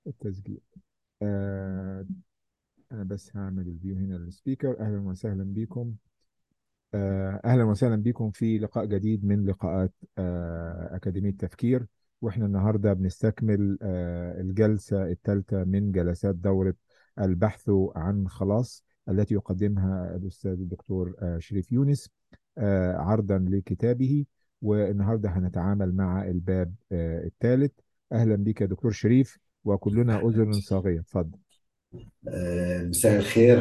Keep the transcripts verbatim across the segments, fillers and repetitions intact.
التسجيل. آه أنا بس هعمل الفيو هنا للسبيكر. أهلا وسهلا بكم. آه أهلا وسهلا بكم في لقاء جديد من لقاءات آه أكاديمية تفكير. وإحنا النهاردة بنستكمل آه الجلسة الثالثة من جلسات دورة البحث عن خلاص التي يقدمها الأستاذ الدكتور آه شريف يونس آه عرضا لكتابه. والنهاردة هنتعامل مع الباب آه الثالث. أهلا بك يا دكتور شريف، وكلنا أهلا. أذن صاغية. اتفضل. آه، مساء الخير،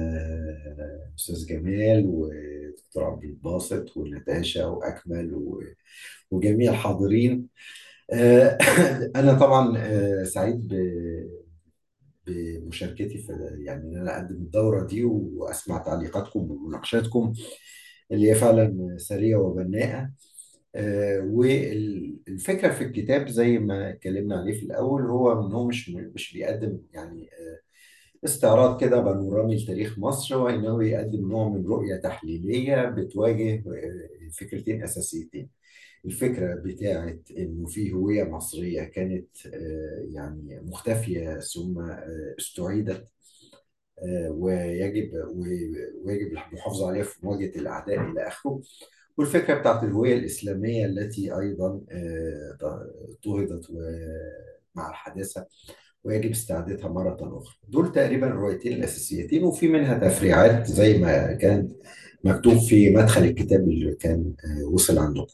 آه، أستاذ جمال ودكتور عبد الباسط ونتاشا وأكمل و- وجميع الحاضرين. آه، أنا طبعا آه، سعيد ب- بمشاركتي في، يعني إن أنا أقدم الدورة دي وأسمع تعليقاتكم ومناقشاتكم اللي هي فعلا سريعة وبناءة. آه، والفكرة في الكتاب زي ما اتكلمنا عليه في الأول هو إن هو مش مش بيقدم يعني استعراض كده بانورامي لتاريخ مصر، وإنه يقدم نوع من رؤية تحليلية بتواجه آه، فكرتين أساسيتين. الفكرة بتاعت إنه في هوية مصرية كانت آه، يعني مختفية ثم آه، استعيدت، آه، ويجب و- ويجب المحافظة عليها في مواجهة الأعداء إلى آخره. والفكرة بتاعت الهوية الإسلامية التي أيضا آه، اضطهدت و- مع الحداثة، ويجب استعادتها مرة أخرى. دول تقريبا الروايتين الأساسيتين، وفي منها تفريعات زي ما كان مكتوب في مدخل الكتاب اللي كان آه، وصل عندكم.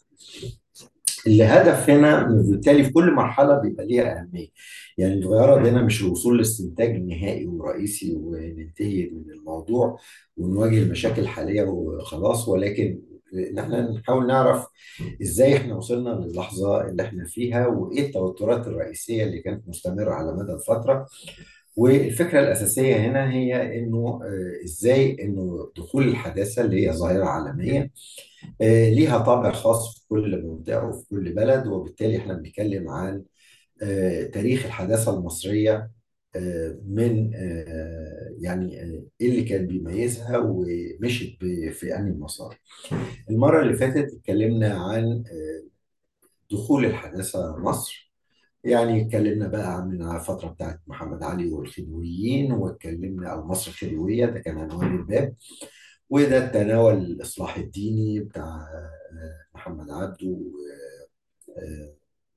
الهدف هنا بالتالي في كل مرحلة بيبقى ليها أهمية. يعني الغرض هنا مش الوصول لاستنتاج نهائي ورئيسي وننتهي من الموضوع ونواجه المشاكل الحالية وخلاص، ولكن إن احنا نحاول نعرف ازاي احنا وصلنا للحظة اللي احنا فيها، وايه التوترات الرئيسية اللي كانت مستمرة على مدى الفترة. والفكرة الأساسية هنا هي إنه آه، إزاي إنه دخول الحداثة اللي هي ظاهرة عالمية آه، ليها طابع خاص في كل منطقة وفي كل بلد، وبالتالي إحنا بنتكلم عن آه، تاريخ الحداثة المصرية، آه، من آه، يعني آه، إيه اللي كان بيميزها ومشت ب- في أنهي مسار. المرة اللي فاتت اتكلمنا عن آه، دخول الحداثة مصر. يعني اتكلمنا بقى عن الفترة بتاعت محمد علي والخديويين، واتكلمنا أو مصر الخديوية، ده كان عنوان الباب. وده تناول الإصلاح الديني بتاع آه، محمد عبده و- آه،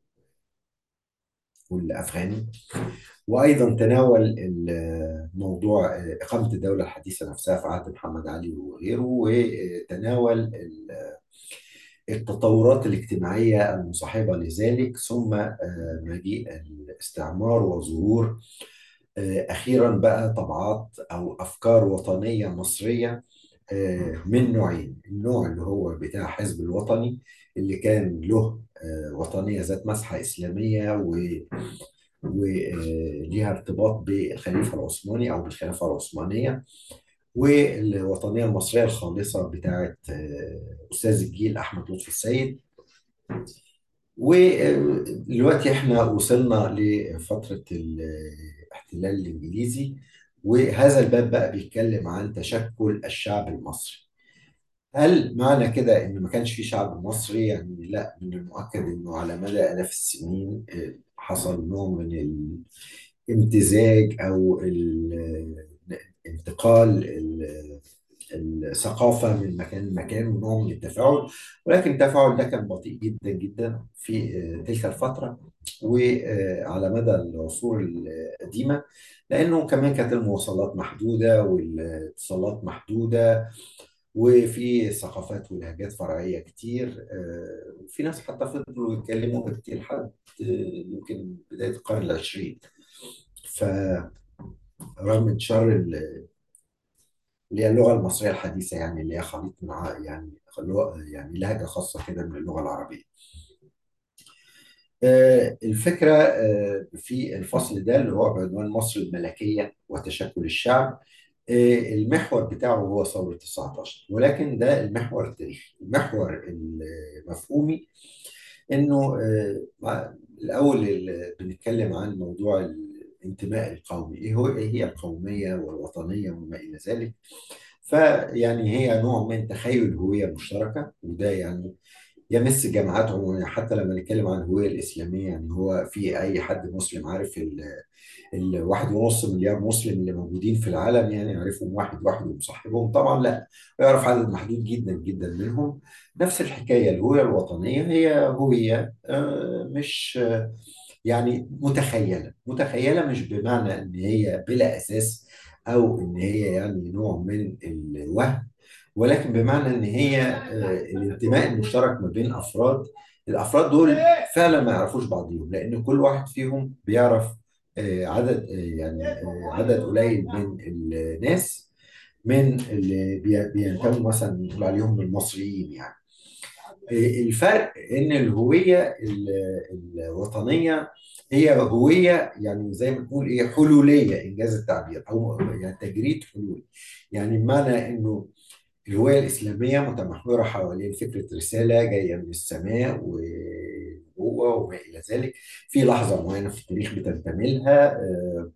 والأفغاني. وأيضا تناول الموضوع آه، إقامة الدولة الحديثة نفسها في عهد محمد علي وغيره، وتناول ال- التطورات الاجتماعية المصاحبة لذلك، ثم آه، مجيء الاستعمار وظهور آه، أخيرا بقى طبعات أو أفكار وطنية مصرية آه، من نوعين. النوع اللي هو بتاع حزب الوطني اللي كان له آه، وطنية ذات مسحة إسلامية وليها ارتباط بالخليفة العثماني أو بالخلافة العثمانية، والوطنية المصرية الخالصة بتاعت آه، أستاذ الجيل أحمد لطفي السيد. ودلوقتي احنا وصلنا لفترة الاحتلال الإنجليزي، وهذا الباب بقى بيتكلم عن تشكل الشعب المصري. هل معنى كده ان ما كانش في شعب مصري؟ يعني لا، من المؤكد انه على مدى الاف السنين آه، حصل نوع من الامتزاج او ال- انتقال ال- الثقافة من مكان لمكان، ونوع من التفاعل. ولكن التفاعل ده كان بطيء جدا جدا في آه، تلك الفترة وعلى مدى العصور القديمة، لأنه كمان كانت المواصلات محدودة والاتصالات محدودة، وفي ثقافات ولهجات فرعية كتير. آه، وفي ناس حتى فضلوا يتكلموا كتير لحد آه، يمكن بداية القرن العشرين. فرغم انتشار ال- اللي هي اللغة المصرية الحديثة، يعني اللي هي خليط مع يعني خلو- يعني لهجة خاصة كده من اللغة العربية. آه، الفكرة آه، في الفصل ده اللي هو بعنوان مصر الملكية وتشكل الشعب، آه، المحور بتاعه هو ثورة تسعة عشر، ولكن ده المحور التاريخي. المحور المفهومي انه آه، مع- الاول ال- بنتكلم عن موضوع الانتماء القومي. ايه هو ايه هي القومية والوطنية وما الى ذلك. فيعني هي نوع من تخيل هوية مشتركة، وده يعني يمس الجماعات عموما. حتى لما نتكلم عن الهوية الإسلامية، يعني هو في أي حد مسلم عارف ال- الواحد ونص مليار مسلم اللي موجودين في العالم، يعني يعرفهم واحد واحد ومصاحبهم؟ طبعا لا، يعرف عدد محدود جدا جدا منهم. نفس الحكاية، الهوية الوطنية هي هوية آه، مش آه، يعني متخيلة. متخيلة مش بمعنى ان هي بلا اساس، او ان هي يعني نوع من الوهم، ولكن بمعنى ان هي آه، الانتماء المشترك ما بين افراد. الافراد دول فعلا ما يعرفوش بعضهم، لان كل واحد فيهم بيعرف آه، عدد آه، يعني آه، عدد قليل من الناس، من اللي بي- بينتموا مثلا نقول عليهم المصريين يعني. الفرق ان الهويه ال- الوطنيه هي هويه، يعني زي ما تقول ايه، حلوليه، انجاز التعبير، او يعني تجريد حلول. يعني بمعنى انه الهويه الاسلاميه متمحوره حوالين فكره رساله جايه من السماء ونبوه وما الى ذلك، في لحظه معينه في التاريخ بتنتمي لها، آه،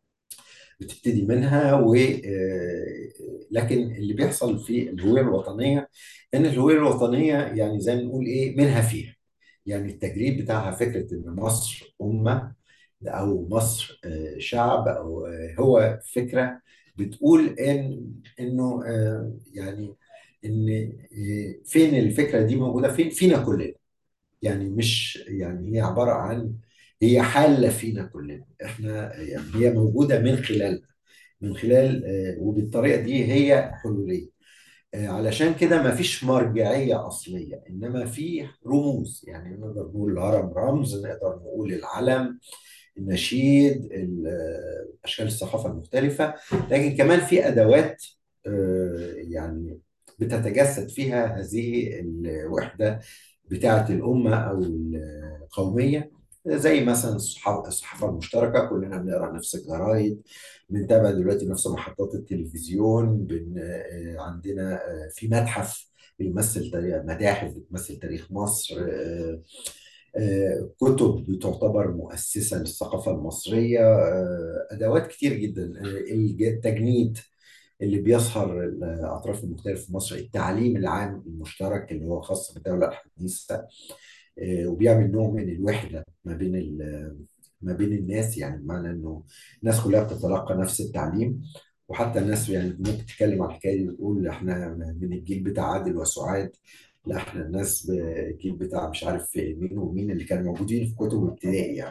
بتبتدي منها و آه، لكن اللي بيحصل في الهويه الوطنيه ان الهويه الوطنيه يعني زي ما نقول ايه، منها فيها. يعني التجريد بتاعها فكره ان مصر امه، او مصر آه، شعب، او آه، هو فكره بتقول ان انه آه، يعني ان آه، فين الفكره دي موجوده؟ فين؟ فينا كلنا. يعني مش يعني هي عباره عن، هي حاله فينا كلنا احنا، يعني هي موجوده من خلال من خلال آه، وبالطريقه دي هي حلوليه. آه، علشان كده ما فيش مرجعيه اصليه، انما في رموز. يعني نقدر نقول الهرم رمز، نقدر نقول العلم، النشيد، ال- آه، اشكال الثقافه المختلفه. لكن كمان في ادوات آه، يعني بتتجسد فيها هذه الوحده بتاعه الامه او القوميه، زي مثلا الصحافه الصحافة المشتركه، كلنا بنقرا نفس الجرايد، بنتابع دلوقتي نفس محطات التلفزيون، بن آه، عندنا آه، في متحف بيمثل تاريخ، متاحف بتمثل تاريخ مصر، آه، آه، كتب بتعتبر مؤسسة للثقافة المصرية، آه، أدوات كتير جدا، آه، الج- التجنيد اللي بيسهر الأطراف المختلفة في مصر، التعليم العام المشترك اللي هو خاص بالدولة الحديثة، آه، وبيعمل نوع من الوحدة ما بين ال- ما بين الناس. يعني بمعنى إنه الناس كلها بتتلقى نفس التعليم. وحتى الناس يعني ممكن تتكلم عن الحكايه دي وتقول احنا من الجيل بتاع عادل وسعاد، لا احنا الناس بالجيل بتاع مش عارف مين ومين اللي كانوا موجودين في كتب ابتدائي يعني.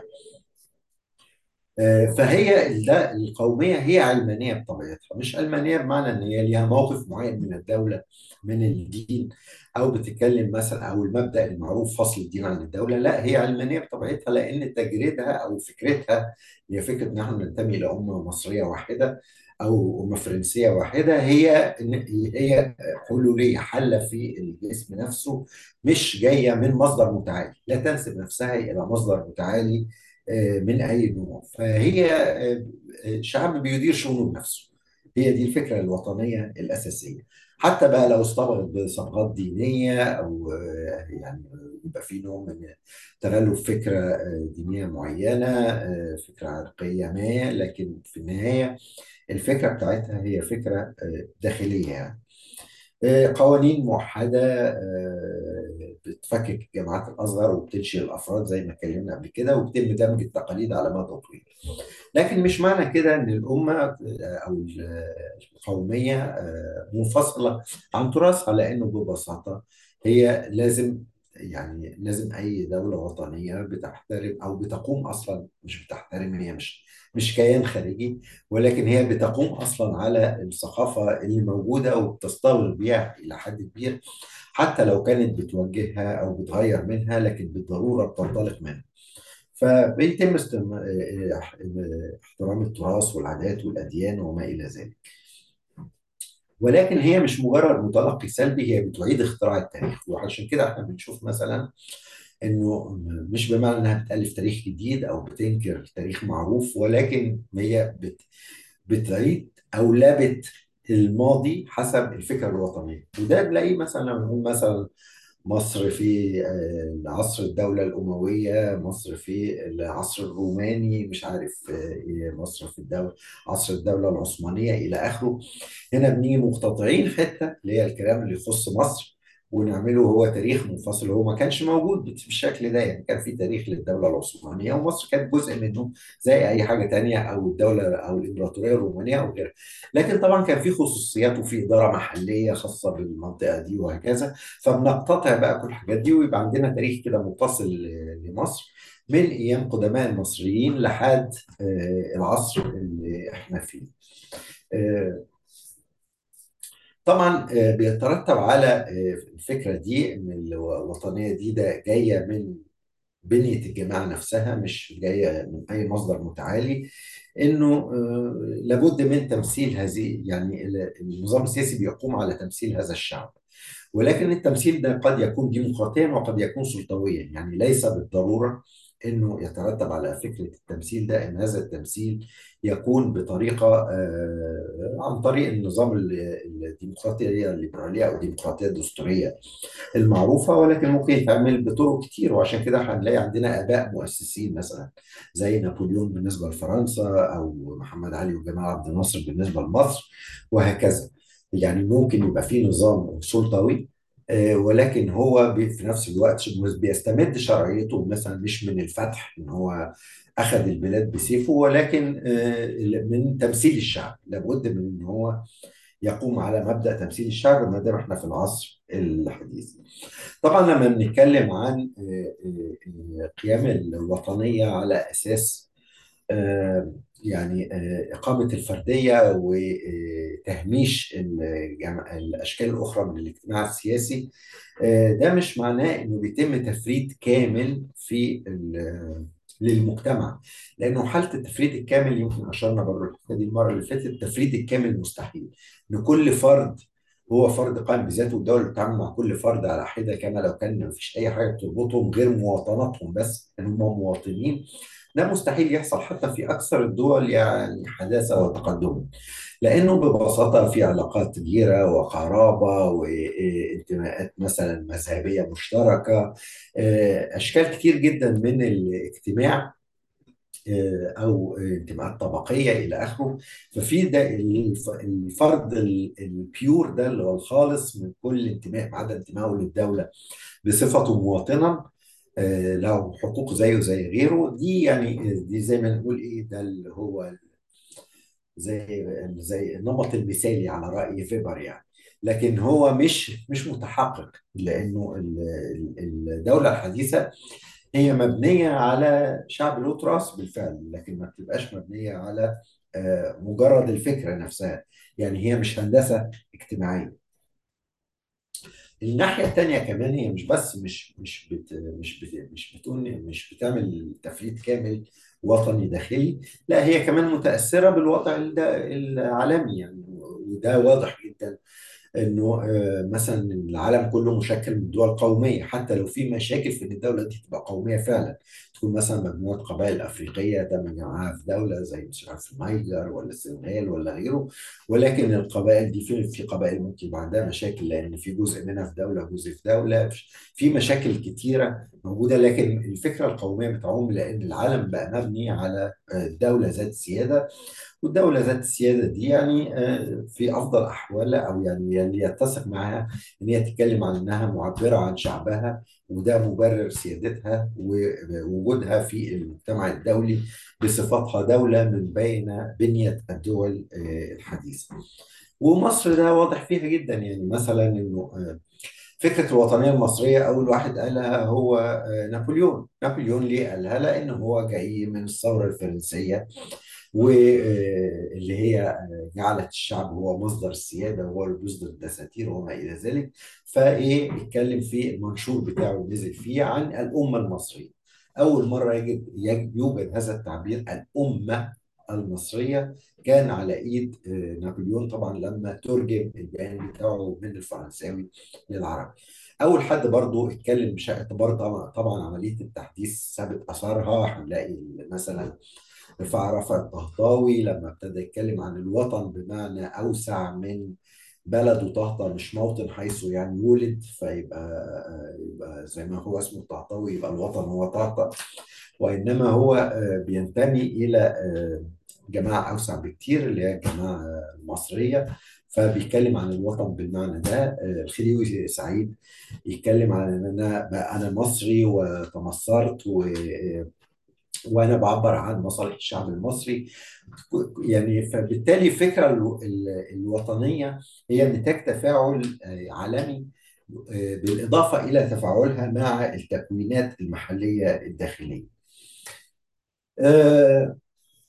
آه، فهي ال- ده القومية هي علمانية بطبيعتها. مش علمانية بمعنى ان هي ليها موقف معين من الدولة، من الدين، او بتتكلم مثلا، او المبدأ المعروف فصل الدين عن الدولة. لا، هي علمانية بطبيعتها، لان تجريدها او فكرتها هي فكرة ان احنا ننتمي لأمة مصرية واحدة او أمة فرنسية واحدة. هي هي حلولية، حلة في الجسم نفسه، مش جاية من مصدر متعالي، لا تنسب نفسها إلى مصدر متعالي آه، من أي نوع. فهي آه، آه، شعب بيدير شؤونه بنفسه. هي دي الفكرة الوطنية الأساسية. حتى بقى لو اصطبغت بصبغات دينية، أو آه، يعني يبقى في نوع من تغلب فكرة آه، دينية معينة، آه، فكرة عرقية ما، لكن في النهاية الفكرة بتاعتها هي فكرة آه، داخلية يعني. آه، قوانين موحدة آه، بتفكك الجامعات الأصغر وبتنشئ الأفراد زي ما اتكلمنا قبل كده، وبتم دمج التقاليد على مدى طويل. لكن مش معنى كده ان الامه آه، او ال- القوميه آه، منفصله عن تراثها، لانه ببساطه هي لازم، يعني لازم اي دوله وطنيه بتحترم او بتقوم اصلا، مش بتحترم، هي مش مش كيان خارجي، ولكن هي بتقوم اصلا على الثقافه اللي موجوده وبتستغل بيها الى حد كبير، حتى لو كانت بتوجهها او بتغير منها، لكن بالضروره بتنطلق منها. فبيتم استم... اه- اه- احترام التراث والعادات والأديان وما إلى ذلك. ولكن هي مش مجرد متلقي سلبي، هي بتعيد اختراع التاريخ. وعشان كده احنا بنشوف مثلا انه مش بمعنى انها بتألف تاريخ جديد او بتنكر تاريخ معروف، ولكن هي بت... بتعيد او لابت الماضي حسب الفكره الوطنيه. وده بنلاقيه مثلا لما نقول مثلا مصر في آه، عصر الدولة الأموية، مصر في العصر الروماني، مش عارف آه، إيه، مصر في الدولة عصر الدولة العثمانية إلى آخره. هنا بنيجي مقتطعين حتة اللي هي الكلام اللي يخص مصر، ونعمله هو تاريخ منفصل. هو ما كانش موجود بالشكل ده، يعني كان في تاريخ للدولة العثمانية ومصر كانت جزء منه زي أي حاجة تانية، أو الدولة أو الإمبراطورية الرومانية أو غيرها. لكن طبعا كان في خصوصيات وفي إدارة محلية خاصة بالمنطقة دي وهكذا. فبنقتطع بقى كل الحاجات دي ويبقى عندنا تاريخ كده متصل لمصر من أيام قدماء المصريين لحد آه، العصر اللي احنا فيه. آه، طبعا آه، بيترتب على آه، الفكرة دي ان الوطنية دي ده جاية من بنية الجماعة نفسها، مش جاية من أي مصدر متعالي. إنه آه، لابد من تمثيل هذه، يعني النظام السياسي بيقوم على تمثيل هذا الشعب. ولكن التمثيل ده قد يكون ديمقراطيا وقد يكون سلطويا، يعني ليس بالضرورة انه يترتب على فكرة التمثيل ده ان هذا التمثيل يكون بطريقة آه، عن طريق النظام ال- الديمقراطية الليبرالية او الديمقراطية الدستورية المعروفة، ولكن ممكن يتعمل بطرق كتير. وعشان كده هنلاقي عندنا آباء مؤسسين مثلا زي نابليون بالنسبة لفرنسا، أو محمد علي وجمال عبد الناصر بالنسبة لمصر، وهكذا. يعني ممكن يبقى في نظام سلطوي آه، ولكن هو بي- في نفس الوقت بيستمد شرعيته مثلا مش من الفتح ان هو اخذ البلاد بسيفه، ولكن آه، من تمثيل الشعب. لابد من ان هو يقوم على مبدأ تمثيل الشعب ما دام احنا في العصر الحديث. طبعا لما بنتكلم عن آه، آه، آه، قيام الوطنية على أساس آه، يعني آه، إقامة الفردية وتهميش الجم- الأشكال الأخرى من الاجتماع السياسي، آه، ده مش معناه إنه بيتم تفريد كامل في ال- للمجتمع. لأنه حالة التفريد الكامل يمكن أشرنا برضه الحته دي المرة اللي فاتت، التفريد الكامل مستحيل. إن كل فرد هو فرد قائم بذاته، والدولة بتتعامل مع كل فرد على حدة كما لو كان مفيش أي حاجة بتربطهم غير مواطناتهم بس، إن هم مواطنين. ده مستحيل يحصل حتى في أكثر الدول يعني حداثة وتقدما، لأنه ببساطة في علاقات كبيرة وقرابة وانتماءات مثلا مذهبية مشتركة، آه، أشكال كتير جدا من الاجتماع، آه، أو انتماءات طبقية إلى آخره. ففي ده الف- الفرد ال- البيور ده اللي هو الخالص من كل انتماء ما عدا انتمائه للدولة بصفته مواطنا، آه، له حقوق زيه زي غيره. دي يعني دي زي ما نقول ايه، ده اللي هو زي زي النمط المثالي على رأي فيبر يعني. لكن هو مش مش متحقق، لأنه ال- ال- الدولة الحديثة هي مبنية على شعب له تراث بالفعل، لكن ما بتبقاش مبنية على آه، مجرد الفكرة نفسها. يعني هي مش هندسة اجتماعية. الناحية التانية كمان هي مش بس مش مش بت مش بت مش بتقول مش بتعمل تفريد كامل وطني داخلي، لا هي كمان متأثرة بالوضع الد- العالمي يعني. وده واضح جدا انه آه، مثلا العالم كله مشكل من دول قوميه، حتى لو في مشاكل في ان الدوله دي تبقى قوميه فعلا، تكون مثلا مجموعه قبائل افريقيه تم جمعها في دوله زي مش عارف النيجر ولا السنغال ولا غيره. ولكن القبائل دي في في قبائل ممكن يبقى عندها مشاكل لان في جزء منها في دوله وجزء في دوله، في مشاكل كتيره موجوده. لكن الفكره القوميه بتعوم لان العالم بقى مبني على آه، دوله ذات سياده. والدولة ذات السيادة دي يعني آه، في أفضل أحوالها، أو يعني اللي يتسق معها إن هي تتكلم عن إنها معبرة عن شعبها، وده مبرر سيادتها ووجودها في المجتمع الدولي بصفتها دولة من بين بنية الدول آه، الحديثة. ومصر ده واضح فيها جدا، يعني مثلا إنه آه، فكرة الوطنية المصرية أول واحد قالها هو آه، نابليون. نابليون ليه قالها؟ لأنه هو جاي من الثورة الفرنسية، واللي هي جعلت الشعب هو مصدر السيادة وهو اللي بيصدر الدساتير وما إلى ذلك. فإيه اتكلم في المنشور بتاعه نزل فيه عن الأمة المصرية. أول مرة يجد يجد- يوجد هذا التعبير الأمة المصرية كان على إيد آه، نابليون، طبعا لما ترجم البيان بتاعه من الفرنساوي للعربي. أول حد برضو اتكلم بشكل اعتبار، طبعا طبعا عملية التحديث سابت أثرها. هنلاقي مثلا رفاعة رفعت الطهطاوي لما ابتدى يتكلم عن الوطن بمعنى أوسع من بلد وطهطا مش موطن حيث يعني يولد، فيبقى يبقى زي ما هو اسمه الطهطاوي يبقى الوطن هو طهطا، وإنما هو آه، بينتمي إلى آه، جماعة أوسع بكتير اللي هي الجماعة المصرية. فبيتكلم عن الوطن بالمعنى ده. آه، الخديوي سعيد يتكلم عن ان انا بقى انا مصري وتمصرت و وانا بعبر عن مصالح الشعب المصري. يعني فبالتالي الفكره الو- ال- الوطنيه هي نتاج تفاعل آه، عالمي، آه، بالاضافه الى تفاعلها مع التكوينات المحليه الداخليه. آه،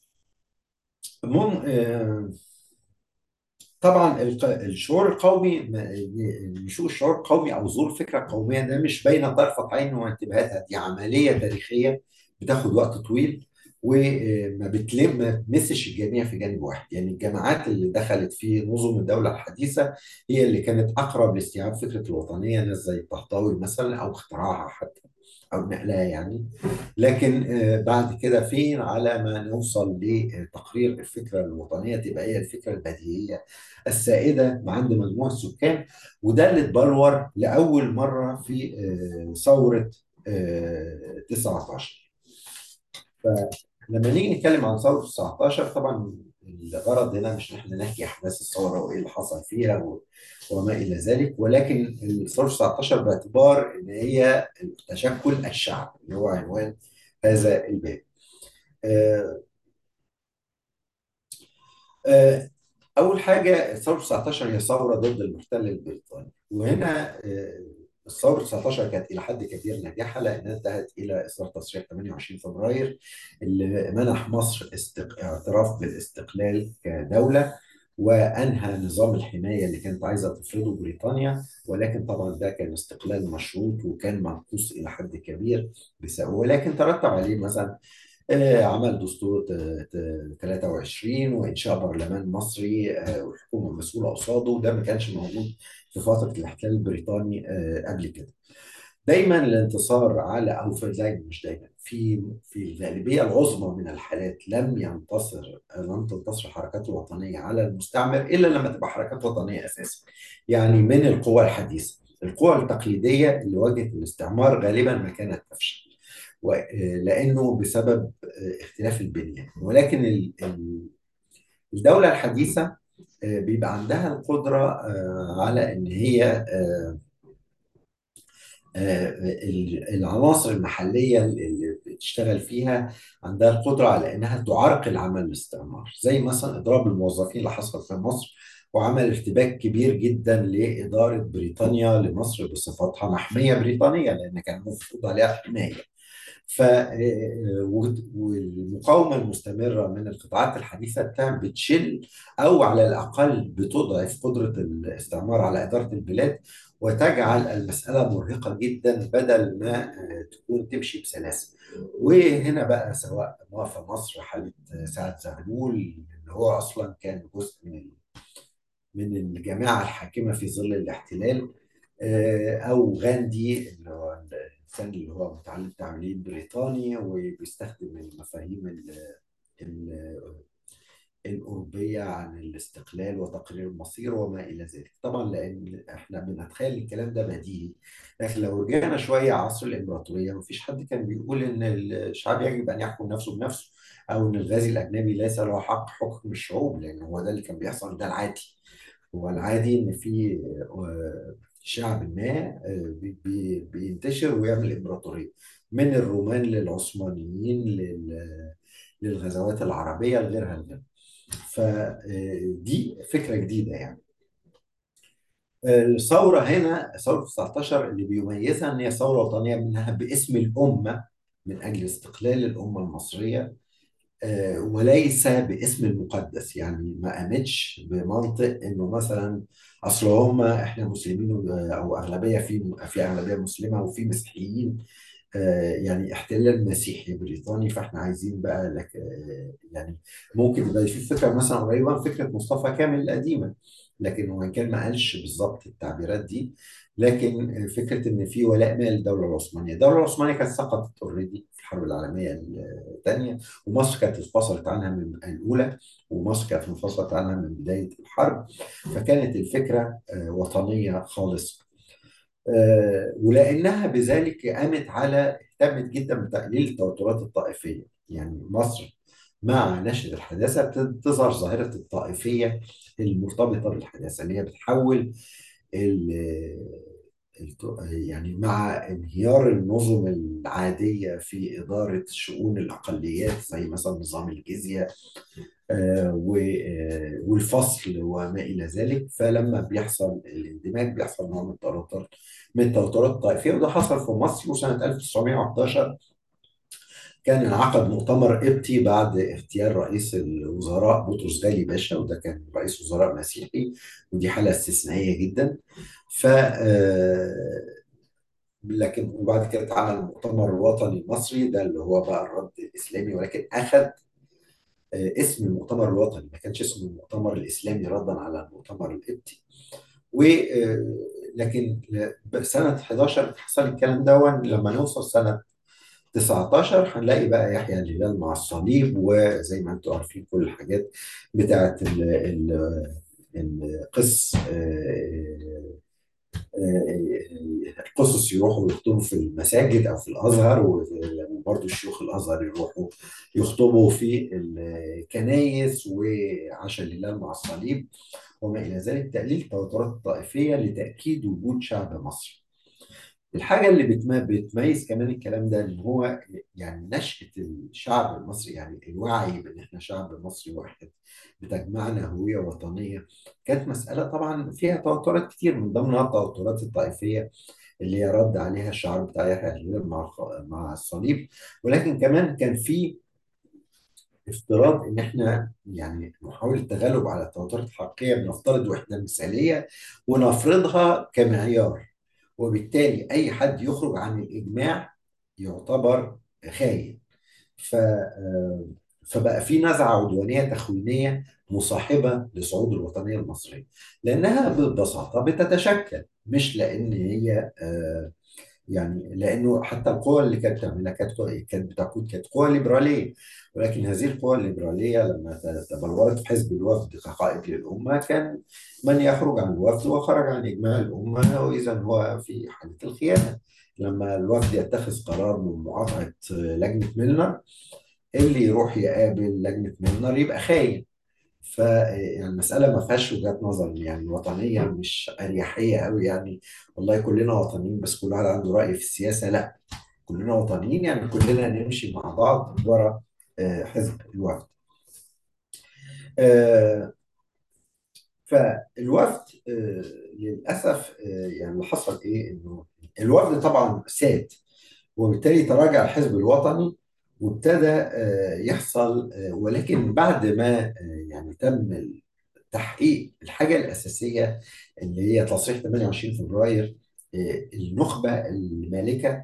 مم آه، طبعا الق- الشعور القومي، نشوء الشعور القومي او ظهور الفكره القوميه ده مش بين طرفه عين وانتباهاتها، دي عمليه تاريخيه بتاخد وقت طويل، وما بتلم ما بتمسش الجميع في جانب واحد. يعني الجماعات اللي دخلت في نظم الدوله الحديثه هي اللي كانت اقرب لاستيعاب فكره الوطنيه، ناس زي الطهطاوي مثلا، او اختراعها حتى، او نقلها يعني. لكن آه، بعد كده فين على ما نوصل لتقرير الفكره الوطنيه تبقى هي الفكره البديهيه السائده عند مجموعه السكان. وده اللي اتبلور لاول مره في آه، ثوره آه، تسعة عشر. فلما نيجي نتكلم عن ثوره تسعة عشر، طبعا الغرض هنا مش ان احنا نحكي احداث الثوره وايه اللي حصل فيها و- وما الى ذلك، ولكن ثوره تسعة عشر باعتبار ان هي تشكل الشعب اللي هو عنوان هذا الباب. آه، آه، أول حاجة ثورة تسعة عشر هي ثورة ضد المحتل البريطاني. وهنا آه، الثورة تسعة عشر كانت إلى حد كبير ناجحة، لأنها انتهت إلى إصدار تصريح ثمانية وعشرين فبراير اللي منح مصر استق... اعتراف بالاستقلال كدولة، وأنهى نظام الحماية اللي كانت عايزة تفرضه بريطانيا. ولكن طبعا ده كان استقلال مشروط وكان منقوص إلى حد كبير بسبب، ولكن ترتب عليه مثلا آه، عمل دستور ت- ت- ثلاثة وعشرين وإنشاء برلمان مصري آه، والحكومة المسؤولة قصاده، وده ما كانش موجود في فترة الاحتلال البريطاني آه، قبل كده. دايما الانتصار على، أو في دايما مش دايما، في في الغالبية العظمى من الحالات لم ينتصر لم تنتصر الحركات الوطنية على المستعمر إلا لما تبقى حركات وطنية أساسا. يعني من القوى الحديثة، القوى التقليدية اللي واجهت الاستعمار غالبا ما كانت تفشل، و- آه، لانه بسبب آه، اختلاف البنيه. ولكن ال- ال- الدوله الحديثه آه، بيبقى عندها القدره آه، على ان هي آه، آه، ال- العناصر المحليه اللي بتشتغل فيها عندها القدره على انها تعرقل عمل الاستعمار، زي مثلا اضراب الموظفين اللي حصل في مصر، وعمل ارتباك كبير جدا لإدارة بريطانيا لمصر بصفتها محمية بريطانية، لأن كان المفروض عليها حماية. ف والمقاومه المستمره من القطاعات الحديثه بتاع بتشل، او على الاقل بتضعف قدره الاستعمار على اداره البلاد، وتجعل المساله مرهقه جدا بدل ما آه، تكون تمشي بسلاسه. وهنا بقى سواء ما في مصر حاله سعد زغلول اللي هو اصلا كان جزء من من الجماعه الحاكمه في ظل الاحتلال، آه، او غاندي اللي هو الانسان اللي هو متعلم تعليم بريطاني وبيستخدم المفاهيم ال- ال- الأوروبية عن الاستقلال وتقرير المصير وما إلى ذلك. طبعا لأن إحنا بنتخيل الكلام ده بديهي، لكن لو رجعنا شوية عصر الإمبراطورية مفيش حد كان بيقول إن الشعب يجب أن يحكم نفسه بنفسه، أو إن الغازي الأجنبي ليس له حق حكم الشعوب، لأن هو ده اللي كان بيحصل، ده العادي. هو العادي ان في آه، شعب ما آه، بي- بي- بينتشر ويعمل امبراطوريه، من الرومان للعثمانيين لل- للغزوات العربيه لغيرها لغيرها. فدي فكره جديده يعني. الثوره هنا ثوره تسعة عشر اللي بيميزها ان هي ثوره وطنيه، منها باسم الامه، من اجل استقلال الامه المصريه، آه، وليس باسم المقدس. يعني ما قامتش بمنطق انه مثلا اصل هم احنا مسلمين و- او اغلبيه في في اغلبيه مسلمه وفي مسيحيين، آه، يعني احتلال مسيحي بريطاني فاحنا عايزين بقى لك آه، يعني ممكن يبقى في فكره مثلا قريبه من فكره مصطفى كامل القديمه، لكن هو إن كان ما قالش بالظبط التعبيرات دي. لكن فكره ان في ولاء مال للدوله العثمانيه، الدوله العثمانيه كانت سقطت اوريدي في الحرب العالميه الثانيه، ومصر كانت انفصلت عنها من الاولى، ومصر كانت انفصلت عنها من بدايه الحرب. فكانت الفكره آه، وطنيه خالص. آه، ولانها بذلك قامت على اهتمت جدا بتقليل التوترات الطائفيه. يعني مصر مع نشأة الحداثة ابتدت تظهر ظاهرة الطائفية المرتبطة بالحداثة، اللي هي بتحول ال- الت- يعني مع انهيار النظم العادية في إدارة شؤون الأقليات زي مثلا نظام الجزية آه، و- آه، والفصل وما إلى ذلك. فلما بيحصل الاندماج بيحصل نوع من التوتر من التوترات الطائفية، وده حصل في مصر. وسنة ألف وتسعمائة وأحد عشر كان انعقد مؤتمر قبطي بعد اغتيال رئيس الوزراء بطرس غالي باشا، وده كان رئيس وزراء مسيحي، ودي حالة استثنائية جدا. ف آه، لكن وبعد كده اتعمل المؤتمر الوطني المصري، ده اللي هو بقى الرد الإسلامي، ولكن أخذ آه، اسم المؤتمر الوطني، ما كانش اسمه المؤتمر الإسلامي ردا على المؤتمر القبطي. و آه، لكن سنة حداشر حصل الكلام ده. لما نوصل سنة تسعتاشر هنلاقي بقى يحيى الهلال مع الصليب، وزي ما انتم عارفين كل الحاجات بتاعت ال- ال- القس آه، آه، القصص يروحوا يخطبوا في المساجد او في الازهر، وبرضه الشيوخ الازهر يروحوا يخطبوا في الكنايس، وعشان الهلال مع الصليب وما الى ذلك، تقليل التوترات الطائفيه لتاكيد وجود شعب مصري. الحاجة اللي بتم- بتميز كمان الكلام ده ان هو يعني نشأة الشعب المصري، يعني الوعي بان احنا شعب مصري واحد بتجمعنا هوية وطنية، كانت مسألة طبعا فيها توترات كتير، من ضمنها التوترات الطائفية اللي هي رد عليها الشعار بتاع يحيى الهلال مع الخ- مع الصليب. ولكن كمان كان في افتراض ان احنا يعني نحاول التغلب على التوترات الحقيقيه، بنفترض وحده مثاليه ونفرضها كمعيار، وبالتالي اي حد يخرج عن الاجماع يعتبر خاين. ف آه، فبقى في نزعه عدوانيه تخوينيه مصاحبه لصعود الوطنيه المصريه، لانها ببساطه بتتشكل مش لان هي آه، يعني لانه حتى القوى اللي كانت بتعملها كانت قوى- كانت بتقود كانت قوى ليبراليه. ولكن هذه القوى الليبراليه لما ت- تبلورت في حزب الوفد كقائد للامه، كان من يخرج عن الوفد وخرج عن اجماع الامه، واذا هو في حاله الخيانه. لما الوفد يتخذ قرار من مقاطعه لجنه ميلنر، اللي يروح يقابل لجنه ميلنر يبقى خاين. ف يعني المسألة ما فيهاش وجهات نظر، يعني الوطنية مش أريحية قوي يعني والله كلنا وطنيين بس كل واحد عنده رأي في السياسة. لا، كلنا وطنيين يعني كلنا نمشي مع بعض ورا آه، حزب الوفد. آه، فالوفد آه، للأسف آه، يعني اللي حصل إيه؟ إنه الوفد طبعا ساد، وبالتالي تراجع الحزب الوطني وابتدى آه، يحصل آه، ولكن بعد ما آه، يعني تم تحقيق الحاجة الأساسية اللي هي تصريح ثمانية وعشرين فبراير، آه، النخبة المالكة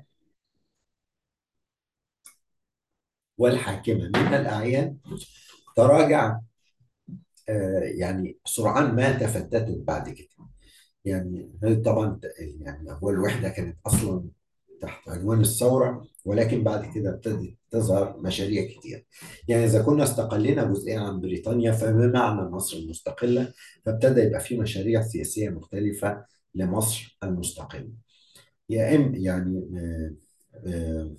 والحاكمة من الأعيان تراجع آه، يعني سرعان ما تفتتت بعد كده. يعني طبعا يعني هو الوحدة كانت أصلا تحت عنوان الثورة، ولكن بعد كده ابتدت تظهر مشاريع كتير. يعني إذا كنا استقلنا جزئيا عن بريطانيا فما معنى مصر المستقلة، فابتدى يبقى في مشاريع سياسية مختلفة لمصر المستقلة. يا إما يعني آه، آه،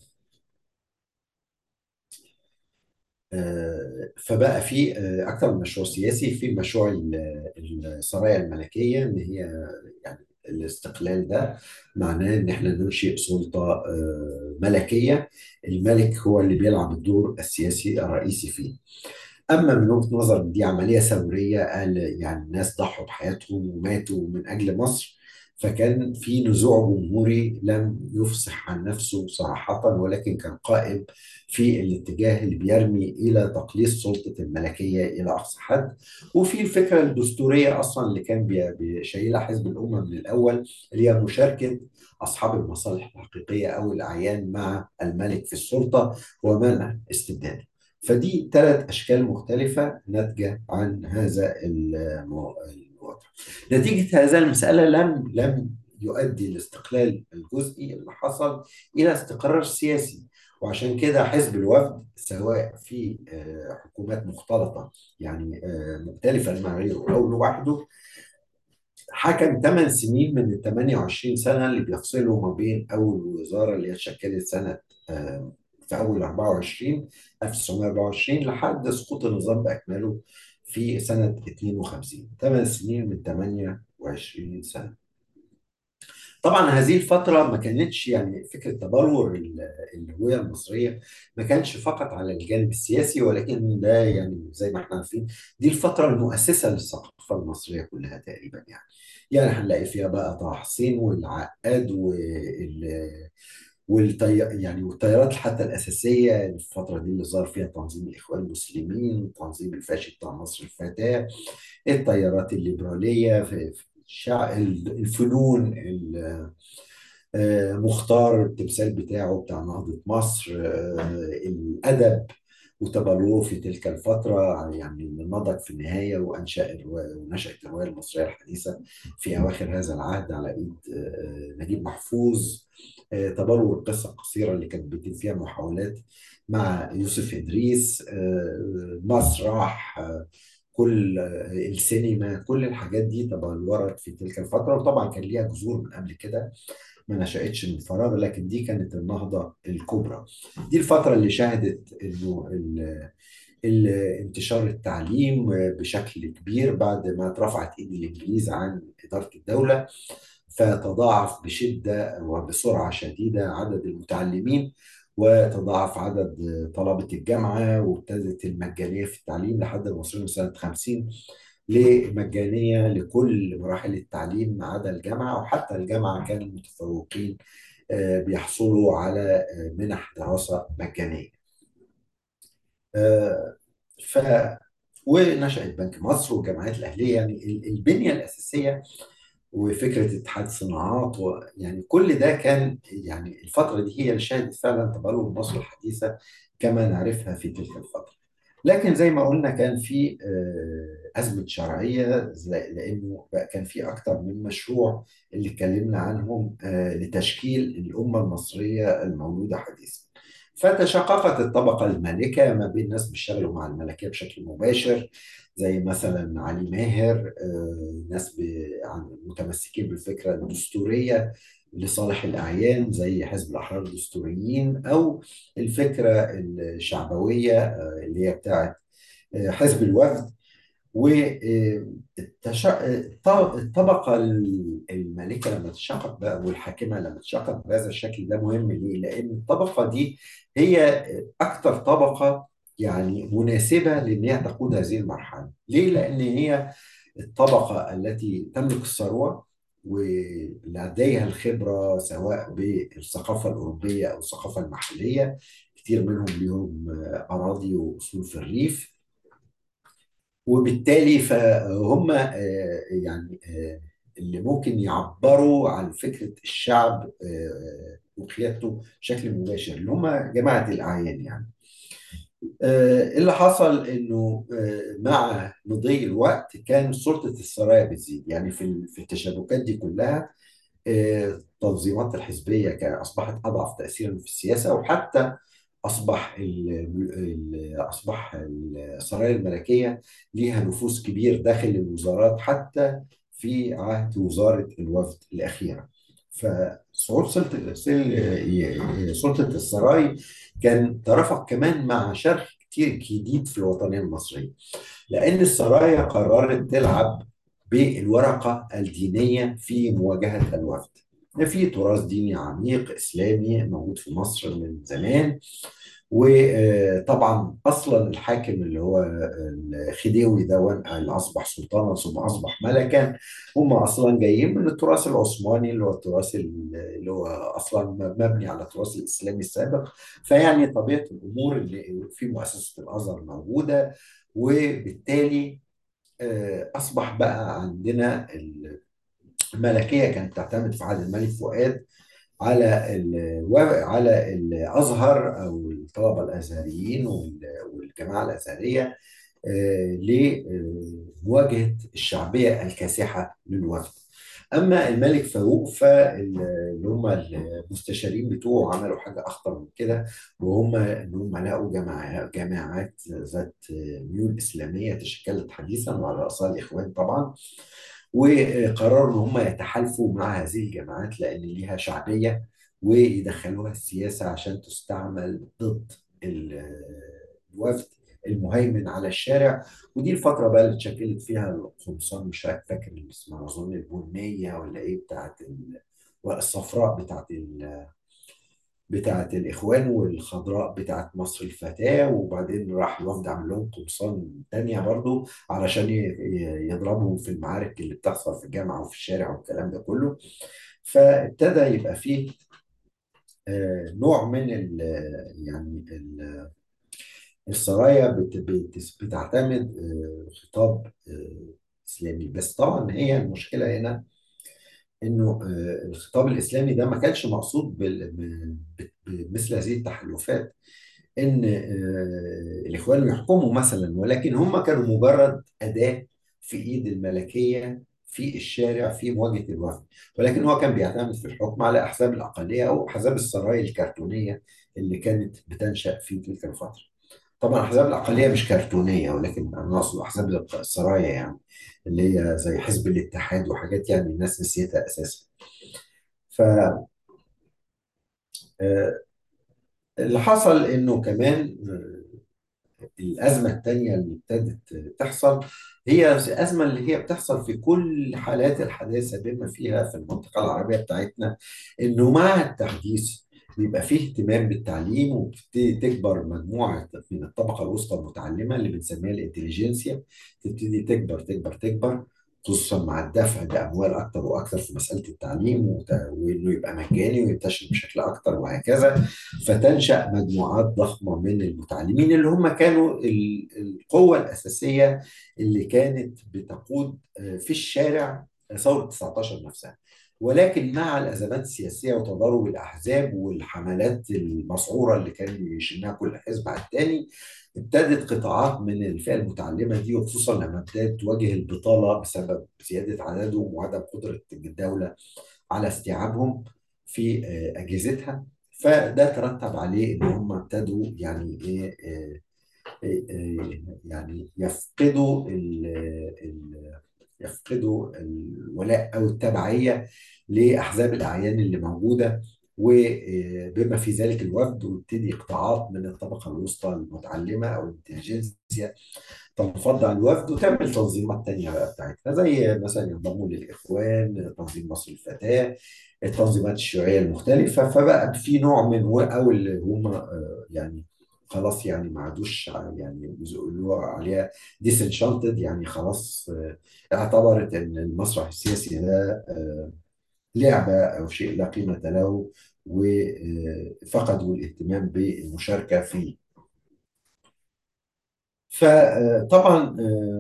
آه، فبقى في آه، أكثر من مشروع سياسي. في مشروع ال- السرايا الملكية، إن هي يعني الاستقلال ده معناه إن إحنا ننشئ سلطة آه، ملكية، الملك هو اللي بيلعب الدور السياسي الرئيسي فيه. أما من وجهة نظر دي عملية ثورية، قال يعني الناس ضحوا بحياتهم وماتوا من أجل مصر، فكان في نزوع جمهوري لم يفصح عن نفسه صراحة، ولكن كان قائم في الاتجاه اللي بيرمي إلى تقليص سلطة الملكية إلى أقصى حد. وفي الفكرة الدستورية أصلا اللي كان بي- بيشيلها حزب الأمة من الأول، اللي هي مشاركة أصحاب المصالح الحقيقية أو الأعيان مع الملك في السلطة ومنع استبداده. فدي ثلاث أشكال مختلفة ناتجة عن هذا المو- الوضع. نتيجة هذا المسألة لم لم يؤدي الاستقلال الجزئي اللي حصل إلى استقرار سياسي. وعشان كده حزب الوفد سواء في آه، حكومات مختلطة يعني آه، مختلفة مع غيره أو لوحده، حكم ثمان سنين من ال ثمانية وعشرين سنة اللي بيفصلوا ما بين أول وزارة اللي هي اتشكلت سنة آه، في أول أربعة وعشرين ألف وتسعمائة وأربعة وعشرين لحد سقوط النظام بأكمله في سنة اثنين وخمسين، ثمان سنين من ثمانية وعشرين سنة. طبعا هذه الفترة ما كانتش يعني فكرة تبلور ال- الهوية المصرية ما كانش فقط على الجانب السياسي، ولكن ده يعني زي ما احنا عارفين دي الفترة المؤسسة للثقافة المصرية كلها تقريبا يعني. يعني هنلاقي فيها بقى طه حسين والعقاد وال والطي... يعني والتيارات حتى الأساسية الفترة دي اللي ظهر فيها تنظيم الإخوان المسلمين، تنظيم الفاشي بتاع مصر الفتاة، التيارات الليبرالية في في الشع... الفنون، آه، مختار التمثال بتاعه بتاع نهضة مصر، آه، الأدب وتبلوره في تلك الفترة يعني اللي نضج في النهاية وأنشأ الرواية ونشأت الرواية المصرية الحديثة في أواخر هذا العهد على إيد آه، نجيب محفوظ. آه، تبلور القصة القصيرة اللي كانت بيتم فيها محاولات مع يوسف إدريس، آه، مسرح، آه، كل آه، السينما، كل الحاجات دي تبلورت في تلك الفترة، وطبعا كان ليها جذور من قبل كده ما نشأتش من فراغ، لكن دي كانت النهضة الكبرى. دي الفترة اللي شهدت انه ال- ال- انتشار التعليم بشكل كبير بعد ما اترفعت ايد الانجليز عن إدارة الدولة، فتضاعف بشدة وبسرعة شديدة عدد المتعلمين، وتضاعف عدد طلبة الجامعة، وابتدت المجانية في التعليم لحد ما وصلنا سنة خمسين لمجانية لكل مراحل التعليم ما عدا الجامعة، وحتى الجامعة كان المتفوقين آه، بيحصلوا على آه، منح دراسة مجانية. آه، ف ونشأت بنك مصر والجامعات الأهلية، يعني ال- البنية الأساسية وفكرة اتحاد صناعات و... يعني كل ده كان يعني الفترة دي هي اللي شهدت فعلا تبلور مصر الحديثة كما نعرفها في تلك الفترة. لكن زي ما قلنا كان في آه، أزمة شرعية، زي- لأنه بقى كان في أكتر من مشروع اللي اتكلمنا عنهم آه، لتشكيل الأمة المصرية المولودة حديثا. فتشققت الطبقة المالكة ما بين ناس بيشتغلوا مع الملكية بشكل مباشر زي مثلا علي ماهر، آه، ناس ب- عن- متمسكين بالفكرة الدستورية لصالح الأعيان زي حزب الأحرار الدستوريين، أو الفكرة الشعبوية آه، اللي هي بتاعت آه، حزب الوفد. والطبقة المالكة لما تشقق بقى والحاكمة لما تشقق بهذا الشكل ده مهم ليه؟ لأن الطبقة دي هي أكثر طبقة يعني مناسبة لأن هي تقود هذه المرحلة. ليه؟ لأن هي الطبقة التي تملك الثروة ولديها الخبرة سواء بالثقافة الأوروبية أو الثقافة المحلية. كتير منهم ليهم آه، أراضي وأصول في الريف، وبالتالي فهم آه، يعني آه، اللي ممكن يعبروا عن فكرة الشعب آه، وقيادته بشكل مباشر، اللي هم جماعة الأعيان يعني. آه، اللي حصل انه آه، مع مضي الوقت كان سلطة السرايا بتزيد يعني في ال- في التشابكات دي كلها. آه، التنظيمات الحزبية كان أصبحت أضعف تأثيرا في السياسة، وحتى أصبح ال ال أصبح السرايا الملكية ليها نفوذ كبير داخل الوزارات حتى في عهد وزارة الوفد الأخيرة. فصعود سلطة سلطة السراي كان ترافق كمان مع شرخ كتير جديد في الوطنية المصرية، لأن السرايا قررت تلعب بالورقة الدينية في مواجهة الوفد. في تراث ديني عميق إسلامي موجود في مصر من زمان، وطبعا أصلا الحاكم اللي هو الخديوي ده اللي أصبح سلطانا ثم أصبح ملكا هم أصلا جايين من التراث العثماني اللي هو التراث اللي هو أصلا مبني على التراث الإسلامي السابق. فيعني طبيعة الأمور اللي في مؤسسة الأزهر موجودة، وبالتالي آه، أصبح بقى عندنا الملكية كانت تعتمد في عهد الملك فؤاد على ال- على الأزهر أو الطلبة الأزهريين وال- والجماعة الأزهرية آه، لمواجهة الشعبية الكاسحة للوفد. أما الملك فاروق فاللي هم المستشارين بتوعه عملوا حاجة أخطر من كده، وهم إن هم لقوا جماعات جماعات ذات ميول إسلامية تشكلت حديثا وعلى رأسها الإخوان طبعا، وقرروا ان هم يتحالفوا مع هذه الجماعات لان ليها شعبيه ويدخلوها السياسة عشان تستعمل ضد ال- الوفد المهيمن على الشارع. ودي الفترة بقى اللي اتشكلت فيها القمصان، مش عارف فاكر اللي اسمها، أظن البنية ولا إيه، بتاعت ال- والصفراء بتاعت ال بتاعت الإخوان، والخضراء بتاعت مصر الفتاة. وبعدين راح الوفد عامل لهم قمصان تانية برضو علشان ي- ي- يضربهم في المعارك اللي بتحصل في الجامعة وفي الشارع والكلام ده كله. فابتدى يبقى فيه آه، نوع من ال يعني ال- السرايا بت- بت- بتعتمد آه، خطاب آه، إسلامي. بس طبعا هي المشكلة هنا انه آه، الخطاب الاسلامي ده ما كانش مقصود بال- ب- ب- بمثل هذه التحالفات ان آه، الاخوان يحكموا مثلا، ولكن هم كانوا مجرد اداه في ايد الملكيه في الشارع في مواجهه الوفد. ولكن هو كان بيعتمد في الحكم على احزاب الاقليه او احزاب السرايا الكرتونيه اللي كانت بتنشا في تلك الفتره. طبعا احزاب الاقليه مش كرتونيه، ولكن انا اقصد احزاب السرايا، يعني اللي هي زي حزب الاتحاد وحاجات يعني الناس نسيتها اساسا. ف آه، اللي حصل انه كمان الأزمة التانية اللي ابتدت تحصل هي الأزمة اللي هي بتحصل في كل حالات الحداثة بما فيها في المنطقة العربية بتاعتنا، إنه مع التحديث بيبقى فيه اهتمام بالتعليم، وبتبتدي تكبر مجموعة من الطبقة الوسطى المتعلمة اللي بنسميها الانتليجنسيا، تبتدي تكبر تكبر تكبر، خصوصا مع الدفع بأموال أكتر وأكتر في مسألة التعليم، وت- وإنه يبقى مجاني وينتشر بشكل أكتر وهكذا. فتنشأ مجموعات ضخمة من المتعلمين اللي هم كانوا ال- القوة الأساسية اللي كانت بتقود آه، في الشارع ثورة تسعة عشر نفسها. ولكن مع الأزمات السياسية وتضارب الأحزاب والحملات المسعورة اللي كان يشنها كل حزب على التاني، ابتدت قطاعات من الفئة المتعلمة دي، وخصوصا لما ابتدت تواجه البطالة بسبب زيادة عددهم وعدم قدرة الدولة على استيعابهم في آه، أجهزتها. فده ترتب عليه ان هم ابتدوا يعني ايه آه، آه، آه، يعني يفقدوا ال ال يفقدوا الولاء او التبعيه لاحزاب الاعيان اللي موجوده، وبما في ذلك الوفد. ويبتدي قطاعات من الطبقه الوسطى المتعلمه او الانتليجنسيا تنفض عن الوفد وتعمل تنظيمات تانية بقى بتاعتها، زي مثلا ينضموا للإخوان، تنظيم مصر الفتاة، التنظيمات الشيوعية المختلفة. فبقى في نوع من و- أو اللي هم آه، يعني خلاص يعني ما عادوش ع- يعني بيقولوا عليها ديسنشانتد، يعني خلاص آه، اعتبرت ان المسرح السياسي ده آه، لعبة او شيء لا قيمة له، وفقدوا الاهتمام بالمشاركة فيه. فطبعا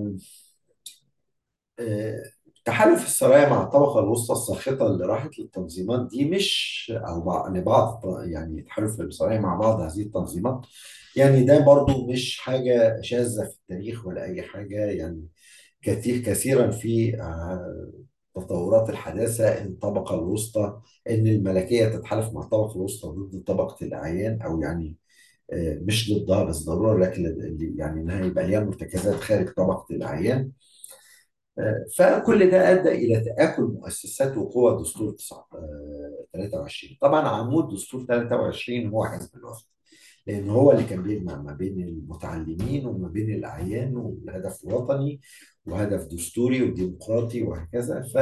آه، تحالف السرايا مع الطبقة الوسطى الساخطة اللي راحت للتنظيمات دي، مش أو بع- لبعض يعني تحالف السرايا مع بعض هذه التنظيمات، يعني ده برضو مش حاجة شاذة في التاريخ ولا أي حاجة. يعني كثير كثيرا في آه، تطورات الحداثة إن الطبقة الوسطى، إن الملكية تتحالف مع الطبقة الوسطى ضد طبقة الأعيان، أو يعني آه، مش ضدها بس ضرورة، لكن اللي- يعني إنها يبقى ليها مرتكزات خارج طبقة الأعيان. فكل ده ادى الى تاكل مؤسسات وقوى دستور تسعة- آه، ثلاثة وعشرين. طبعا عمود دستور ثلاثة وعشرين هو حزب الوفد، لان هو اللي كان بيجمع ما بين المتعلمين وما بين الاعيان، والهدف وطني وهدف دستوري وديمقراطي وهكذا. ف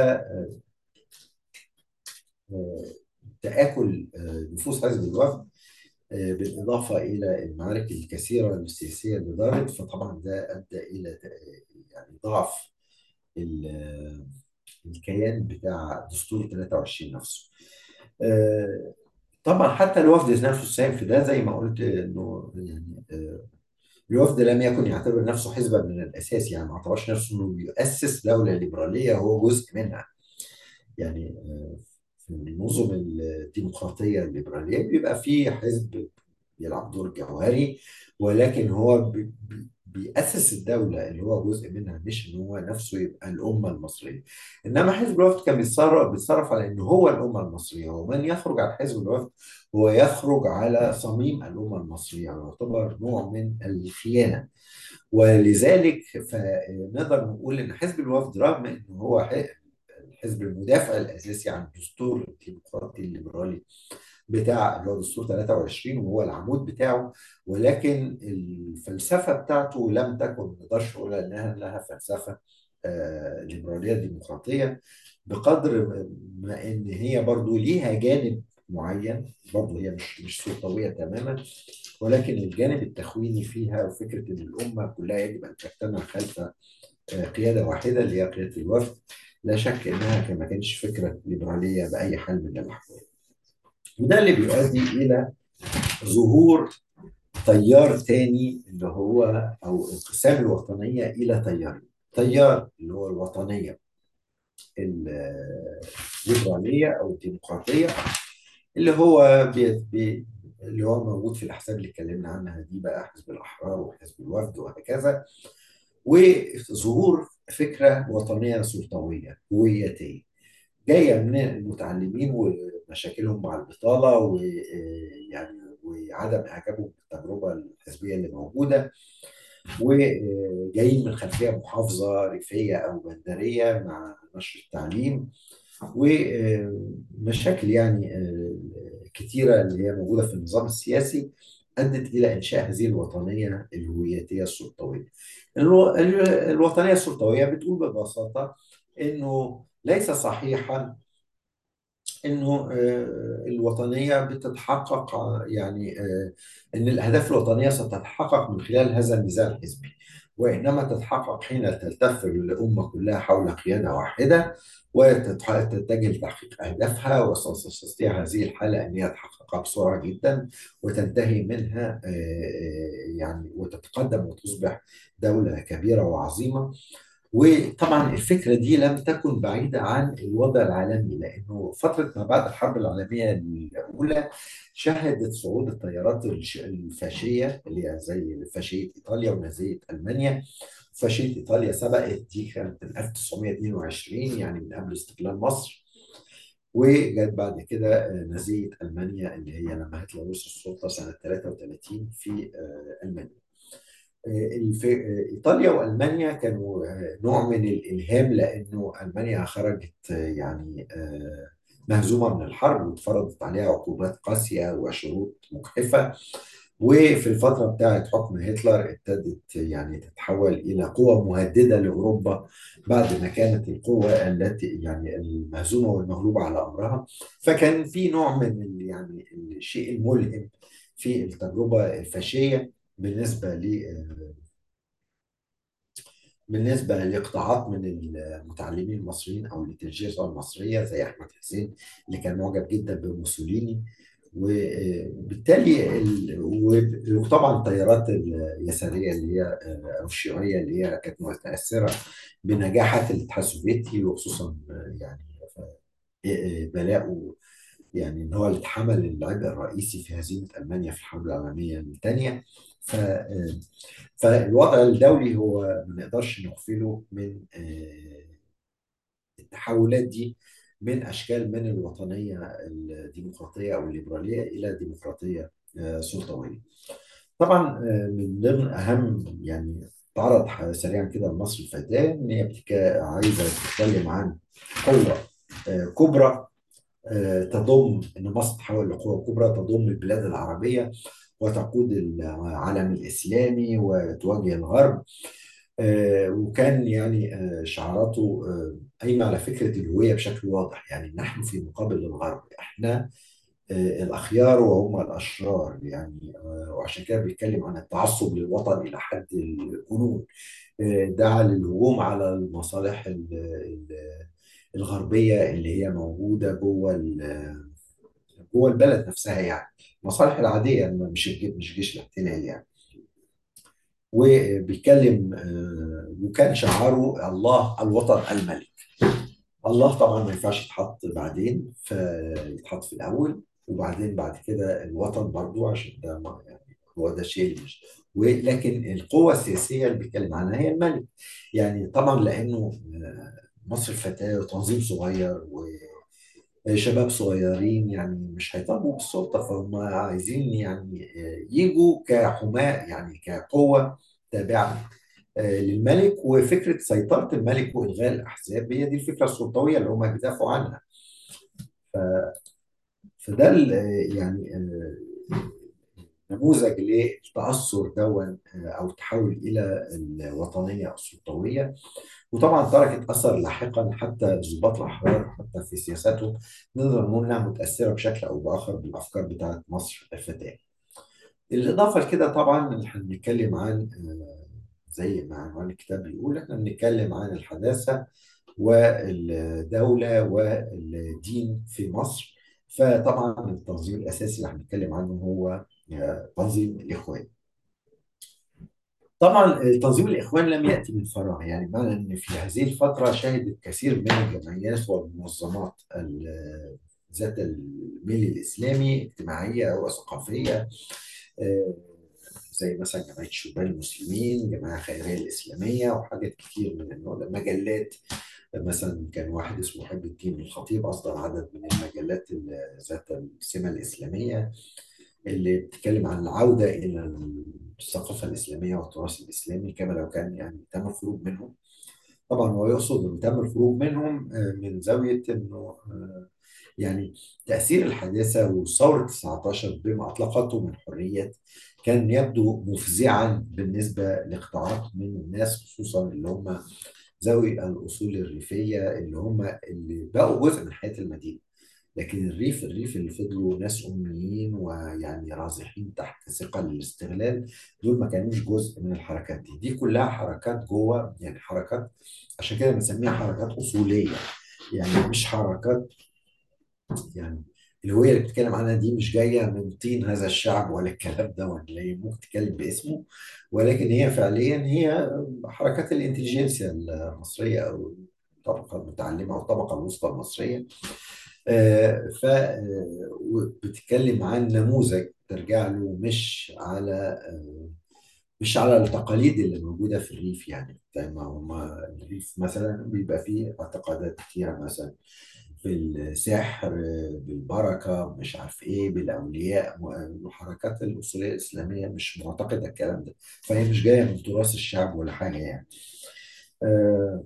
آه، تآكل آه، نفوذ حزب الوفد آه، بالإضافة إلى المعارك الكثيرة السياسية اللي دارت، فطبعا ده أدى إلى ت- يعني ضعف ال- الكيان بتاع دستور ثلاثة وعشرين نفسه. آه، طبعا حتى الوفد نفسه ساهم في ده، زي ما قلت انه يعني آه، الوفد لم يكن يعتبر نفسه حزبا من الاساس، يعني ما اعتبرش نفسه انه بيؤسس دوله ليبراليه، هو جزء منها. يعني آه، في النظم الديمقراطيه الليبراليه بيبقى في حزب بيلعب دور جوهري، ولكن هو بي- بي- بيأسس الدولة اللي هو جزء منها، مش ان هو نفسه يبقى الأمة المصرية. انما حزب الوفد كان بيتصرف بيتصرف على ان هو الأمة المصرية، ومن يخرج عن حزب الوفد هو يخرج على صميم الأمة المصرية، ويعتبر نوع من الخيانة. ولذلك فنقدر نقول ان حزب الوفد رغم ان هو ح- الحزب المدافع الاساسي عن الدستور الديمقراطي الليبرالي بتاع اللي هو دستور ثلاثة وعشرين وهو العمود بتاعه. ولكن الفلسفه بتاعته لم تكن، ما نقدرش نقول انها لها فلسفه آه، ليبراليه ديمقراطيه، بقدر ما ان هي برضو ليها جانب معين. برضو هي مش مش سلطويه تماما، ولكن الجانب التخويني فيها وفكره ان الامه كلها يجب ان تجتمع خلف آه، قياده واحده اللي هي قياده الوفد. لا شك انها ما كانتش فكره ليبراليه باي حال من الاحوال. وده اللي بيؤدي الى ظهور تيار تاني اللي هو او انقسام الوطنيه الى تيارين. تيار اللي هو الوطنيه الليبراليه او الديمقراطيه، اللي هو بي بي اللي هو موجود في الاحزاب اللي اتكلمنا عنها دي بقى، حزب الاحرار وحزب الوفد وهكذا. وظهور فكره وطنيه سلطويه هويتيه جايه من المتعلمين ومشاكلهم مع البطاله، ويعني وعدم اعجابهم بالتجربه الحزبيه اللي موجوده، وجايين من خلفيه محافظه ريفيه او بندريه مع نشر التعليم، ومشاكل يعني آه، كتيره اللي هي موجوده في النظام السياسي ادت الى انشاء هذه الوطنيه الهويتيه السلطويه. الو- ال- الوطنيه السلطويه بتقول ببساطه انه ليس صحيحا انه آه، الوطنيه بتتحقق، آه، يعني آه، ان الاهداف الوطنيه ستتحقق من خلال هذا النزاع الحزبي، وانما تتحقق حين تلتف الامه كلها حول قياده واحده وتتجه لتحقيق اهدافها، وستستطيع هذه الحاله ان هي تحققها بسرعه جدا وتنتهي منها، آه، آه، يعني وتتقدم وتصبح دوله كبيره وعظيمه. وطبعا الفكرة دي لم تكن بعيدة عن الوضع العالمي، لأنه فترة ما بعد الحرب العالمية الأولى شهدت صعود التيارات الش- الفاشية اللي هي زي فاشية إيطاليا ونازية ألمانيا. فاشية إيطاليا سبقت دي، كانت من ألف وتسعمائة واثنين وعشرين يعني من قبل استقلال مصر. وجت بعد كده آه، نازية ألمانيا اللي هي لما هتلر وصل السلطة سنة ثلاثة وثلاثين في آه، ألمانيا. الف... ايطاليا والمانيا كانوا آه، نوع من الالهام، لانه المانيا خرجت آه، يعني آه، مهزومه من الحرب واتفرضت عليها عقوبات قاسيه وشروط مجحفه. وفي الفتره بتاعه حكم هتلر ابتدت يعني تتحول الى قوه مهدده لاوروبا، بعد ما كانت القوه التي يعني المهزومه والمغلوبه على امرها. فكان في نوع من ال- يعني الشيء الملهم في التجربه الفاشيه بالنسبه بالنسبة لقطاعات من المتعلمين المصريين أو الانتليجنصيا المصرية زي أحمد حسين اللي كان معجب جدا بموسوليني. وبالتالي ال... وطبعا التيارات اليسارية اللي هي أو الشيوعية اللي هي كانت متأثرة بنجاحات الاتحاد السوفيتي، وخصوصا يعني بلاءه، يعني ان هو اللي اتحمل العبء الرئيسي في هزيمه المانيا في الحرب العالميه الثانيه. ف فالوضع الدولي هو ما نقدرش نغفله من آه، التحولات دي، من اشكال من الوطنيه الديمقراطيه او الليبراليه الى ديمقراطيه آه، سلطويه. طبعا آه، من ضمن اهم يعني تعرض سريعا كده لمصر الفتاه ان هي بتك- عايزه تتكلم عن قوه آه، كبرى آه، تضم ان مصر تحول لقوه كبرى تضم البلاد العربيه وتقود العالم الاسلامي وتواجه الغرب. آه، وكان يعني آه، شعاراته آه، قايمه على فكره الهويه بشكل واضح، يعني نحن في مقابل الغرب، احنا آه، الاخيار وهم الاشرار يعني. آه، وعشان كده بيتكلم عن التعصب للوطن الى حد الجنون. آه، دعا للهجوم على المصالح ال- ال- الغربيه اللي هي موجوده جوه ال- جوه البلد نفسها، يعني المصالح العاديه مش الج- مش جيش الاحتلال يعني. وبيتكلم آه، وكان شعاره الله الوطن الملك. الله طبعا ما ينفعش يتحط بعدين، فيتحط في الاول، وبعدين بعد كده الوطن برضو عشان ده ما يعني هو ده الشيء اللي مش. ولكن القوة السياسية اللي بيتكلم عنها هي الملك. يعني طبعا لأنه آه، مصر الفتاة وتنظيم صغير وشباب صغيرين يعني مش هيطالبوا بالسلطة، فهم عايزين يعني آه، يجوا كحماة يعني كقوة تابعة آه، للملك. وفكرة سيطرة الملك وإلغاء الأحزاب هي دي الفكرة السلطوية اللي هم بيدافعوا عنها. فده ال- يعني آه، نموذج للتأثر دون آه، أو التحول إلى الوطنية السلطوية. وطبعا تركت أثر لاحقا حتى الضباط الأحرار حتى في سياساتهم، نقدر نقول إنها متأثرة بشكل أو بآخر بالأفكار بتاعت مصر الفتاة. الإضافة لكده طبعا احنا بنتكلم عن آه، زي ما عنوان الكتاب بيقول، احنا بنتكلم عن الحداثة والدولة والدين في مصر. فطبعا التنظيم الأساسي اللي هنتكلم عنه هو آه، تنظيم الإخوان. طبعا تنظيم الإخوان لم يأتي من فراغ، يعني معنى أن في هذه الفترة شهدت كثير من الجمعيات والمنظمات ال- ذات الميل الإسلامي اجتماعية وثقافية، آه، زي مثلا جمعية شبان المسلمين، جماعة خيرية الإسلامية، وحاجات كتير من النوع ده. مجلات مثلا كان واحد اسمه محب الدين الخطيب أصدر عدد من المجلات ال- ذات السمة الإسلامية، اللي بتتكلم عن العودة إلى الثقافة الإسلامية والتراث الإسلامي، كما لو كان يعني تم الخروج منهم. طبعا هو يقصد إنه تم الخروج منهم آه، من زاوية إنه آه، يعني تأثير الحداثة وثورة تسعة عشر بما أطلقته من حريات كان يبدو مفزعا بالنسبة لقطاعات من الناس، خصوصا اللي هم ذوي الأصول الريفية، اللي هم اللي بقوا جزء من حياة المدينة. لكن الريف الريف اللي فضلوا ناس أميين ويعني رازحين تحت ثقل الاستغلال، دول ما كانوش جزء من الحركات دي. دي كلها حركات جوه، يعني حركات عشان كده بنسميها حركات أصولية، يعني مش حركات يعني الهوية اللي بتتكلم عنها دي مش جاية من طين هذا الشعب ولا الكلام ده، ولا هي ممكن تتكلم باسمه، ولكن هي فعليا هي حركات الانتليجنسيا المصرية أو الطبقة المتعلمة أو الطبقة الوسطى المصرية. آه، ف آه، بتتكلم عن نموذج ترجع له مش على آه، مش على التقاليد اللي موجودة في الريف. يعني زي ما هما الريف مثلا بيبقى فيه اعتقادات كتيرة، مثلا بالسحر، بالبركة، مش عارف ايه، بالأولياء. الحركات الأصولية الإسلامية مش معتقدة الكلام ده، فهي مش جاية من تراث الشعب ولا حاجة يعني. آه،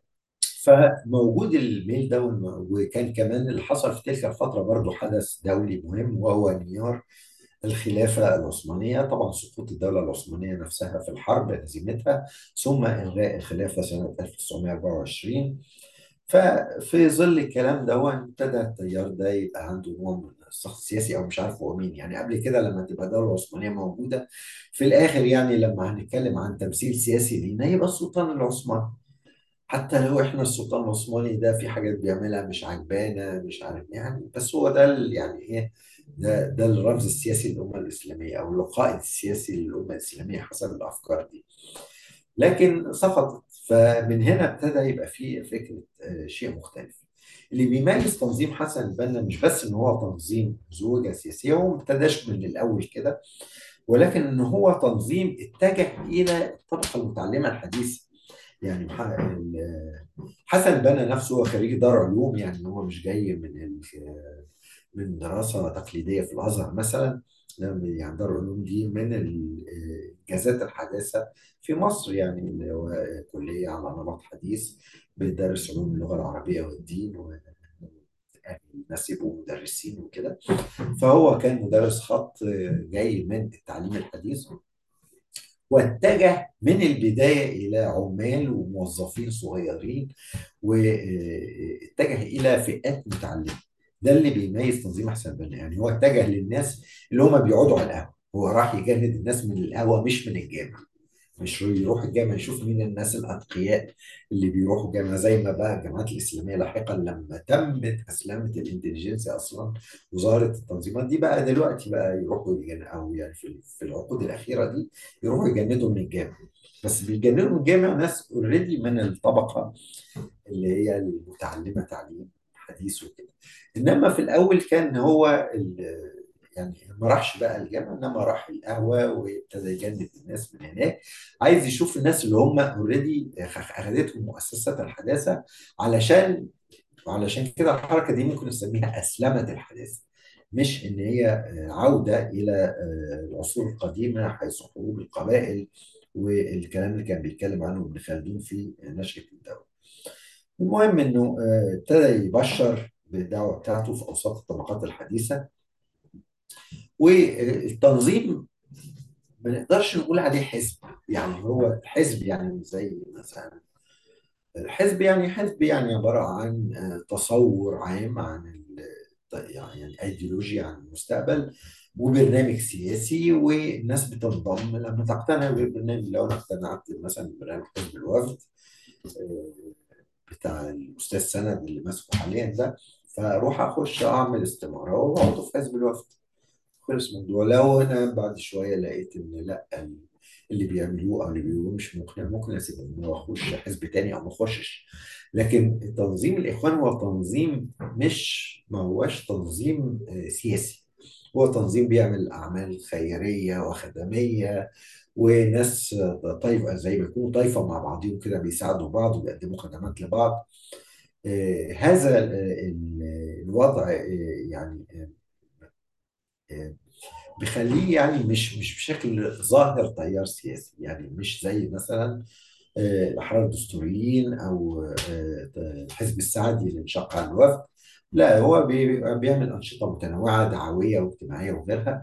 فموجود الميل ده، والم- وكان كمان اللي حصل في تلك الفترة برضو حدث دولي مهم، وهو انهيار الخلافة العثمانية. طبعا سقوط الدولة العثمانية نفسها في الحرب، هزيمتها، ثم إلغاء الخلافة سنة ألف وتسعمائة وأربعة وعشرين. ففي ظل الكلام ده ابتدى التيار ده يبقى عنده نوع من السخط السياسي، او مش عارف هو مين. يعني قبل كده لما تبقى الدوله العثمانيه موجوده في الاخر، يعني لما هنتكلم عن تمثيل سياسي لينا يبقى السلطان العثماني، حتى لو احنا السلطان العثماني ده في حاجات بيعملها مش عجبانا مش عارف يعني، بس هو ده ال- يعني ايه، ده ده الرمز السياسي للامه الاسلاميه او القائد السياسي للامه الاسلاميه حسب الافكار دي. لكن سقطت، فمن هنا ابتدى يبقى فيه فكره آه، شيء مختلف. اللي بيميز تنظيم حسن البنا مش بس ان هو تنظيم زوجة سياسية، هو ما ابتداش من الاول كده، ولكن ان هو تنظيم اتجه الى الطبقة المتعلمة الحديثة. يعني مح- ال- حسن بنا نفسه هو خريج دار علوم، يعني هو مش جاي من ال- من دراسة تقليدية في الأزهر مثلا. لا، يعني دار العلوم دي من الجازات الحداثة في مصر، يعني اللي هو كلية على نمط حديث بتدرس علوم اللغة العربية والدين، والناس يبقوا مدرسين وكده. فهو كان مدرس خط جاي من التعليم الحديث، واتجه من البداية إلى عمال وموظفين صغيرين، واتجه إلى فئات متعلمة. ده اللي بيميز تنظيم أحسن بنا، يعني هو اتجه للناس اللي هم بيقعدوا على القهوة. هو راح يجند الناس من القهوة مش من الجامعة، مش يروح الجامعة يشوف مين الناس الأتقياء اللي بيروحوا جامعة، زي ما بقى الجامعات الإسلامية لاحقا لما تمت أسلمة الانتليجنس أصلا وظهرت التنظيمات دي، بقى دلوقتي بقى يروحوا يجن أو يعني في في العقود الأخيرة دي يروحوا يجندوا من الجامعة. بس بيجندوا من الجامعة ناس اوريدي من الطبقة اللي هي المتعلمة تعليم حديث وكده. إنما في الأول كان هو ال- يعني ما راحش بقى الجامعة، إنما راح القهوة وابتدى يجند الناس من هناك، عايز يشوف الناس اللي هم اوريدي أخذتهم مؤسسات الحداثة. علشان وعلشان كده الحركة دي ممكن نسميها أسلمة الحداثة، مش إن هي آه، عودة إلى آه، العصور القديمة حيث حروب القبائل والكلام اللي كان بيتكلم عنه ابن خلدون في نشأة الدولة. المهم انه آه، ابتدى يبشر بالدعوة بتاعته في أوساط الطبقات الحديثة. والتنظيم ما نقدرش نقول عليه حزب، يعني هو حزب يعني زي مثلا الحزب، يعني حزب يعني عبارة عن آه، تصور عام عن ال- يعني ايديولوجيا عن المستقبل وبرنامج سياسي، والناس بتنضم لما تقتنع بالبرنامج. لو انا اقتنعت مثلا ببرنامج حزب الوفد آه، بتاع الاستاذ سند اللي ماسكه حاليا ده، فاروح اخش اعمل استماره واحطه في حزب الوفد، خلص الموضوع. لو انا بعد شويه لقيت ان لا، اللي بيعملوه او اللي بيقولوه مش مقنع، ممكن اسيبهم واخش حزب تاني او ما اخشش. لكن تنظيم الاخوان هو تنظيم، مش ما هوش تنظيم آه، سياسي. هو تنظيم بيعمل اعمال خيريه وخدميه، وناس آه، طايفه زي ما يكونوا طايفه مع بعضهم كده، بيساعدوا بعض وبيقدموا خدمات لبعض. آه، هذا آه، ال- الوضع آه، يعني آه، بيخليه يعني مش مش بشكل ظاهر تيار سياسي، يعني مش زي مثلا آه، الأحرار الدستوريين أو آه، الحزب السعدي اللي انشق عن الوفد. لا، هو بي- بيعمل أنشطة متنوعة دعوية واجتماعية وغيرها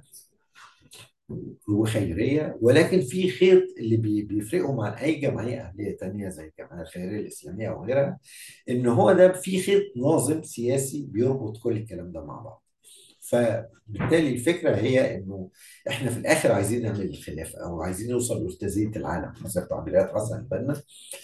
وخيرية، ولكن في خيط اللي بي- بيفرقهم عن أي جمعية أهلية تانية زي الجمعية الخيرية الإسلامية أو غيرها، إن هو ده في خيط ناظم سياسي بيربط كل الكلام ده مع بعض. فبالتالي الفكره هي انه احنا في الاخر عايزين نعمل الخلافه او عايزين نوصل لاستاذيه العالم حسب تعبيرات حسن البنا.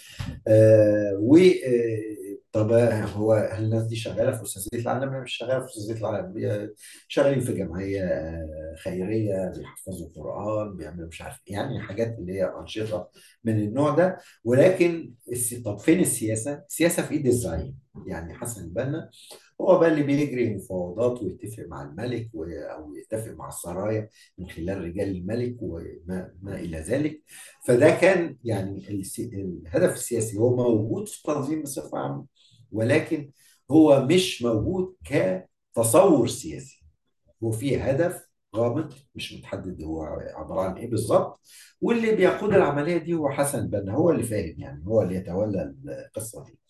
آه و آه طب هو هل الناس دي شغاله في استاذيه العالم؟ هي مش شغاله في استاذيه العالم، بي- شغالين في جمعيه آه خيريه، بيحفظوا القران، بيعملوا مش عارف إيه، يعني حاجات اللي هي انشطه من النوع ده. ولكن الس- طب فين السياسه؟ السياسه في ايد الزعيم، يعني حسن البنا هو بقى اللي بيجري مفاوضات ويتفق مع الملك و... او يتفق مع السرايا من خلال رجال الملك وما ما الى ذلك. فده كان يعني السي... الهدف السياسي هو موجود في التنظيم بصفه عامه، ولكن هو مش موجود كتصور سياسي. هو فيه هدف غامض مش متحدد هو عباره عن ايه بالظبط، واللي بيقود العمليه دي هو حسن البنا، هو اللي فاهم، يعني هو اللي يتولى القصه دي.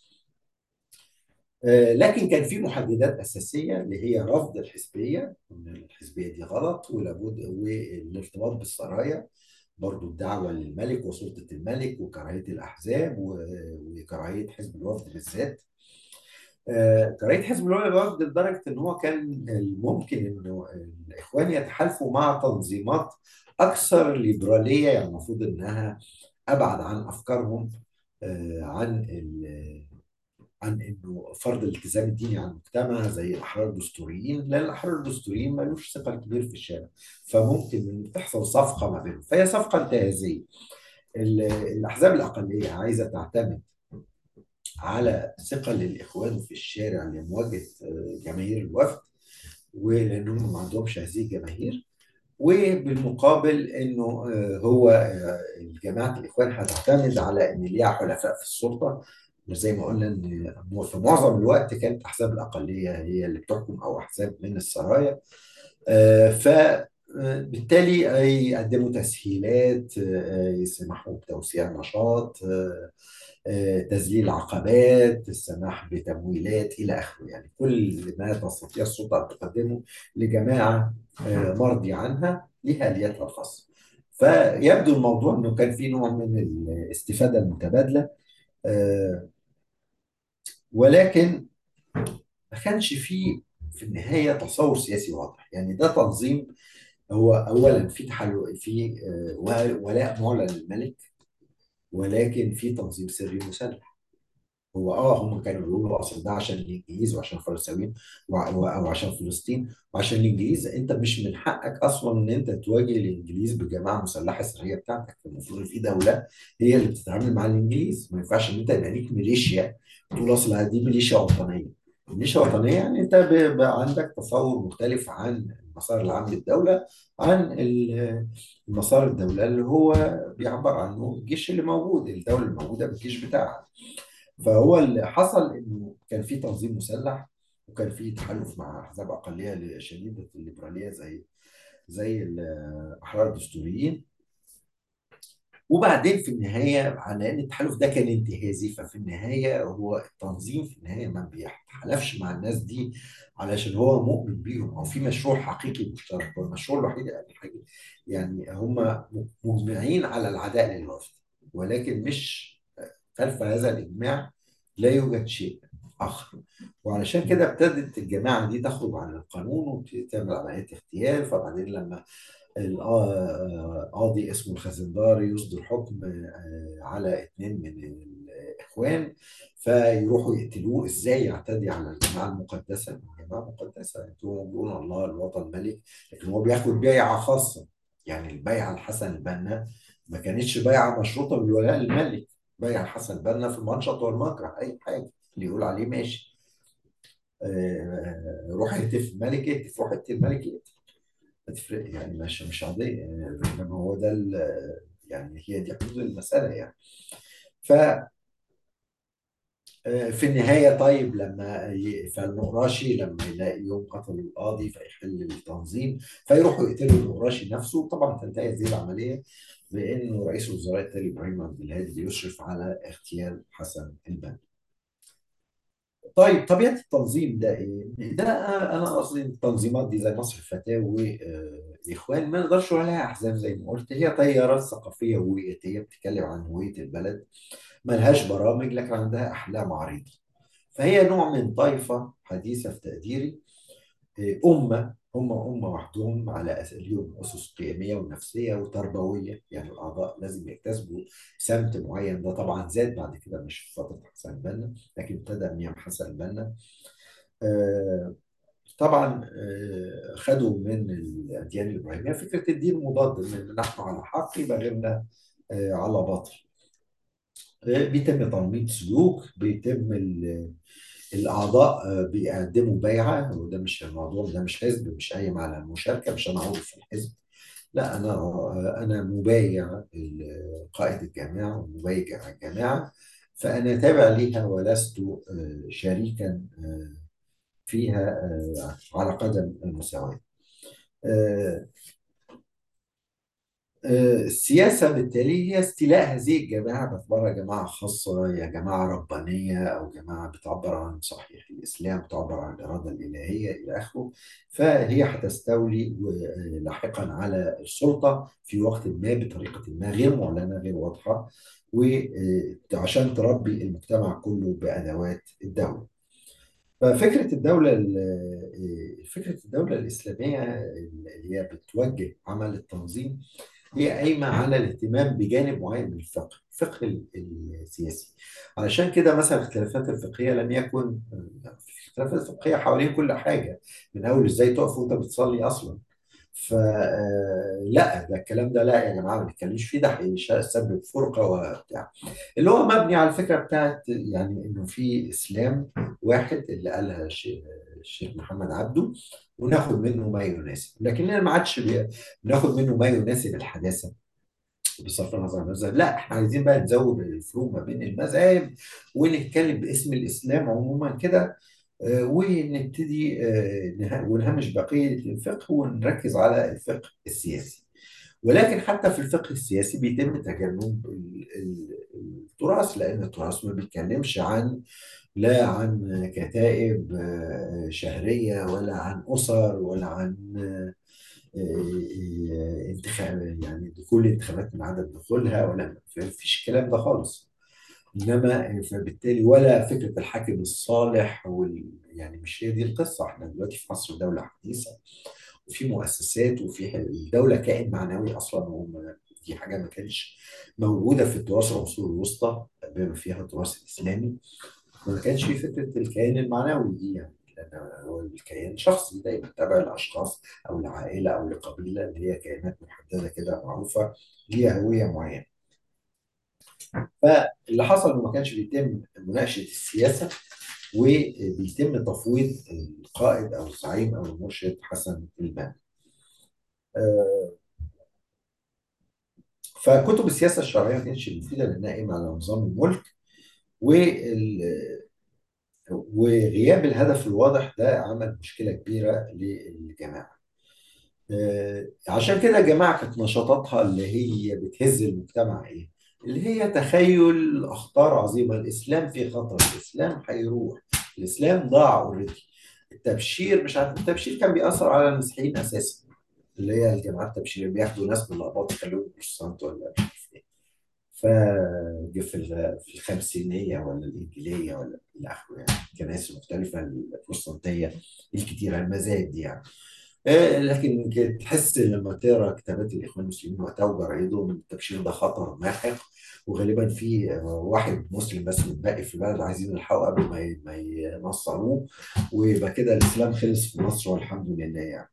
آه، لكن كان في محددات أساسية اللي هي رفض الحزبية، إن الحزبية دي غلط ولابد، والارتباط بالسرايا، برضو الدعوة للملك وسلطة الملك وكراهية الأحزاب و- وكراهية حزب الوفد بالذات. آه، كراهية حزب الوفد لدرجة إن هو كان الممكن إنه الإخوان يتحالفوا مع تنظيمات أكثر ليبرالية، يعني المفروض إنها أبعد عن أفكارهم آه، عن عن انه فرض الالتزام الديني على المجتمع زي الاحرار الدستوريين، لان الاحرار الدستوريين ملوش ثقل كبير في الشارع، فممكن إن تحصل صفقه ما بينهم، فهي صفقه انتهازيه. ال- الاحزاب الاقليه عايزه تعتمد على ثقل الاخوان في الشارع لمواجهه آه، جماهير الوفد، ولانهم ما عندهمش هذه الجماهير. وبالمقابل انه آه، هو آه، جماعه الاخوان هتعتمد على ان ليها حلفاء في السلطه، زي ما قلنا ان في معظم الوقت كانت احزاب الاقليه هي اللي بتحكم او احزاب من السرايا. آه، فبالتالي يقدموا تسهيلات، آه، يسمحوا بتوسيع النشاط، آه، آه، تذليل عقبات، السماح بتمويلات الى اخره، يعني كل ما تستطيع السلطه ان تقدمه لجماعه آه، مرضي عنها لها الياتها الخاصه. فيبدو الموضوع انه كان في نوع من الاستفاده المتبادله، آه، ولكن ما كانش فيه في النهايه تصور سياسي واضح. يعني ده تنظيم، هو اولا في تحلل، في آه، ولاء معلن للملك، ولكن في تنظيم سري مسلح. هو اه هم كانوا بيقولوا اصل ده عشان الانجليز وعشان الفرنساويين وع- و- او عشان فلسطين وعشان الانجليز. انت مش من حقك اصلا ان انت تواجه الانجليز بجماعه مسلحه سريه بتاعتك. المفروض في دوله هي اللي بتتعامل مع الانجليز، ما ينفعش ان انت يبقى ليك ميليشيا تقول اصل دي ميليشيا وطنيه. ميليشيا وطنيه يعني انت بيبقى عندك تصور مختلف عن المسار العام للدوله، عن ال- المسار الدوله اللي هو بيعبر عنه الجيش اللي موجود، الدوله الموجوده بالجيش بتاعها. فهو اللي حصل انه كان في تنظيم مسلح، وكان في تحالف مع احزاب اقليه شديده الليبراليه زي زي الاحرار الدستوريين. وبعدين في النهايه، على ان التحالف ده كان انتهازي، ففي النهايه هو التنظيم في النهايه ما بيتحالفش مع الناس دي علشان هو مؤمن بيهم او في مشروع حقيقي مشترك. هو المشروع الوحيد يعني حاجه، يعني هم مجمعين على العداء للوفد، ولكن مش خلف هذا الاجماع لا يوجد شيء اخر. وعلشان كده ابتدت الجماعه دي تخرج عن القانون وتعمل عمليات اغتيال. فبعدين لما القاضي اسمه الخزنداري يصدر حكم آه، على اثنين من الإخوان، فيروحوا يقتلوه. ازاي يعتدي على الجماعة المقدسة؟ الجماعة المقدسة انتوا بيقولوا الله الوطن ملك، لكن هو بياخد بيعة خاصة. يعني البيعة لحسن البنا ما كانتش بيعة مشروطة بالولاء الملك، بيعة حسن البنا في المنشط والمكره، أي حاجة اللي يقول عليه ماشي. آه، روح اهتف الملك اهتف، روح اهتف الملك اهتف، بتفرق يعني، مش مش عادية يعني. إنما هو ده ال- يعني هي دي حدود المسألة يعني. ف آه، في النهاية طيب لما ي- فالنقراشي لما يلاقي يوم قتل القاضي فيحل التنظيم، فيروحوا يقتلوا النقراشي نفسه. طبعا تنتهي هذه العملية بأنه رئيس الوزراء التالي إبراهيم عبد الهادي بيشرف على اغتيال حسن البنا. طيب طبيعة التنظيم ده ايه؟ ده انا قصدي التنظيمات دي زي مصر الفتاوي والاخوان ما نقدرش نقول عليها احزاب، زي ما قلت هي تيارات ثقافية هويتية بتتكلم عن هوية البلد، ملهاش برامج لكن عندها احلام عريضة. فهي نوع من طائفة حديثة في تقديري، أمة هم أمة وحدهم على أس- ليهم أسس قيمية ونفسية وتربوية. يعني الأعضاء لازم يكتسبوا سمت معين. ده طبعا زاد بعد كده مش في فترة حسن البنا، لكن ابتدى من أيام حسن البنا. آه، طبعا آه، خدوا من الأديان الإبراهيمية فكرة الدين مضاد، إن نحن على حق يبقى غيرنا آه، على باطل. آه، بيتم تنميط سلوك، بيتم ال- الأعضاء آه، بيقدموا بيعة. وده مش الموضوع، ده مش حزب مش قايم على المشاركة، مش أنا عضو في الحزب، لا أنا آه، أنا مبايع ال- قائد الجماعة ومبايع الجماعة، فأنا تابع ليها ولست آه، شريكا آه، فيها آه، على قدم المساواة. آه، آه، السياسة بالتالي هي استيلاء هذه الجماعة باعتبارها جماعة خاصة، يا جماعة ربانية أو جماعة بتعبر عن صحيح الإسلام، بتعبر عن الإرادة الإلهية إلى آخره. فهي هتستولي آه، لاحقا على السلطة في وقت ما بطريقة ما غير معلنة غير واضحة، وعشان تربي المجتمع كله بأدوات الدولة. ففكرة الدولة ال- فكرة الدولة الإسلامية اللي هي بتوجه عمل التنظيم هي قايمة على الاهتمام بجانب معين من الفقه، الفقه ال- السياسي. علشان كده مثلا الاختلافات الفقهية لم يكن في اختلافات فقهية حوالين كل حاجة، من أول إزاي تقف وأنت بتصلي أصلا. فلا ده الكلام ده لا يا جماعة ما نتكلمش فيه، ده هيسبب فرقة وبتاع. اللي هو مبني على الفكرة بتاعت يعني إنه في إسلام واحد اللي قالها الشيخ الشيخ محمد عبده، وناخد منه ما يناسب. لكننا ما عادش بي- بناخد منه ما يناسب الحداثة بصرف النظر عن المذهب. لا احنا عايزين بقى نزود الفروق ما بين المذاهب ونتكلم باسم الإسلام عموما كده. آه، ونبتدي آه، نه- ونهمش بقية الفقه ونركز على الفقه السياسي. ولكن حتى في الفقه السياسي بيتم تجنب ال- ال- التراث، لأن التراث ما بيتكلمش عن لا عن كتائب آه، شهرية ولا عن أسر ولا عن انتخاب يعني دخول الانتخابات من عدد دخولها، ولا فيش الكلام ده خالص. انما فبالتالي ولا فكره الحاكم الصالح وال يعني مش هي دي القصه. احنا دلوقتي في مصر دوله حديثه وفي مؤسسات وفي الدوله كائن معنوي اصلا، وما- دي حاجه ما كانتش موجوده في التراث العصور الوسطى بما فيها التراث الاسلامي. ما كانش في فكرة الكيان المعنوي دي يعني، لأن هو الكيان شخصي دايما تابع لأشخاص أو لعائلة أو لقبيلة اللي هي كيانات محددة كده معروفة ليها هوية معينة. فاللي حصل إنه ما كانش بيتم مناقشة السياسة، وبيتم تفويض القائد أو الزعيم أو المرشد حسن البنا. آه، فكتب السياسة الشرعية ما كانتش مفيدة لأنها قايمة على نظام الملك، وال وغياب الهدف الواضح ده عمل مشكلة كبيرة للجماعة. آه، عشان كده يا جماعة كانت نشاطاتها اللي هي بتهز المجتمع ايه؟ اللي هي تخيل أخطار عظيمة. الإسلام في خطر، الإسلام هيروح، الإسلام ضاع اوريدي. التبشير، مش عارف، التبشير كان بيأثر على المسيحيين أساسا، اللي هي الجماعات التبشيرية بياخدوا ناس من الأقباط يخلوهم بروتستانت ولا مش عارف ايه. فجه في ال- في الخمسينية ولا الإنجيلية ولا إلى آخره، يعني الكنائس المختلفة البروتستانتية الكتيرة، المذاهب دي يعني. آه، لكن ك- تحس لما تقرا كتابات الاخوان المسلمين وقتها وجرايدهم إن التبشير ده خطر ماحق، وغالبا في آه، واحد مسلم بس متبقي في البلد عايزين يلحقوا قبل ما ي- ما ينصروه، ويبقى كده الاسلام خلص في مصر والحمد لله يعني.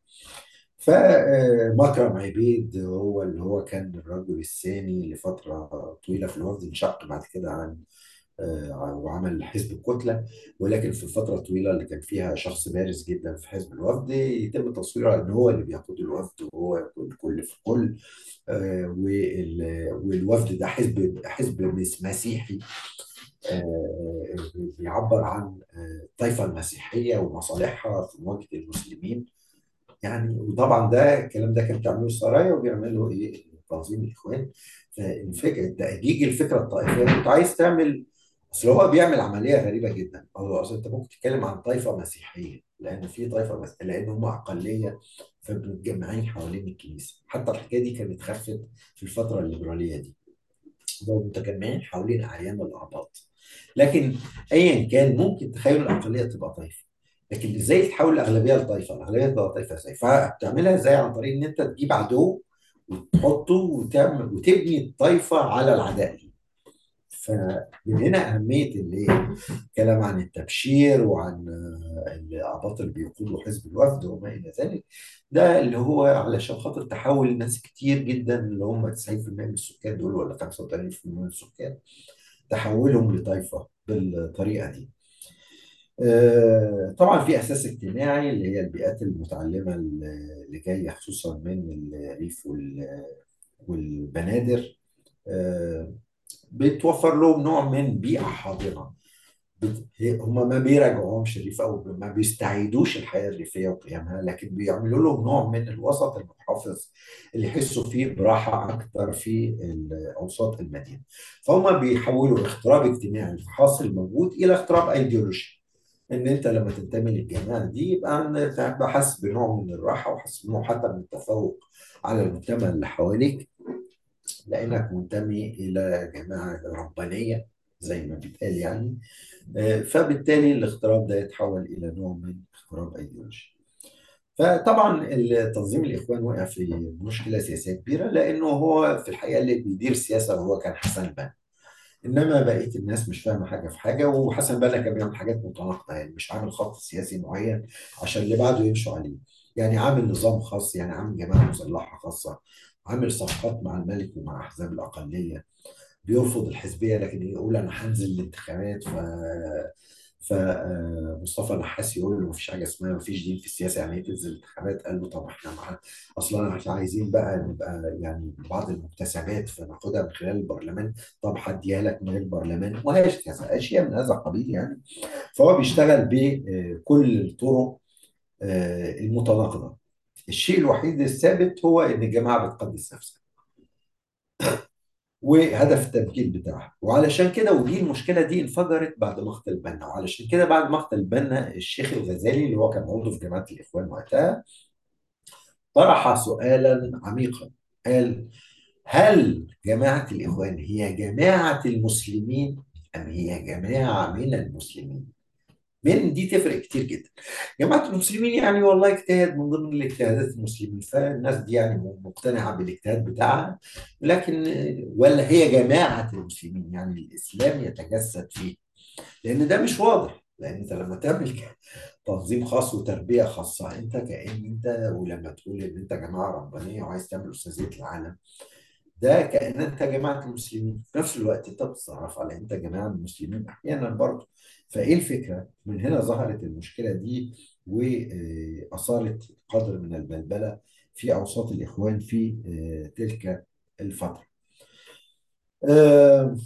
فمكرم عبيد هو اللي هو كان الرجل الثاني لفترة طويلة في الوفد، انشق بعد كده عن آه، وعمل حزب الكتلة. ولكن في الفترة الطويلة اللي كان فيها شخص بارز جدا في حزب الوفد يتم تصويره ان هو اللي بيقود الوفد وهو الكل في الكل. آه، وال- والوفد ده حزب حزب مس- مسيحي، آه، بيعبر عن آه، الطائفة المسيحية ومصالحها في مواجهة المسلمين يعني. وطبعا ده الكلام ده كان بيعمله السرايا وبيعمله ايه تنظيم الاخوان. فالفكره تأجيج الفكره الطائفيه، كنت عايز تعمل، اصل هو بيعمل عمليه غريبه جدا. هو اصل انت ممكن تتكلم عن طائفه مسيحيه لان في طائفه مس... لان هم اقليه، فمتجمعين حوالين الكنيسه. حتى الحكايه دي كانت خفت في الفتره الليبراليه دي، بقوا متجمعين حوالين اعيان الاعباط. لكن ايا كان ممكن تخيل الاقليه تبقى طائفه، لكن ازاي تحول الاغلبيه لطائفه؟ الاغلبيه تبقى طائفه ازاي؟ فبتعملها ازاي؟ عن طريق ان انت تجيب عدو وتحطه وتعمل وتبني الطائفه على العداء دي. فمن هنا اهميه اللي هي كلام عن التبشير وعن آه، الاعباط اللي بيقودوا حزب الوفد وما الى ذلك. ده اللي هو علشان خاطر تحول ناس كتير جدا اللي هم تسعين في المية من السكان دول ولا خمسة وثمانين في المية من السكان، تحولهم لطائفة بالطريقة دي. آه، طبعا في أساس اجتماعي اللي هي البيئات المتعلمة اللي جاية خصوصا من الريف وال- والبنادر. آه، بتوفر لهم نوع من بيئة حاضنة. بت- هي- هم ما بيراجعوهمش الريف او ما بيستعيدوش الحياه الريفيه وقيمها، لكن بيعملوا لهم نوع من الوسط المحافظ اللي يحسوا فيه براحه اكثر في اوساط المدينه. فهم بيحولوا اغتراب اجتماعي حاصل موجود الى اغتراب ايديولوجي. ان انت لما تنتمي للجماعه دي يبقى انت تبقى حاسس بنوع من الراحه وحاسس بنوع حتى من التفوق على المجتمع اللي حواليك، لانك منتمي الى جماعه ربانيه زي ما بيتقال يعني. آه، فبالتالي الاغتراب ده يتحول الى نوع من اغتراب ايديولوجي. فطبعا تنظيم الاخوان وقع في مشكله سياسيه كبيره، لانه هو في الحقيقه اللي بيدير السياسه هو كان حسن البنا، انما بقيه الناس مش فاهمه حاجه في حاجه. وحسن البنا كان بيعمل حاجات متناقضه، يعني مش عامل خط سياسي معين عشان اللي بعده يمشوا عليه. يعني عامل نظام خاص، يعني عامل جماعه مسلحه خاصه، عامل صفقات مع الملك ومع احزاب الاقليه، بيرفض الحزبيه لكن يقول انا هنزل الانتخابات. ف فمصطفى نحاس يقول له مفيش حاجه اسمها مفيش دين في السياسه، يعني ايه تنزل الانتخابات؟ قال له طب احنا مع اصلا احنا عايزين بقى نبقى يعني بعض المكتسبات فناخدها من خلال البرلمان. طب هديها لك من البرلمان، وهكذا اشياء من هذا القبيل يعني. فهو بيشتغل بكل الطرق آه، المتناقضه. الشيء الوحيد الثابت هو ان الجماعه بتقدس نفسها وهدف التمكين بتاعها. وعلشان كده، ودي المشكله دي انفجرت بعد مقتل البنا، وعلشان كده بعد مقتل البنا الشيخ الغزالي اللي هو كان عضو في جماعه الاخوان وقتها طرح سؤالا عميقا. قال: هل جماعه الاخوان هي جماعه المسلمين ام هي جماعه من المسلمين؟ من دي تفرق كتير جدا. جماعة المسلمين يعني والله اجتهاد من ضمن الاجتهادات المسلمين، فالناس دي يعني مقتنعة بالاجتهاد بتاعها. لكن ولا هي جماعة المسلمين يعني الإسلام يتجسد فيه؟ لأن ده مش واضح. لأن أنت لما تعمل تنظيم خاص وتربية خاصة، أنت كأن أنت، ولما تقول إن أنت جماعة ربانية وعايز تعمل أستاذية العالم، ده كأن انت جماعة المسلمين في نفس الوقت انت بتتصرف على انت جماعة المسلمين احيانا برضه. فايه الفكرة؟ من هنا ظهرت المشكلة دي واثارت قدر من البلبلة في اوساط الاخوان في آه، تلك الفترة. آه،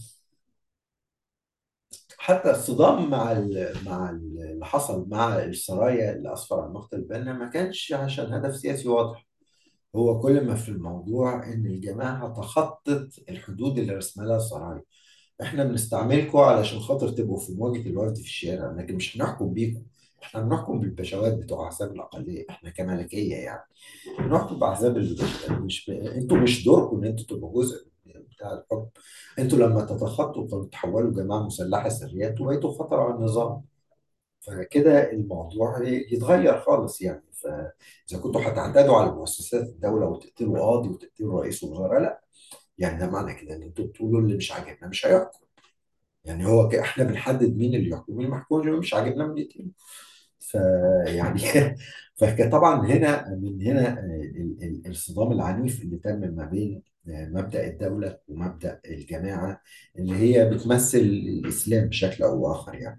حتى الصدام مع ال مع ال- اللي حصل مع السرايا اللي اسفر عن مقتل البنا ما كانش عشان هدف سياسي واضح. هو كل ما في الموضوع ان الجماعه تخطت الحدود اللي رسمها لها الصهاينه. احنا بنستعملكم علشان خاطر تبقوا في مواجهه الوفد في الشارع، لكن مش هنحكم بيكم. احنا بنحكم بالبشوات بتوع احزاب الاقليه، احنا كملكيه يعني. بنحكم باحزاب البش... مش ب... انتوا مش دوركم ان انتوا تبقوا جزء بتاع الحكم. انتوا لما تتخطوا تحولوا جماعه مسلحه سريات وبقيتوا خطر على النظام، فكده الموضوع يتغير خالص يعني. فاذا كنتوا هتعتدوا على مؤسسات الدوله وتقتلوا قاضي وتقتلوا رئيس وزراء، لا، يعني ده معنى كده ان انتوا بتقولوا اللي مش عاجبنا مش هيحكم. يعني هو ك- احنا بنحدد مين اللي يحكم مين ما يحكمش، اللي مش عاجبنا بنقتله. فيعني فطبعا هنا من هنا ال- ال- الصدام العنيف اللي تم ما بين مبدأ الدولة ومبدأ الجماعة اللي هي بتمثل الإسلام بشكل أو آخر يعني.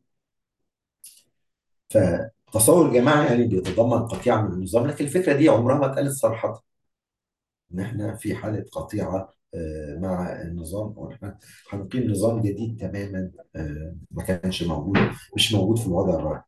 فتصور الجماعة يعني بيتضمن قطيعة من النظام، لكن الفكرة دي عمرها ما اتقالت صراحة إن إحنا في حالة قطيعة آه، مع النظام، واحنا هنقيم نظام جديد تماما آه، ما كانش موجود، مش موجود في الوضع الراهن.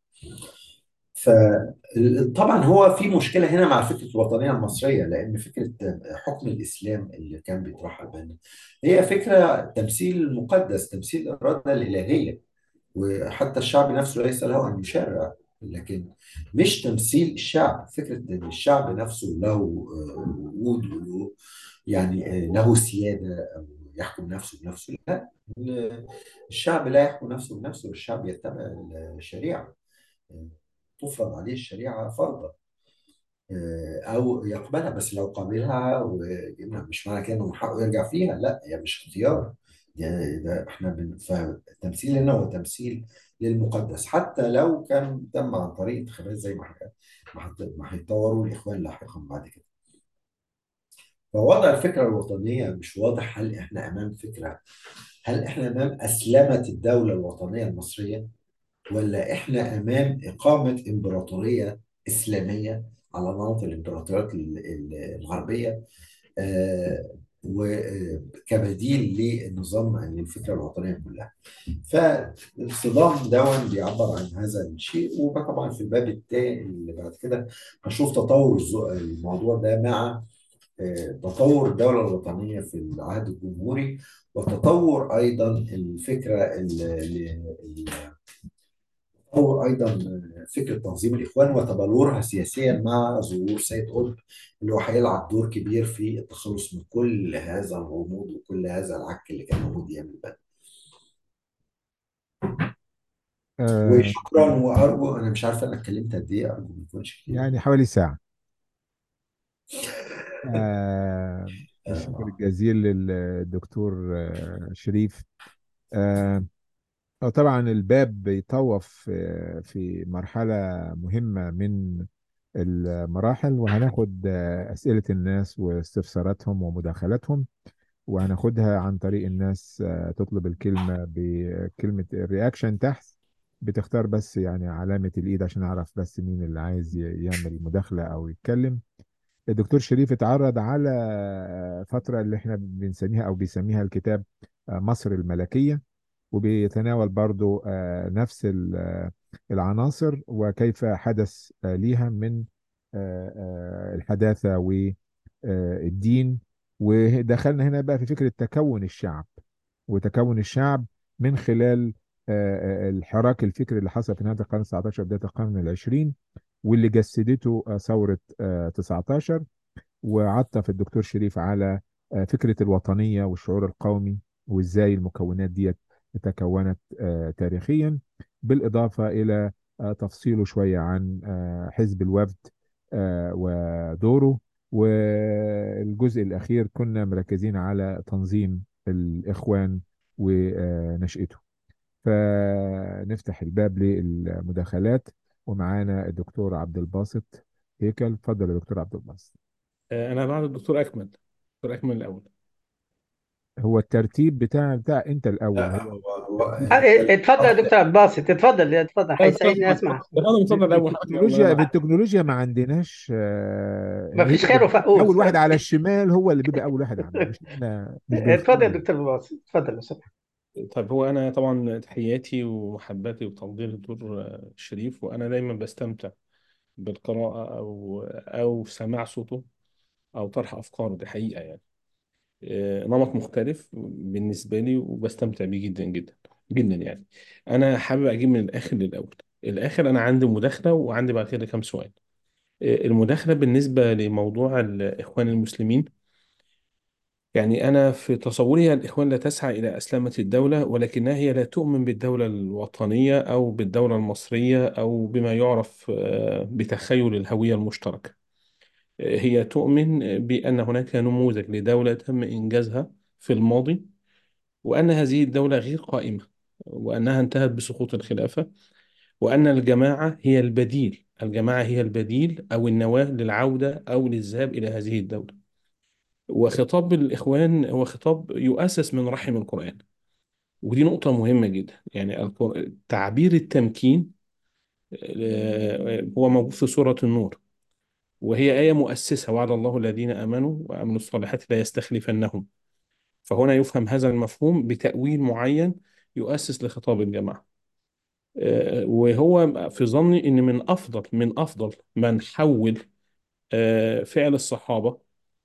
فطبعا هو في مشكله هنا مع فكره الوطنيه المصريه، لان فكره حكم الاسلام اللي كان بيطرحها البنا هي فكره تمثيل مقدس، تمثيل الاراده الالهيه، وحتى الشعب نفسه ليس له ان يشرع، لكن مش تمثيل الشعب. فكره ان الشعب نفسه له آه، وجود وله يعني آه، له سياده او يحكم نفسه بنفسه، لا، الشعب لا يحكم نفسه بنفسه، الشعب يتبع الشريعه، تفرض عليه الشريعة فرضا آه، أو يقبلها. بس لو قبلها وجبنا، مش معنى كده إنه من حقه يرجع فيها، لا، هي مش اختيار. يعني ده احنا بن... فالتمثيل هنا هو تمثيل للمقدس، حتى لو كان تم عن طريق انتخابات زي ما ح- ما هت- ما هيطوروا الإخوان لاحقا بعد كده. فوضع الفكرة الوطنية مش واضح. هل احنا أمام فكرة، هل احنا أمام أسلمة الدولة الوطنية المصرية، ولا احنا امام اقامه امبراطوريه اسلاميه على نمط الامبراطوريات ال- ال- الغربيه، آه، وكبديل للنظام للفكره الوطنيه كلها. فالصدام دون بيعبر عن هذا الشيء. وطبعا في الباب التاني اللي بعد كده هنشوف تطور الز- الموضوع ده مع آه، تطور الدولة الوطنية في العهد الجمهوري، وتطور أيضا الفكرة أو أيضا فكرة تنظيم الإخوان وتبلورها سياسيا مع ظهور سيد قطب، اللي هو هيلعب دور كبير في التخلص من كل هذا الغموض وكل هذا العك اللي كان موجود أيام البدء. آه وشكرا، وأرجو، أنا مش عارف أنا اتكلمت قد إيه، أرجو ما يكونش كتير. يعني حوالي ساعة. آه الشكر آه. الجزيل للدكتور آه شريف. آه آه، طبعا الباب بيطوف آه، في مرحلة مهمة من المراحل، وهناخد آه، أسئلة الناس واستفساراتهم ومداخلاتهم، وهناخدها عن طريق الناس آه، تطلب الكلمة بكلمة الرياكشن تحت. بتختار بس يعني علامة الإيد عشان أعرف بس مين اللي عايز ي- يعمل مداخلة أو يتكلم. الدكتور شريف اتعرض على آه، فترة اللي احنا بنسميها أو بيسميها الكتاب آه، مصر الملكية، وبيتناول برضو آه، نفس ال- آه، العناصر وكيف حدث آه، ليها من آه، آه، الحداثة والدين. ودخلنا هنا بقى في فكرة تكون الشعب، وتكون الشعب من خلال آه، آه، الحراك الفكري اللي حصل في نهاية القرن التاسع عشر بداية القرن العشرين، واللي جسدته آه، ثورة آه، تسعة عشر. وعطف الدكتور شريف على آه، فكرة الوطنية والشعور القومي، وإزاي المكونات دي تكونت آه، تاريخيا، بالإضافة إلى آه، تفصيله شوية عن آه، حزب الوفد آه، ودوره. والجزء الأخير كنا مركزين على تنظيم الإخوان ونشأته. فنفتح الباب للمداخلات، ومعانا الدكتور عبد الباسط هيكل. اتفضل يا دكتور عبد الباسط. آه، انا بعد الدكتور اكمل. دكتور اكمل الاول. هو الترتيب بتاع بتاع انت الاول، لا، هو هو هو الترتيب. انت آه، اتفضل يا الأفضل. دكتور باسط، اتفضل اتفضل، خلاص خلاص هيسعدني خلاص اسمع. خلاص. انا في متفضل في الاول حضرتك الاول انا التكنولوجيا في بعد. التكنولوجيا ما عندناش آه، ما هي فيش خير اول وفقوس. واحد على الشمال هو اللي بيبقى اول واحد عندنا، مش احنا مش اتفضل يا بالخير. دكتور باسط، اتفضل يا استاذ. طيب هو انا طبعا تحياتي ومحباتي وتقديري للدكتور آه، شريف، وانا دايما بستمتع بالقراءة او او سماع صوته. او طرح افكاره، دي حقيقه يعني. آه، نمط مختلف بالنسبه لي وبستمتع بيه جدا جدا جدا يعني. انا حابب اجيب من الاخر للاول. الاخر انا عندي مداخله وعندي بعد كده كام سؤال. آه، المداخله بالنسبه لموضوع الاخوان المسلمين. يعني أنا في تصوري الإخوان لا تسعى إلى أسلمة الدولة، ولكنها هي لا تؤمن بالدولة الوطنية أو بالدولة المصرية أو بما يعرف آه، بتخيل الهوية المشتركة. آه، هي تؤمن بأن هناك نموذج لدولة تم إنجازها في الماضي، وأن هذه الدولة غير قائمة، وأنها انتهت بسقوط الخلافة، وأن الجماعة هي البديل الجماعة هي البديل أو النواة للعودة أو للذهاب إلى هذه الدولة. وخطاب الإخوان هو خطاب يؤسس من رحم القرآن. ودي نقطة مهمة جدا. يعني القر- تعبير التمكين آه، هو موجود في سورة النور، وهي آية مؤسسة: وعد الله الذين آمنوا وعملوا الصالحات لا يستخلفنهم. فهنا يفهم هذا المفهوم بتأويل معين يؤسس لخطاب الجماعة. آه، وهو في ظني إن من أفضل من أفضل من حول آه، فعل الصحابة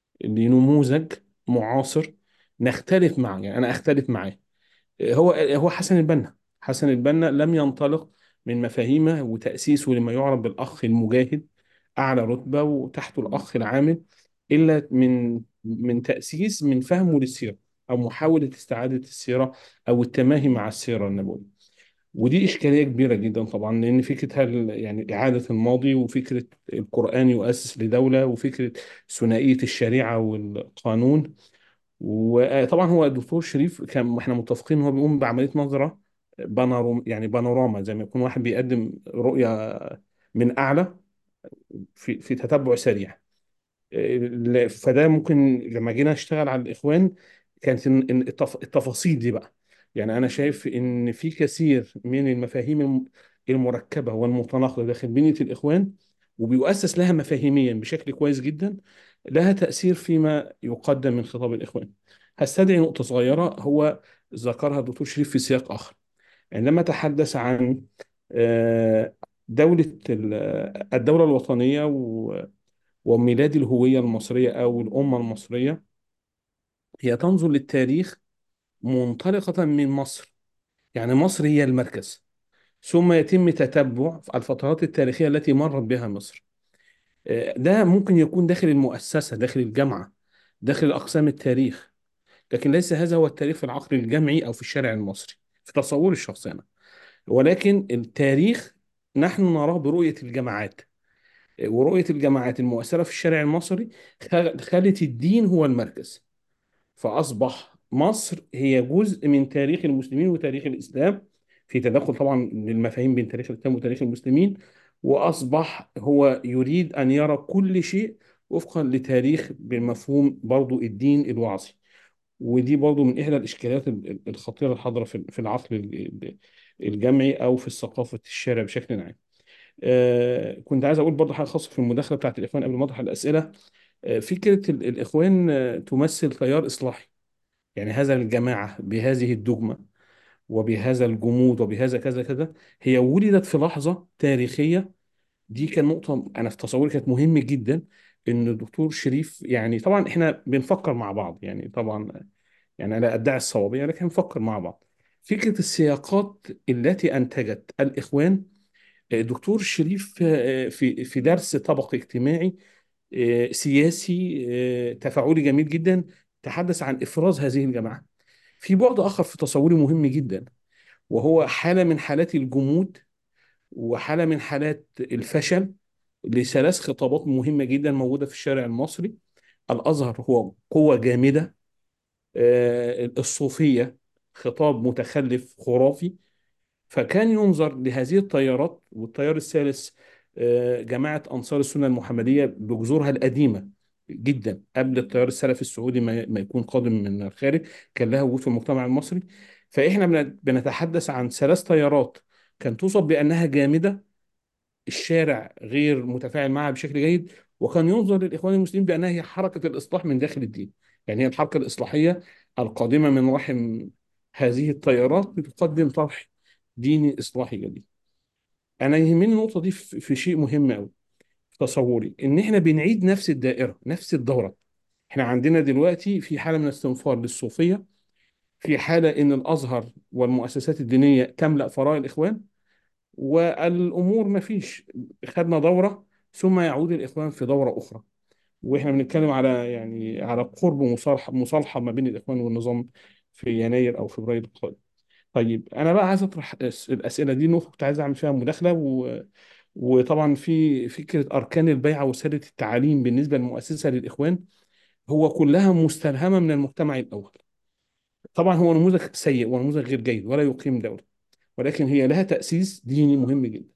لنموذج معاصر نختلف معه. يعني أنا أختلف معاه. هو هو حسن البنا. حسن البنا لم ينطلق من مفاهيمه وتأسيسه لما يعرف بالأخ المجاهد، أعلى رتبة وتحته الأخ العامل، إلا من من تأسيس من فهمه للسيرة، أو محاولة استعادة السيرة أو التماهي مع السيرة النبوية. ودي إشكالية كبيرة جدا طبعا، لأن فكرة هل يعني إعادة الماضي، وفكرة القرآن يؤسس لدولة، وفكرة ثنائية الشريعة والقانون. وطبعا هو الدكتور شريف كان احنا متفقين ان هو بيقوم بعمليه نظره بانوراما، يعني بانوراما، زي ما يكون واحد بيقدم رؤيه من اعلى في في تتبع سريع. ال- فده ممكن لما جينا نشتغل على الإخوان كانت إن- إن التف- التفاصيل دي بقى. يعني أنا شايف إن في كثير من المفاهيم الم- المركبة والمتناقضة داخل بنية الإخوان، وبيؤسس لها مفاهيميا بشكل كويس جدا، لها تأثير فيما يقدم من خطاب الإخوان. هستدعي نقطة صغيرة هو ذكرها الدكتور شريف في سياق آخر، عندما تحدث عن آه، دولة ال- الدولة الوطنية وميلاد الهوية المصرية أو الأمة المصرية. هي تنظر للتاريخ منطلقة من مصر. يعني مصر هي المركز، ثم يتم تتبع الفترات التاريخية التي مرت بها مصر. آه، ده ممكن يكون داخل المؤسسة، داخل الجامعة، داخل أقسام التاريخ، لكن ليس هذا هو التاريخ في العقل الجمعي أو في الشارع المصري في تصوري الشخصي أنا. ولكن التاريخ نحن نراه برؤية الجماعات، ورؤية الجماعات المؤثرة في الشارع المصري خ- خلت الدين هو المركز. فأصبح مصر هي جزء من تاريخ المسلمين وتاريخ الإسلام، في تداخل طبعا للمفاهيم بين تاريخ الإسلام وتاريخ المسلمين. وأصبح هو يريد أن يرى كل شيء وفقا لتاريخ بمفهوم برضو الدين الوعظي. ودي برضو من إحدى الإشكاليات ال- ال- الخطيرة الحاضرة في في العقل ال- الجمعي أو في ثقافة الشارع بشكل عام. آه كنت عايز أقول برضو حاجة خاصة في المداخلة بتاعت الإخوان قبل ما أطرح الأسئلة. آه فكرة ال- الإخوان آه، تمثل تيار إصلاحي. يعني هذا الجماعة بهذه الدجمة وبهذا الجمود وبهذا كذا كذا، هي ولدت في لحظة تاريخية. دي كان نقطة أنا في تصوري كانت مهمة جدا، إن الدكتور شريف، يعني طبعا إحنا بنفكر مع بعض، يعني طبعا يعني أنا لا أدعي الصوابية لكن نفكر مع بعض. فكرة السياقات التي أنتجت الإخوان. الدكتور شريف آه، في في درس طبقي اجتماعي آه، سياسي آه، تفاعلي جميل جدا، تحدث عن إفراز هذه الجماعة. في بعد آخر في تصوري مهم جدا، وهو حالة من حالات الجمود وحالة من حالات الفشل لثلاث خطابات مهمة جدا موجودة في الشارع المصري. الأزهر هو قوة جامدة. آه، الصوفية خطاب متخلف خرافي. فكان ينظر لهذه التيارات، والتيار الثالث آه، جماعة أنصار السنة المحمدية بجذورها القديمة جدا قبل التيار السلفي السعودي ما ما يكون قادم من الخارج، كان لها وجود في المجتمع المصري. فإحنا بن- بنتحدث عن ثلاث تيارات كان توصف بأنها جامدة، الشارع غير متفاعل معها بشكل جيد، وكان ينظر للإخوان المسلمين بأنها هي حركة الإصلاح من داخل الدين. يعني هي الحركة الإصلاحية القادمة من رحم هذه التيارات بتقدم طرح ديني إصلاحي جديد. أنا يهمني النقطة دي في في شيء مهم أوي. تصوري ان احنا بنعيد نفس الدائره، نفس الدوره. احنا عندنا دلوقتي في حاله من الاستنفار للصوفيه، في حاله ان الازهر والمؤسسات الدينيه تملا فراغ الاخوان، والامور ما فيش. خدنا دوره ثم يعود الاخوان في دوره اخرى. واحنا بنتكلم على يعني على قرب مصالحه مصالحه ما بين الاخوان والنظام في يناير او فبراير القادم. طيب انا بقى عايز اطرح الأس- الاسئله دي، نقطه كنت عايز اعمل فيها مداخله و... وطبعا في فكره اركان البيعه وساده التعاليم بالنسبه للمؤسسه للاخوان، هو كلها مستلهمه من المجتمع الاول. طبعا هو نموذج سيء ونموذج غير جيد ولا يقيم دوله، ولكن هي لها تاسيس ديني مهم جدا،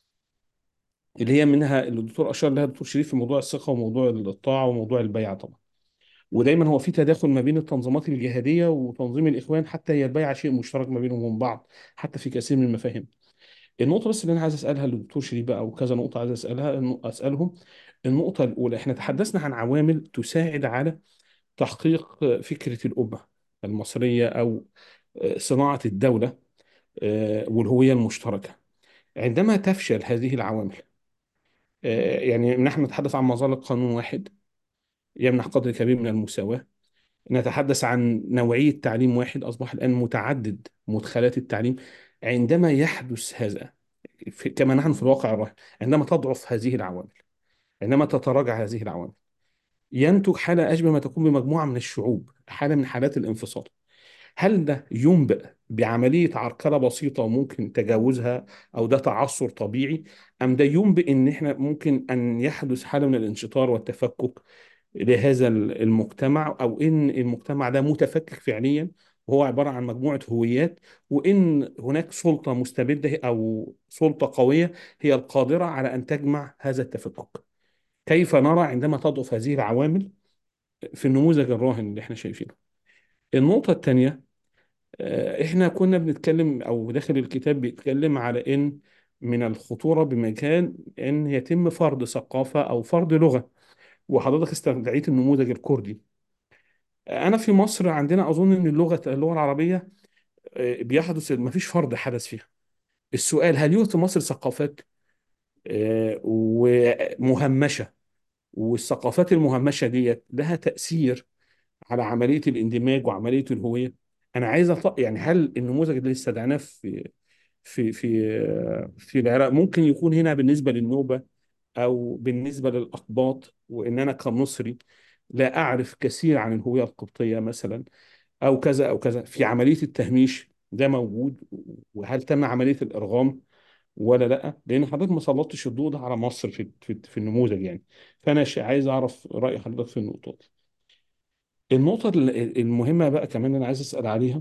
اللي هي منها اللي الدكتور اشار لها الدكتور شريف في موضوع الثقه وموضوع الطاعه وموضوع البيعه طبعا. ودايما هو في تداخل ما بين التنظيمات الجهاديه وتنظيم الاخوان، حتى هي البيعه شيء مشترك ما بينهم وبين بعض حتى في كثير من المفاهيم. النقطة بس اللي أنا عايز أسألها للدكتور شريف بقى، أو كذا نقطة عايز أسألها النق- أسألهم. النقطة الأولى، إحنا تحدثنا عن عوامل تساعد على تحقيق فكرة الأمة المصرية أو صناعة الدولة آه، والهوية المشتركة. عندما تفشل هذه العوامل، آه، يعني نحن نتحدث عن مظلة قانون واحد يمنح قدر كبير من المساواة، نتحدث عن نوعية تعليم واحد أصبح الآن متعدد مدخلات التعليم. عندما يحدث هذا في كما نحن في الواقع الراهن، عندما تضعف هذه العوامل، عندما تتراجع هذه العوامل، ينتج حالة أشبه ما تكون بمجموعة من الشعوب، حالة من حالات الانفصال. هل ده ينبئ بعملية عرقلة بسيطة وممكن تجاوزها، أو ده تعثر طبيعي، أم ده ينبئ إن إحنا ممكن أن يحدث حالة من الانشطار والتفكك لهذا المجتمع، أو إن المجتمع ده متفكك فعليا وهو عبارة عن مجموعة هويات، وإن هناك سلطة مستبدة أو سلطة قوية هي القادرة على أن تجمع هذا التفكك؟ كيف نرى عندما تضعف هذه العوامل في النموذج الراهن اللي احنا شايفينه؟ النقطة الثانية، آه، احنا كنا بنتكلم او داخل الكتاب بيتكلم على ان من الخطورة بمكان ان يتم فرض ثقافة او فرض لغة، وحضرتك استدعيت النموذج الكردي. انا في مصر عندنا اظن ان اللغة اللغة العربية آه، بيحدث ما فيش فرض حدث فيها. السؤال، هل يوجد في مصر ثقافات آه، ومهمشة، والثقافات المهمشة دي لها تأثير على عملية الاندماج وعملية الهوية؟ أنا عايز أط... يعني هل النموذج اللي استدعيناه في في في في العراق ممكن يكون هنا بالنسبة للنوبة أو بالنسبة للأقباط، وإن أنا كمصري لا أعرف كثير عن الهوية القبطية مثلا، أو كذا أو كذا، في عملية التهميش ده موجود؟ وهل تم عملية الإرغام ولا لا؟ لأن حضرتك ما سلطتش الضوء ده على مصر في في, في النموذج يعني. فأنا ش- عايز أعرف رأي حضرتك في النقطة دي. النقطة ال- المهمة بقى كمان أنا عايز أسأل عليها،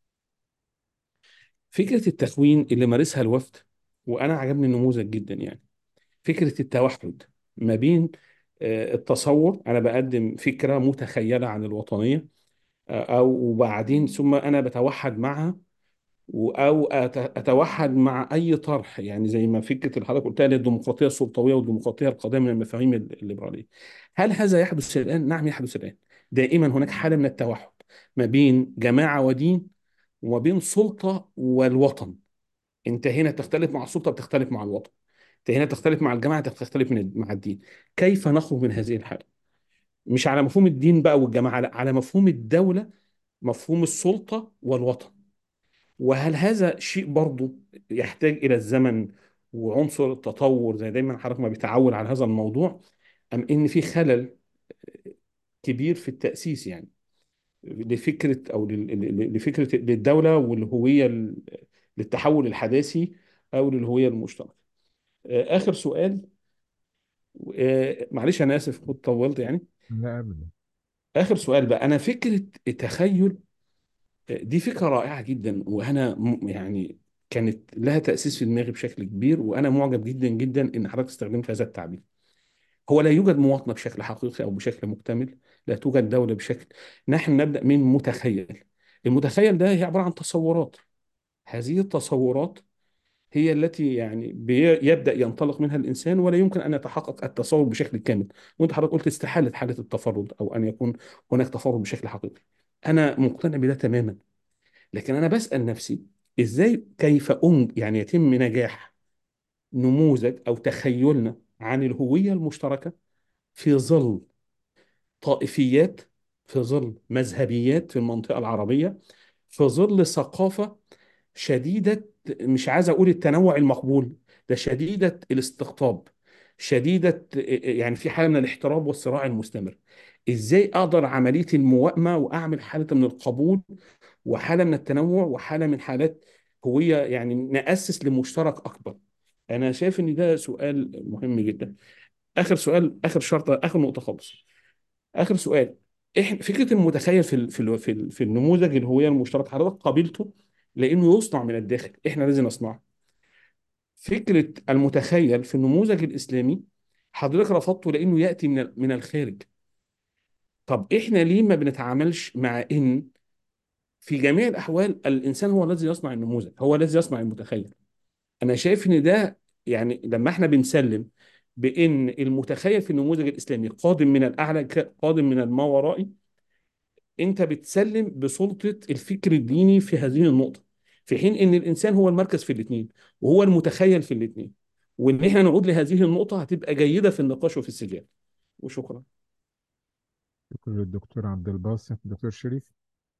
فكرة التخوين اللي مارسها الوفد. وأنا عجبني النموذج جدا يعني، فكرة التوحد ما بين آه، التصور، أنا بقدم فكرة متخيلة عن الوطنية، آه، أو وبعدين ثم أنا بتوحد معها، و- أو أت- أتوحد مع أي طرح، يعني زي ما فكرة اللي حضرتك قلتها للديمقراطية السلطوية والديمقراطية القادمة من المفاهيم الليبرالية. هل هذا يحدث الآن؟ نعم يحدث الآن. دائما هناك حالة من التوحد ما بين جماعة ودين، وما بين سلطة والوطن. انت هنا تختلف مع السلطة، بتختلف مع الوطن. انت هنا تختلف مع الجماعة، انت بتختلف من مع الدين. كيف نخرج من هذه الحالة؟ مش على مفهوم الدين بقى والجماعة، لا، على مفهوم الدولة، مفهوم السلطة والوطن. وهل هذا شيء برضو يحتاج إلى الزمن وعنصر التطور زي دايما حضرتك ما بيتعول على هذا الموضوع، أم إن في خلل كبير في التأسيس يعني لفكرة أو لل- لل- لفكرة للدولة والهوية ال- للتحول الحداثي أو للهوية المشتركة؟ آه، آخر سؤال، آه، معلش أنا آسف كنت طولت يعني. لا أبدا. آخر سؤال بقى، أنا فكرة التخيل آه، دي فكرة رائعة جدا، وأنا م- يعني كانت لها تأسيس في دماغي بشكل كبير، وأنا معجب جدا جدا إن حضرتك استخدمت هذا التعبير. هو لا يوجد مواطنة بشكل حقيقي أو بشكل مكتمل، لا توجد دولة بشكل. نحن نبدأ من متخيل. المتخيل ده هي عبارة عن تصورات. هذه التصورات هي التي يعني بي- يبدأ ينطلق منها الإنسان، ولا يمكن أن يتحقق التصور بشكل كامل. وأنت حضرتك قلت استحالة حالة التفرد أو أن يكون هناك تفرد بشكل حقيقي. أنا مقتنع بده تماما. لكن أنا بسأل نفسي، إزاي كيف أم يعني يتم نجاح نموذج أو تخيلنا عن الهوية المشتركة في ظل طائفيات، في ظل مذهبيات في المنطقة العربية، في ظل ثقافة شديدة، مش عايز أقول التنوع المقبول، ده شديدة الاستقطاب، شديدة، يعني في حالة من الاحتراب والصراع المستمر. إزاي أقدر عملية الموائمة وأعمل حالة من القبول وحالة من التنوع وحالة من حالات هوية، يعني نأسس لمشترك أكبر؟ أنا شايف إن ده سؤال مهم جدا. آخر سؤال، آخر شرطة، آخر نقطة خالص، آخر سؤال. إحنا فكرة المتخيل في ال- في ال- في ال- في النموذج الهوية المشترك، حضرتك قابلته لأنه يصنع من الداخل، إحنا لازم نصنعه. فكرة المتخيل في النموذج الإسلامي حضرتك رفضته لأنه يأتي من ال- من الخارج. طب إحنا ليه ما بنتعاملش مع إن في جميع الأحوال الإنسان هو الذي يصنع النموذج، هو الذي يصنع المتخيل؟ أنا شايف إن ده، يعني لما إحنا بنسلم بإن المتخيل في النموذج الإسلامي قادم من الأعلى، ك- قادم من الماورائي، أنت بتسلم بسلطة الفكر الديني في هذه النقطة، في حين إن الإنسان هو المركز في الاثنين وهو المتخيل في الاثنين. وإن إحنا نعود لهذه النقطة هتبقى جيدة في النقاش وفي السجال. وشكرا. شكرا للدكتور عبد الباسط. دكتور شريف.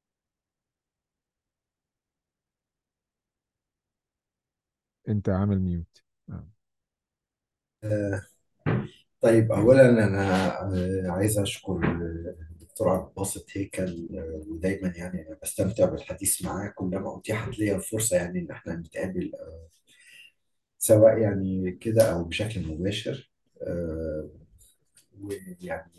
انت عامل ميوت. آه. آه، طيب أولا أنا آه، عايز أشكر آه، الدكتور عبد الباسط هيكل، آه، ودايما يعني أنا بستمتع بالحديث معاه كلما أتيحت لي الفرصة، يعني إن إحنا نتقابل، آه، سواء يعني كده أو بشكل مباشر. آه، ويعني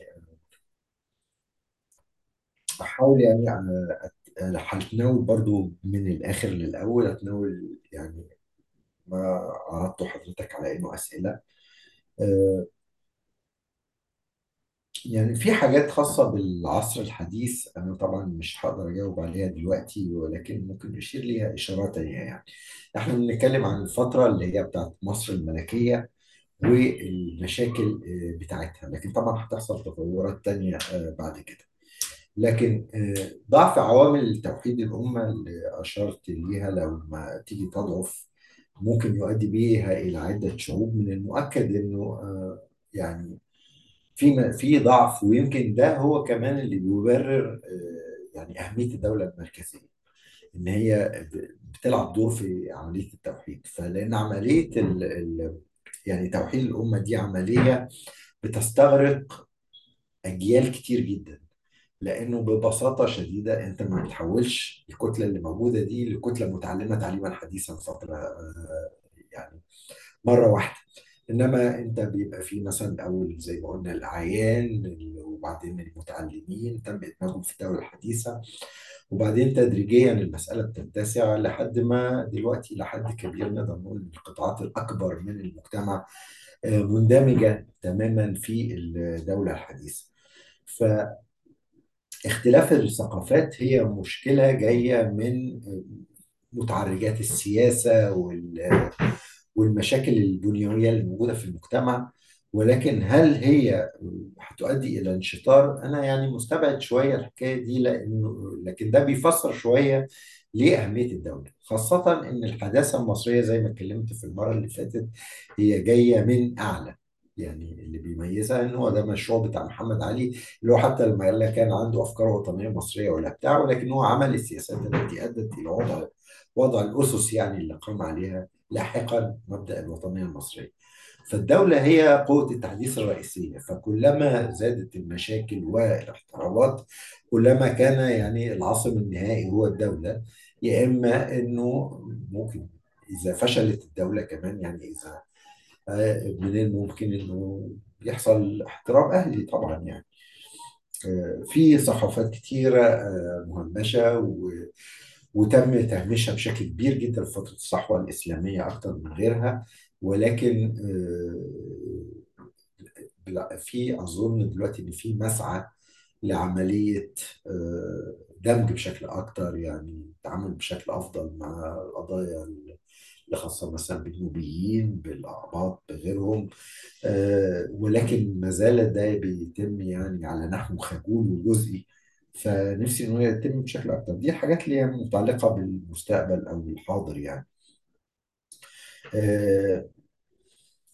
بحاول يعني آه، أت- آه، هتناول برضو من الآخر للأول، أتناول يعني ما عرضته حضرتك على إنه أسئلة. آه، يعني في حاجات خاصة بالعصر الحديث أنا طبعا مش هقدر أجاوب عليها دلوقتي، ولكن ممكن نشير ليها إشارات تانية. يعني إحنا بنتكلم عن الفترة اللي هي بتاعت مصر الملكية والمشاكل آه، بتاعتها، لكن طبعا هتحصل تطورات تانية آه، بعد كده. لكن آه، ضعف عوامل توحيد الأمة اللي أشرت ليها لما تيجي تضعف ممكن يؤدي بيها إلى عدة شعوب. من المؤكد إنه آه، يعني في في ضعف، ويمكن ده هو كمان اللي بيبرر آه، يعني أهمية الدولة المركزية، إن هي ب- بتلعب دور في عملية التوحيد. فلأن عملية ال ال يعني توحيد الأمة دي عملية بتستغرق أجيال كتير جدا، لأنه ببساطة شديدة أنت ما بتحولش الكتلة اللي موجودة دي لكتلة متعلمة تعليما حديثا فترة آه، يعني مرة واحدة. انما انت بيبقى في مثلا الاول زي ما قلنا الاعيان، وبعدين المتعلمين تم ادماجهم في الدوله الحديثه، وبعدين تدريجيا المساله بتتسع لحد ما دلوقتي لحد كبير نقدر نقول ان القطاعات الاكبر من المجتمع آه، مندمجه تماما في الدوله الحديثه. فاختلاف الثقافات هي مشكله جايه من متعرجات السياسه وال والمشاكل الدنيوية اللي موجودة في المجتمع. ولكن هل هي هتؤدي إلى انشطار؟ أنا يعني مستبعد شوية الحكاية دي، لأنه لكن ده بيفسر شوية ليه أهمية الدولة، خاصة إن الحداثة المصرية زي ما اتكلمت في المرة اللي فاتت هي جاية من أعلى. يعني اللي بيميزها ان هو ده مشروع بتاع محمد علي، اللي هو حتى لما لا كان عنده افكار وطنيه مصريه ولا بتاع، ولكن هو عمل السياسات التي ادت الى وضع وضع الاسس يعني اللي قام عليها لاحقا مبدأ الوطنية المصرية. فالدولة هي قوة التحديث الرئيسية، فكلما زادت المشاكل والاحترابات كلما كان يعني العاصم النهائي هو الدولة. يا إما إنه ممكن إذا فشلت الدولة كمان، يعني إذا آه، من الممكن إنه يحصل احتراب أهلي طبعا. يعني آه، في ثقافات كتيرة آه، مهمشة و وتم تهميشها بشكل كبير جدا في فترة الصحوة الإسلامية أكثر من غيرها. ولكن آه، لا، في أظن دلوقتي إن في مسعى لعملية آه، دمج بشكل أكتر، يعني التعامل بشكل أفضل مع القضايا اللي خاصة مثلا بالنوبيين بالأعباط بغيرهم. آه، ولكن ما زال ده بيتم يعني على نحو خجول وجزئي. فنفسي انه يتم بشكل اكتر. دي الحاجات اللي هي متعلقه بالمستقبل او الحاضر يعني. آه،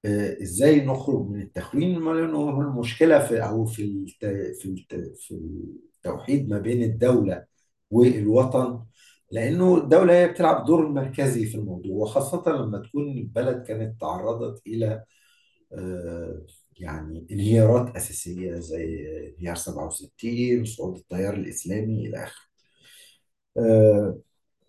آه، ازاي نخرج من التخوين؟ ما لانه هو المشكله في او في الت... في الت... في التوحيد ما بين الدوله والوطن، لانه الدوله هي بتلعب دور مركزي في الموضوع، وخاصه لما تكون البلد كانت تعرضت الى آه، يعني انهيارات اساسيه زي انهيار سبعة وستين، صعود التيار الاسلامي الى اخره. آه،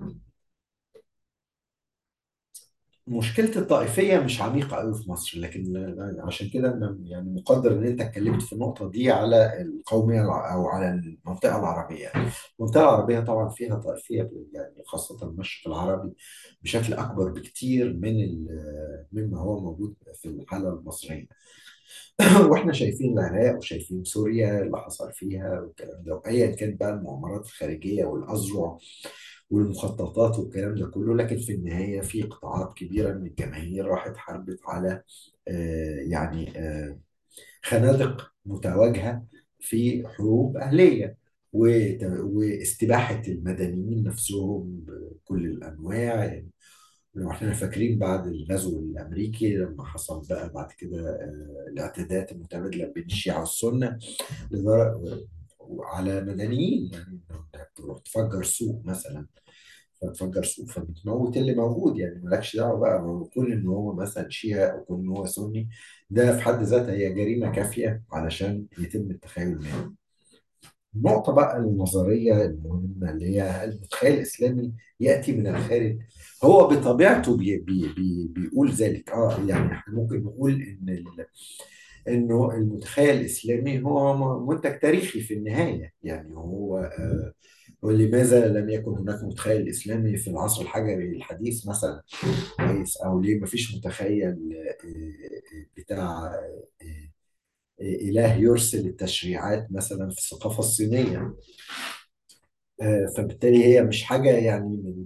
مشكلة الطائفية مش عميقة قوي في مصر، لكن عشان كده أنا يعني مقدر إن أنت اتكلمت في النقطة دي على القومية الع- أو على المنطقة العربية. المنطقة العربية طبعا فيها طائفية، يعني خاصة المشرق العربي بشكل أكبر بكتير من ال- مما هو موجود في الحالة المصرية. واحنا شايفين العراق وشايفين سوريا اللي حصل فيها والكلام ده، وايا كانت بقى المؤامرات الخارجيه والاذرع والمخططات والكلام ده كله، لكن في النهايه في قطاعات كبيره من الجماهير راحت حاربت على آه، يعني آه، خنادق متواجهه في حروب اهليه، وت- واستباحه المدنيين نفسهم بكل الانواع. يعني لو احنا فاكرين بعد الغزو الامريكي لما حصل بقى بعد كده آه، الاعتداءات المتبادله بين الشيعه والسنه لدرجه على مدنيين، يعني تروح تفجر سوق مثلا، فتفجر سوق فبتموت اللي موجود، يعني مالكش دعوه بقى هو كون ان هو مثلا شيعي او كون ان هو سني، ده في حد ذاتها هي جريمه كافيه علشان يتم التخيل منها. النقطة بقى النظرية المهمة اللي هي المتخيل الإسلامي يأتي من الخارج، هو بطبيعته بي بي بي بيقول ذلك. اه يعني احنا ممكن نقول ان ال- انه المتخيل الإسلامي هو م- منتج تاريخي في النهاية. يعني هو آه ولماذا لم يكن هناك متخيل إسلامي في العصر الحجري الحديث مثلا؟ كويس، او ليه ما فيش متخيل آه، آه، بتاع آه، إله يرسل التشريعات مثلا في الثقافة الصينية؟ آه، فبالتالي هي مش حاجة يعني من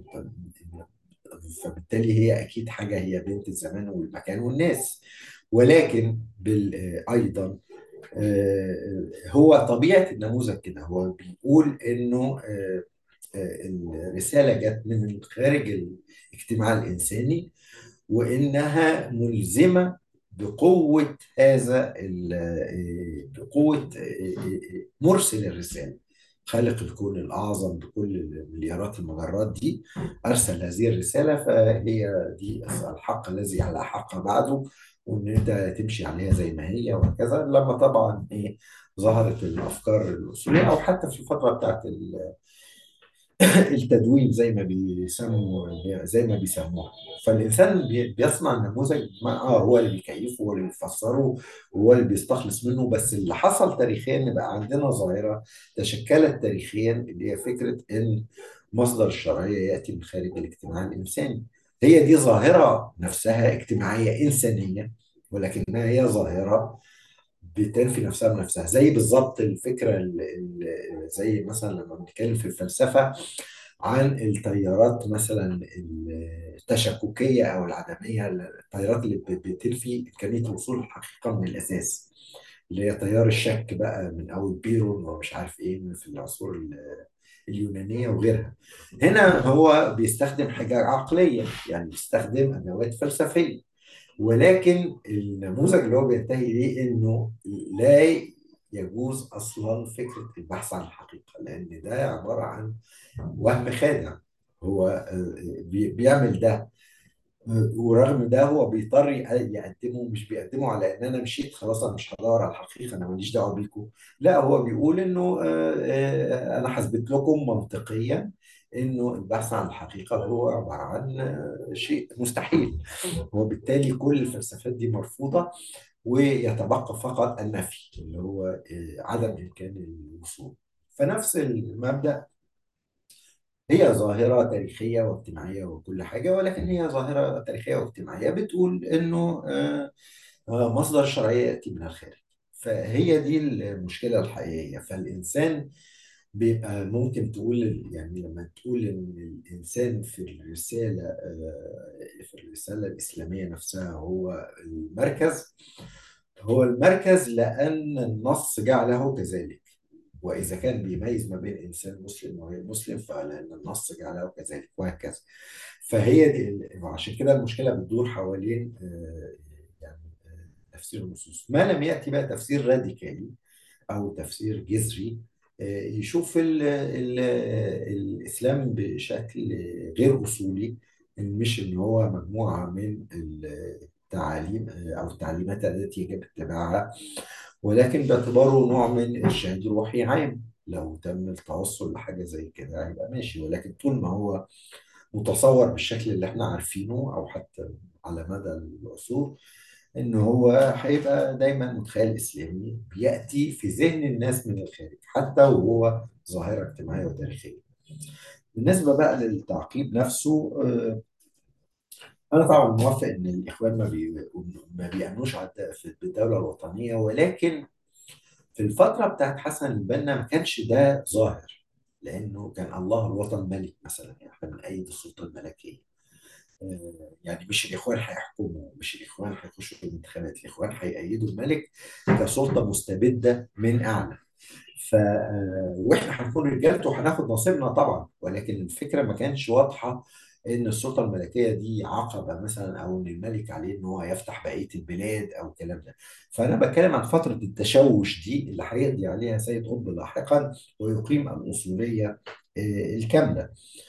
فبالتالي هي أكيد حاجة هي بنت الزمان والمكان والناس. ولكن بال آه، أيضا آه، هو طبيعة النموذج كده، هو بيقول إنه آه، آه، الرسالة جت من خارج الاجتماع الإنساني، وإنها ملزمة بقوة هذا ال- بقوة مرسل الرسالة. خالق الكون الأعظم بكل مليارات المجرات دي أرسل هذه الرسالة، فهي دي الحق الذي على حق بعده، وإن أنت تمشي عليها زي ما هي وهكذا. لما طبعا إيه ظهرت الأفكار الأصولية، أو حتى في الفترة بتاعت التدوين زي ما بيسموا زي ما بيسموها، فالإنسان بي- بيصنع النموذج، ما اه هو اللي بيكيفه، هو اللي بيفسره، هو اللي بيستخلص منه. بس اللي حصل تاريخيا ان بقى عندنا ظاهرة تشكلت تاريخيا، اللي هي فكرة ان مصدر الشرعية يأتي من خارج الاجتماع الإنساني. هي دي ظاهرة نفسها اجتماعية إنسانية، ولكنها هي ظاهرة بتنفي نفسها بنفسها. زي بالظبط الفكرة ال- ال- زي مثلا لما بنتكلم في الفلسفة عن التيارات مثلا التشككية أو العدمية، التيارات اللي ب- بتنفي إمكانية الوصول للحقيقة من الأساس، اللي هي تيار الشك بقى من أول بيرون ومش عارف إيه في العصور ال- اليونانية وغيرها. هنا هو بيستخدم حاجة عقلية، يعني بيستخدم أدوات فلسفية، ولكن النموذج اللي هو بينتهي ليه انه لا يجوز اصلا فكره البحث عن الحقيقه، لان ده عباره عن وهم خادع. هو آه، بي- بيعمل ده، آه، ورغم ده هو بيضطر يقدمه، مش بيقدمه على ان انا مشيت خلاص انا مش هدور على الحقيقه انا ماليش دعوه بيكم. لا، هو بيقول انه آه، آه، انا هثبت لكم منطقيا انه البحث عن الحقيقه هو عباره عن آه، شيء مستحيل. وبالتالي كل الفلسفات دي مرفوضة، ويتبقى فقط النفي اللي هو آه، عدم إمكان الوصول. فنفس المبدأ، هي ظاهرة تاريخية واجتماعية وكل حاجة، ولكن هي ظاهرة تاريخية واجتماعية بتقول إنه آه، آه، مصدر الشرعية يأتي من الخارج. فهي دي المشكلة الحقيقية. فالإنسان بيبقى ممكن تقول، يعني لما تقول إن الإنسان في الرسالة آه، في الرسالة الإسلامية نفسها هو المركز، هو المركز لأن النص جعله كذلك. وإذا كان بيميز ما بين إنسان مسلم وغير مسلم فلأن النص جعله كذلك وهكذا. فهي دي ال- وعشان كده المشكلة بتدور حوالين آه، يعني تفسير النصوص. ما لم يأتي بقى تفسير راديكالي أو تفسير جذري آه، يشوف ال ال الإسلام بشكل غير أصولي، إن مش إن هو مجموعة من التعاليم آه، أو التعليمات التي يجب اتباعها، ولكن باعتباره نوع من إرشاد روحي عام. لو تم التوصل لحاجة زي كده هيبقى ماشي، ولكن طول ما هو متصور بالشكل اللي احنا عارفينه أو حتى على مدى العصور، إن هو هيبقى دايما متخيل إسلامي بيأتي في ذهن الناس من الخارج، حتى وهو ظاهرة اجتماعية وتاريخية. بالنسبة بقى للتعقيب نفسه، آه، أنا طبعا موافق إن الإخوان ما بي ما بيأمنوش على الد- في الدولة الوطنية، ولكن في الفترة بتاعت حسن البنا ما كانش ده ظاهر، لأنه كان الله الوطن ملك مثلا، يعني احنا بنأيد السلطة الملكية. آه، يعني مش الإخوان هيحكموا، مش الإخوان هيخشوا في الانتخابات، الإخوان هيأيدوا الملك كسلطة مستبدة من أعلى. ف آه، واحنا هنكون رجالته وهناخد نصيبنا طبعا، ولكن الفكره ما كانش واضحه ان السلطه الملكيه دي عقبه مثلا، او ان الملك عليه ان هو يفتح بقيه البلاد او الكلام ده. فانا بتكلم عن فتره التشوش دي اللي هيقضي عليها سيد قطب لاحقا ويقيم الاصوليه آه، الكامله.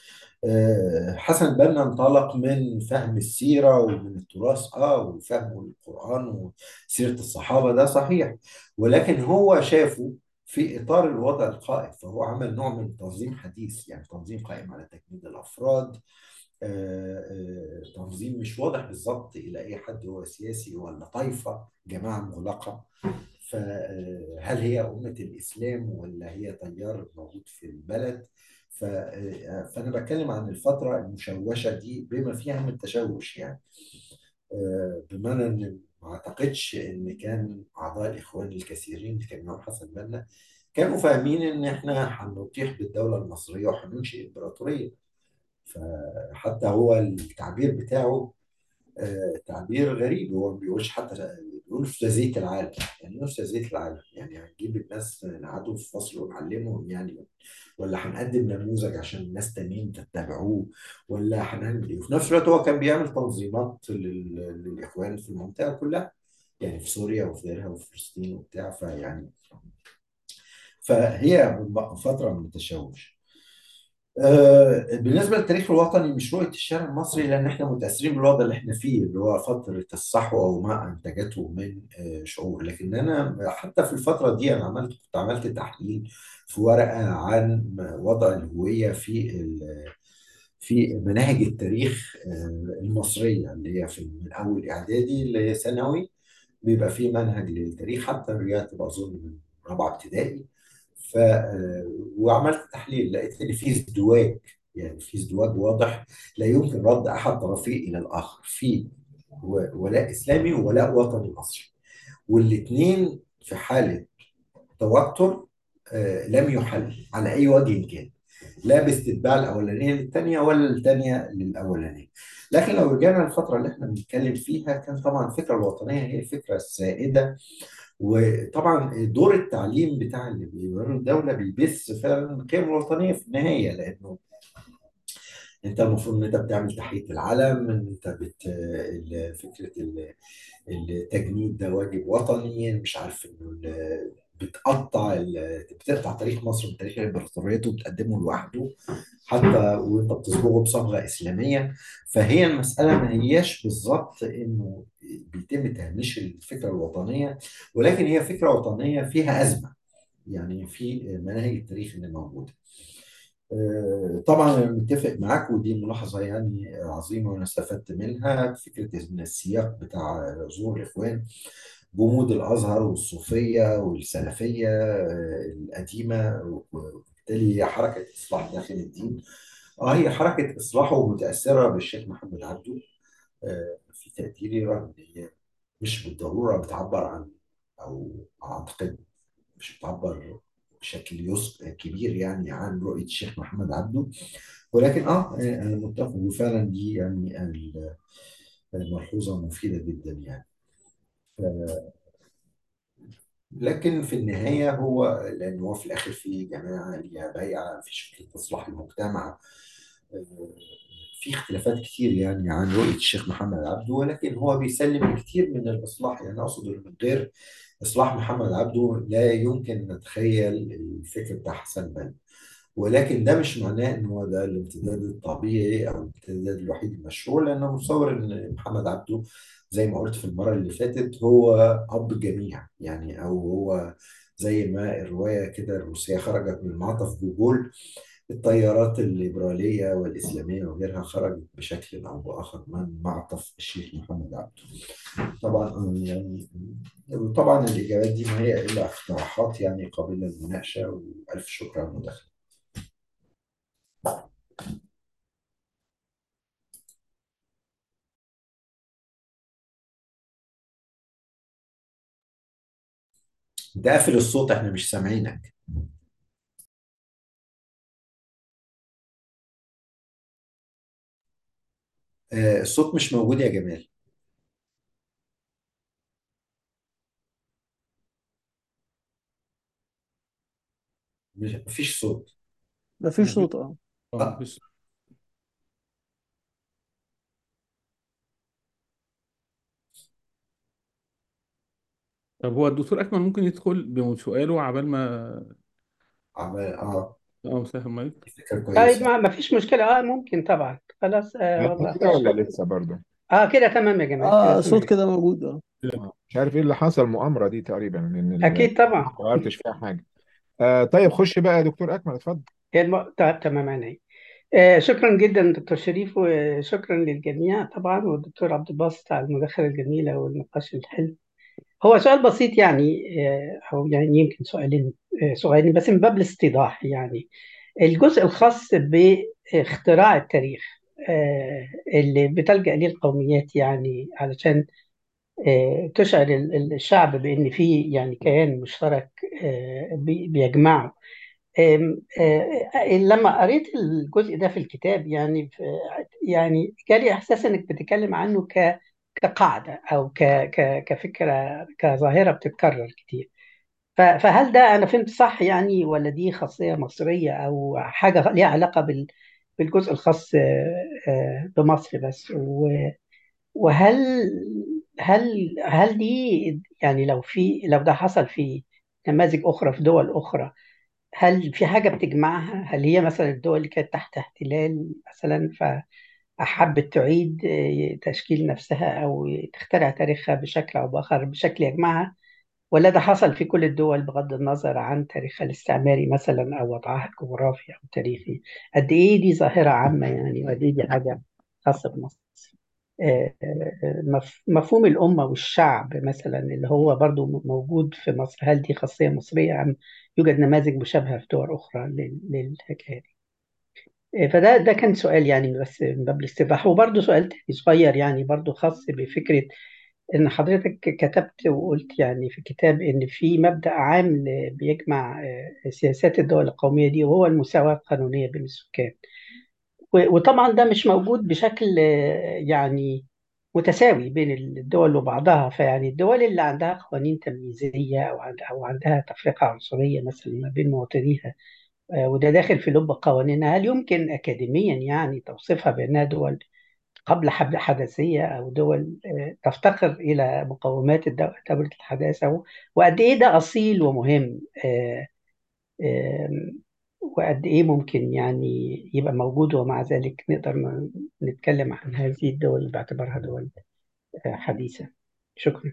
آه، حسن البنا انطلق من فهم السيرة ومن التراث اه وفهم القرآن وسيرة الصحابة، ده صحيح، ولكن هو شافه في إطار الوضع القائم، فهو عمل نوع من تنظيم حديث، يعني تنظيم قائم على تجنيد الأفراد. آه، آه، تنظيم مش واضح بالظبط إلى أي حد هو سياسي ولا طائفة جماعة مغلقة. فهل هي أمة الإسلام ولا هي تيار موجود في البلد؟ ف- فأنا بتكلم عن الفترة المشوشة دي بما فيها من التشوش، يعني آه، بمعنى إن ما أعتقدش إن كان أعضاء الإخوان الكثيرين اللي كان معاهم حسن بنا كانوا فاهمين إن إحنا هنطيح بالدولة المصرية وهننشئ إمبراطورية. فحتى هو التعبير بتاعه آه، تعبير غريب، هو ما بيقولش حتى، بيقول أستاذية العالم. يعني إيه أستاذية العالم؟ يعني هنجيب الناس نقعدهم في فصل ونعلمهم يعني، ولا هنقدم نموذج عشان الناس تانيين تتبعوه، ولا هنعمل إيه؟ وفي نفس الوقت هو كان بيعمل تنظيمات لل- للإخوان في المنطقة كلها، يعني في سوريا وفي غيرها وفي فلسطين وبتاع، فيعني فهي فترة من التشوش. آه، بالنسبة للتاريخ الوطني مش رؤية الشارع المصري، لأن احنا متأثرين بالوضع اللي احنا فيه اللي هو فترة الصحوة وما أنتجته من آه، شعوب. لكن أنا حتى في الفترة دي أنا عملت كنت عملت تحليل في ورقة عن وضع الهوية في ال- في مناهج التاريخ آه، المصرية، اللي هي في من أول إعدادي لثانوي بيبقى في منهج للتاريخ، حتى رجعت بظن من رابعة ابتدائي. ف آه، وعملت تحليل لقيت ان في ازدواج، يعني في ازدواج واضح لا يمكن رد احد طرفيه الى الاخر، في و- ولاء اسلامي وولاء وطني مصري، والاثنين في حاله توتر آه، لم يحل على اي وجه كان، لا باستتباع الاولانيه للثانيه ولا الثانيه للاولانيه. لكن لو رجعنا للفتره اللي احنا بنتكلم فيها، كان طبعا الفكره الوطنيه هي الفكره السائده. وطبعا دور التعليم بتاع اللي بيمر الدولة بيبث فعلا القيم الوطنية في النهاية، لأنه أنت المفروض إن أنت بتعمل تحية العلم، إن أنت بت ال- فكرة ال- التجنيد ده واجب وطني، مش عارف إنه ال- بتقطع ال- بتقطع تاريخ مصر من تاريخ الإمبراطوريات وبتقدمه لوحده، حتى وأنت بتصبغه بصبغة إسلامية. فهي المسألة ما هياش بالظبط إنه بيتم تهميش الفكرة الوطنية، ولكن هي فكرة وطنية فيها أزمة، يعني في مناهج التاريخ اللي موجودة. آه، طبعا أنا متفق معاك، ودي ملاحظة يعني عظيمة وأنا استفدت منها، فكرة إن السياق بتاع ظهور الإخوان جمود الأزهر والصوفية والسلفية آه، القديمة، وبالتالي هي حركة إصلاح داخل الدين. اه هي حركة إصلاح ومتأثرة بالشيخ محمد عبده آه، في تقديري، رغم إن هي مش بالضرورة بتعبر عن، أو أعتقد مش بتعبر بشكل يص كبير يعني عن رؤية الشيخ محمد عبده، ولكن اه انا متفق، وفعلا دي يعني ال- الملحوظة مفيدة جدا يعني. لكن في النهاية هو لأن هو في الآخر في جماعة ليها بيعة في شكل إصلاح المجتمع، آه، في اختلافات كتير يعني عن رؤية الشيخ محمد عبده، ولكن هو بيسلم كتير من الإصلاح. يعني أقصد إن من غير إصلاح محمد عبده لا يمكن نتخيل الفكر بتاع حسن بنا. ولكن ده مش معناه ان هو ده الامتداد الطبيعي او الامتداد الوحيد المشروع، لانه متصور ان محمد عبده زي ما قلت في المره اللي فاتت هو اب الجميع يعني، او هو زي ما الروايه كده الروسيه خرجت من معطف جوجول، التيارات الليبراليه والاسلاميه وغيرها خرجت بشكل او باخر من معطف الشيخ محمد عبده. طبعا آه، يعني طبعا الاجابات دي ما هي الا اقتراحات يعني قابله للمناقشه، والف شكر على المداخله. انت قافل الصوت، احنا مش سامعينك. آه، الصوت مش موجود يا جمال. مش مفيش صوت. مفيش مفيش. صوت اه. اه اه مفيش. طب هو الدكتور اكمل ممكن يدخل بسؤاله عبال ما. عمال اه اه مسهل مايك. فكرة طيب كويسة. ما ما فيش مشكلة، اه ممكن طبعا. خلاص آه آه، والله كده خش. ولا لسه برضه؟ اه كده تمام يا جمال، كده اه صوت سامعك. كده موجود اه. آه، مش عارف ايه اللي حصل، المؤامرة دي تقريبا لان ال- اكيد طبعا. ما غيرتش فيها حاجة. آه طيب خش بقى يا دكتور اكمل، اتفضل. هي الم... طيب تمام عيني. آه شكرا جدا دكتور شريف، وشكرا للجميع طبعا، والدكتور عبد الباسط على المداخلة الجميلة والنقاش الحلو. هو سؤال بسيط يعني، آه او يعني يمكن سؤالين آه صغيرين بس من باب الاستيضاح يعني. الجزء الخاص باختراع التاريخ آه اللي بتلجأ ليه القوميات يعني علشان آه، تشعر ال- ال- الشعب بأن في يعني كيان مشترك آه، بي- بيجمعه. آم، آه، لما قريت الجزء ده في الكتاب يعني ف- يعني جالي إحساس إنك بتتكلم عنه ك كقاعدة أو ك ك كفكرة كظاهرة بتتكرر كتير. ف- فهل ده أنا فهمت صح يعني، ولا دي خاصية مصرية أو حاجة ليها علاقة بال بالجزء الخاص آه، آه، بمصر بس؟ وهل هل هل دي يعني لو في لو ده حصل في نماذج أخرى في دول أخرى، هل في حاجة بتجمعها؟ هل هي مثلا الدول اللي كانت تحت احتلال مثلا فأحبت تعيد آه، تشكيل نفسها أو تخترع تاريخها بشكل أو بآخر بشكل يجمعها، ولا ده حصل في كل الدول بغض النظر عن تاريخها الاستعماري مثلا أو وضعها الجغرافي أو التاريخي؟ قد إيه دي ظاهرة عامة يعني، وقد إيه دي حاجة خاصة بمصر؟ آه، آه، مف- مفهوم الأمة والشعب مثلا اللي هو برضو م- موجود في مصر، هل دي خاصية مصرية أم يوجد نماذج مشابهة في دول أخرى لل- للحكاية دي؟ آه، فده ده كان سؤال يعني بس من باب الاستيضاح. وبرضو سؤال تاني صغير يعني برضو خاص بفكرة إن حضرتك كتبت وقلت يعني في الكتاب إن في مبدأ عام ل- بيجمع آه، سياسات الدول القومية دي، وهو المساواة القانونية بين السكان. و- وطبعا ده مش موجود بشكل آه، يعني متساوي بين الدول وبعضها. فيعني الدول اللي عندها قوانين تمييزية أو عند- أو عندها تفرقة عنصرية مثلا ما بين مواطنيها، آه، وده داخل في لب قوانينها، هل يمكن أكاديميا يعني توصيفها بأنها دول قبل حب حداثية أو دول آه، تفتقر إلى مقومات الدو- دولة الحداثة؟ وقد إيه ده أصيل ومهم؟ آه، آم، وقد إيه ممكن يعني يبقى موجود ومع ذلك نقدر ن- نتكلم عن هذه الدول باعتبارها دول آه، حديثة؟ شكرا.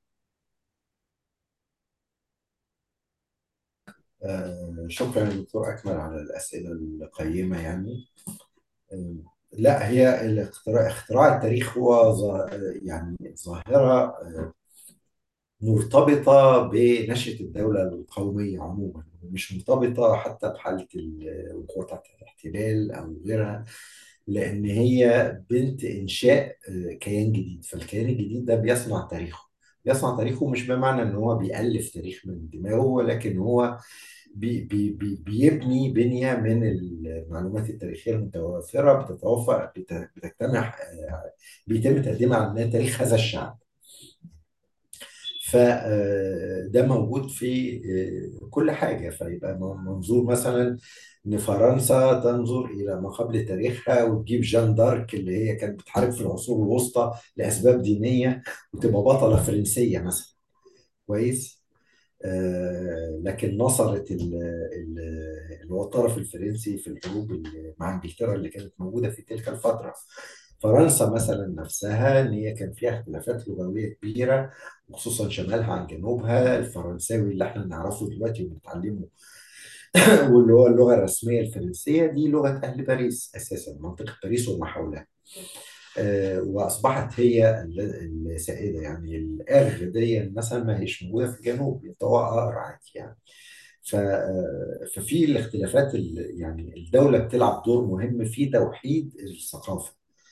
آه، شكرا يا دكتور أكمل على الأسئلة القيمة يعني. آه، لا، هي الاختراع اختراع التاريخ هو ظا- يعني ظاهرة آه، مرتبطة بنشأة الدولة القومية عموما، مش مرتبطة حتى بحالة الوقوع تحت الاحتلال أو غيرها، لأن هي بنت إنشاء آه، كيان جديد. فالكيان الجديد ده بيصنع تاريخه. بيصنع تاريخه مش بمعنى إن هو بيألف تاريخ من دماغه، ولكن هو بي بي بي بيبني بنية من المعلومات التاريخية المتوفرة، بتتوفر بت- بتجتمع آه، بيتم تقديمها على إنها تاريخ هذا الشعب. فده موجود في آه، كل حاجة. فيبقى من- منظور مثلا إن فرنسا تنظر إلى ما قبل تاريخها وتجيب جان دارك اللي هي كانت بتحارب في العصور الوسطى لأسباب دينية وتبقى بطلة فرنسية مثلا. كويس. آه، لكن نصرت ال- ال- اللي هو الطرف الفرنسي في الحروب اللي مع انجلترا اللي كانت موجوده في تلك الفتره. فرنسا مثلا نفسها ان هي كان فيها اختلافات لغويه كبيره، وخصوصا شمالها عن جنوبها. الفرنساوي اللي احنا نعرفه دلوقتي وبنتعلمه واللي هو اللغه الرسميه الفرنسيه دي لغه اهل باريس اساسا، منطقه باريس وما حولها. آه، واصبحت هي ال- السائده. يعني الارغ دي مثلا ما هيش موجوده في الجنوب، ينطقوها اقر عادي يعني. ف- آه، ففي الاختلافات ال- يعني الدوله بتلعب دور مهم في توحيد الثقافه.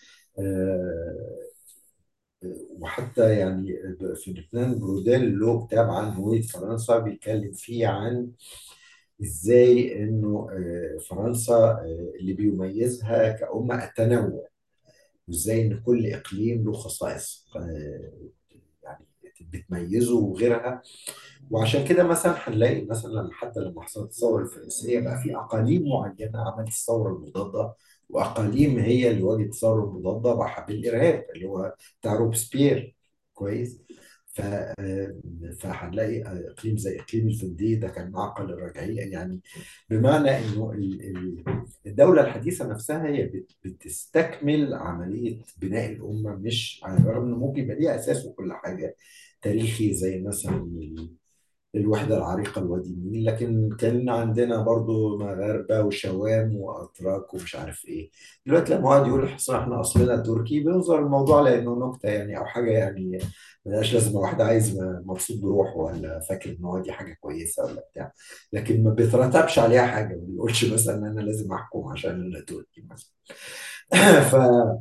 آه، وحتى يعني في لبنان بروديل له كتاب عن هوية فرنسا بيتكلم فيه عن ازاي انه آه، فرنسا آه، اللي بيميزها كأمة التنوع، وازاي ان كل اقليم له خصائص آه، يعني بتميزه وغيرها. وعشان كده مثلا هنلاقي مثلا لما حتى لما حصلت الثوره الفرنسيه بقى في اقاليم معينه عملت الثوره المضاده، واقاليم هي اللي واجهت الثوره المضاده بقى بالارهاب اللي هو بتاع روبسبير. كويس. ف آه، فهنلاقي اقليم زي اقليم الفندي ده كان معقل الرجعيه يعني. بمعنى انه ال- ال- الدوله الحديثه نفسها هي بت- بتستكمل عمليه بناء الامه، مش على الرغم انه ممكن يبقى ليها اساس وكل حاجه تاريخي زي مثلا الوحدة العريقة الوادي النيل، لكن كان عندنا برضو مغاربة وشوام وأتراك ومش عارف إيه. دلوقتي لما واحد يقول إحنا إحنا أصلنا تركي بينظر الموضوع لأنه نكتة يعني أو حاجة يعني ملهاش لازمة. واحد عايز م- مبسوط بروحه ولا فاكر إن هو دي حاجة كويسة ولا بتاع، لكن ما بيترتبش عليها حاجة. ما بيقولش مثلا إن أنا لازم أحكم عشان أنا تركي مثلا. ف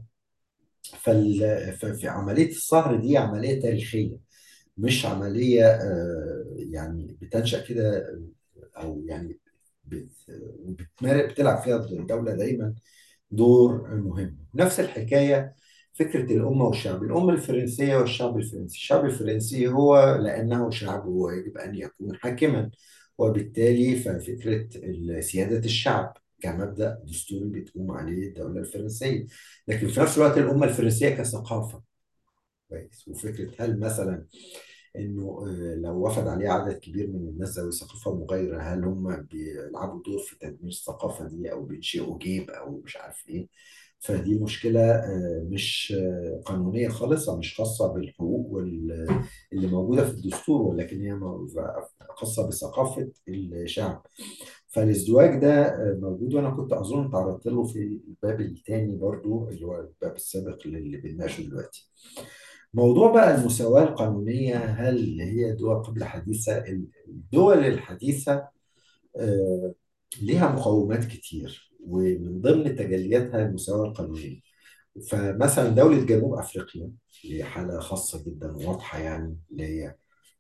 فال... ففي عملية الصهر دي عملية تاريخية، مش عملية آه، يعني بتنشأ كده أو يعني بت- وبتمارس بتلعب فيها الدولة دايما دور مهم. نفس الحكاية فكرة الأمة والشعب. الأمة الفرنسية والشعب الفرنسي. الشعب الفرنسي هو لأنه شعب ويجب أن يكون حاكما، وبالتالي ففكرة سيادة الشعب كمبدأ دستوري بتقوم عليه الدولة الفرنسية. لكن في نفس الوقت الأمة الفرنسية كثقافة. كويس. وفكرة هل مثلا انه آه، لو وفد عليه عدد كبير من الناس ذوي ثقافه مغايره، هل هم بيلعبوا دور في تدمير الثقافه دي او بينشئوا جيب او مش عارف ايه. فدي مشكله آه، مش آه، قانونيه خالص، أو مش خاصه بالحقوق وال- اللي موجوده في الدستور، ولكن هي مو- خاصه بثقافه الشعب. فالازدواج ده آه، موجود، وانا كنت اظن تعرضت له في الباب الثاني برضو اللي هو الباب السابق اللي بنناقشه دلوقتي. موضوع بقى المساواة القانونية، هل هي دول قبل حديثة؟ الدول الحديثة آه، ليها مقومات كتير، ومن ضمن تجلياتها المساواة القانونية. فمثلا دولة جنوب أفريقيا اللي هي حالة خاصة جدا وواضحة، يعني اللي هي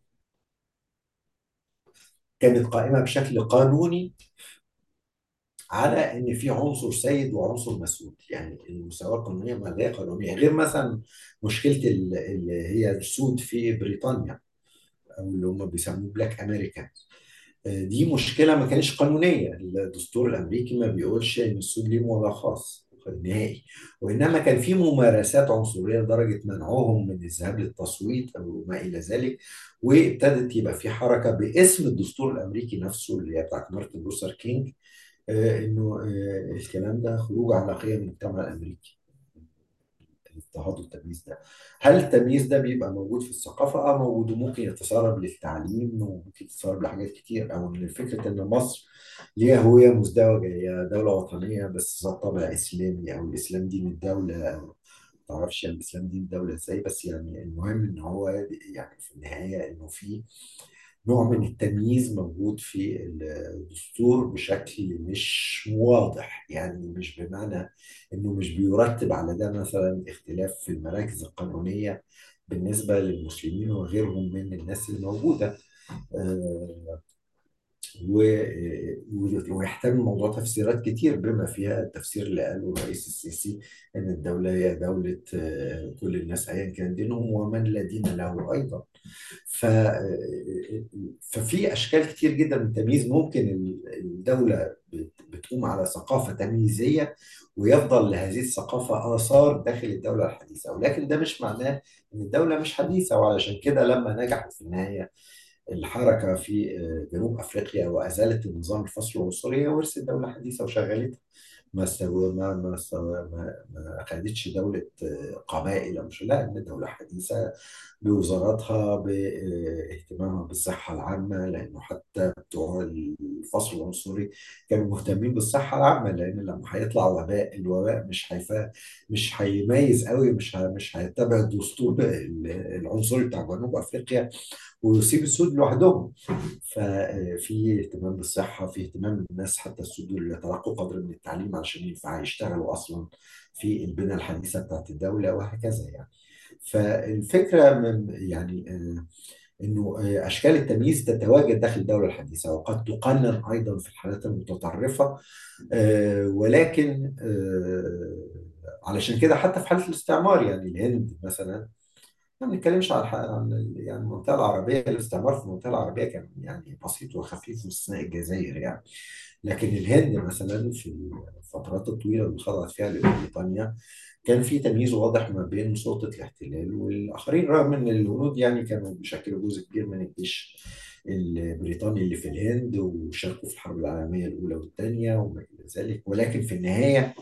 كانت قائمة بشكل قانوني على ان في عنصر سيد وعنصر مسؤول. يعني المساواه القانونيه ماليه قانونيه، غير مثلا مشكله ال- اللي هي السود في بريطانيا او اللي هم بيسموه بلاك امريكان. دي مشكله ما كانتش قانونيه. الدستور الامريكي ما بيقولش ان السود ليهم وضع خاص نهائي، وانما كان في ممارسات عنصريه لدرجه منعهم من الذهاب للتصويت او ما الى ذلك. وابتدت يبقى في حركه باسم الدستور الامريكي نفسه اللي هي بتاعت مارتن لوثر كينج، آه، انه آه، الكلام ده خروج على قيم المجتمع الامريكي، الاضطهاد والتمييز ده. هل التمييز ده بيبقى موجود في الثقافه؟ اه موجود، وممكن يتسرب للتعليم وممكن يتسرب لحاجات كتير. او ان فكره ان مصر ليها هويه مزدوجه، هي دوله وطنيه بس ذات طابع اسلامي، او الاسلام دين الدوله، او ما اعرفش يعني الاسلام دين الدوله ازاي. بس يعني المهم ان هو يعني في النهايه انه في نوع من التمييز موجود في الدستور بشكل مش واضح. يعني مش بمعنى انه مش بيرتب على ده مثلا اختلاف في المراكز القانونية بالنسبة للمسلمين وغيرهم من الناس الموجودة. آه، و- ويحتمل الموضوع تفسيرات كتير، بما فيها التفسير اللي قاله الرئيس السيسي ان الدوله هي دوله آه، كل الناس ايا كان دينهم ومن لا دين له ايضا. ف ففي اشكال كتير جدا من التمييز. ممكن الدوله بت- بتقوم على ثقافه تمييزيه ويفضل لهذه الثقافه اثار داخل الدوله الحديثه، ولكن ده مش معناه ان الدوله مش حديثه. وعلشان كده لما نجحت في النهايه الحركة في جنوب أفريقيا وأزالت النظام الفصل العنصري، هي ورثت دولة حديثة وشغلتها. ما سوى ما ما سوى ما ما خدتش دولة قبائل أو مش، لا، إن دولة حديثة بوزاراتها، باهتمامها بالصحة العامة، لأنه حتى بتوع الفصل العنصري كانوا مهتمين بالصحة العامة، لأن لما هيطلع وباء، الوباء مش هيفا مش هيميز قوي، مش ه- مش هيتبع الدستور العنصري بتاع جنوب أفريقيا ويسيب السود لوحدهم. ففي اهتمام بالصحة، في اهتمام بالناس حتى السود اللي يتلقوا قدر من التعليم علشان ينفع يشتغلوا أصلا في البنى الحديثة بتاعت الدولة وهكذا يعني. فالفكرة من يعني آه، انه آه، اشكال التمييز تتواجد داخل الدوله الحديثه، وقد تقنن ايضا في الحالات المتطرفه. آه، ولكن آه، علشان كده حتى في حاله الاستعمار، يعني الهند مثلا، ما بنتكلمش عن عن ال- يعني المنطقه العربيه. الاستعمار في المنطقه العربيه كان يعني بسيط وخفيف باستثناء الجزائر يعني. لكن الهند مثلا في الفترات الطويله اللي خضعت فيها لبريطانيا كان في تمييز واضح ما بين سلطه الاحتلال والاخرين، رغم ان الهنود يعني كانوا بيشكلوا جزء كبير من الجيش البريطاني اللي في الهند، وشاركوا في الحرب العالميه الاولى والثانيه وما الى ذلك. ولكن في النهايه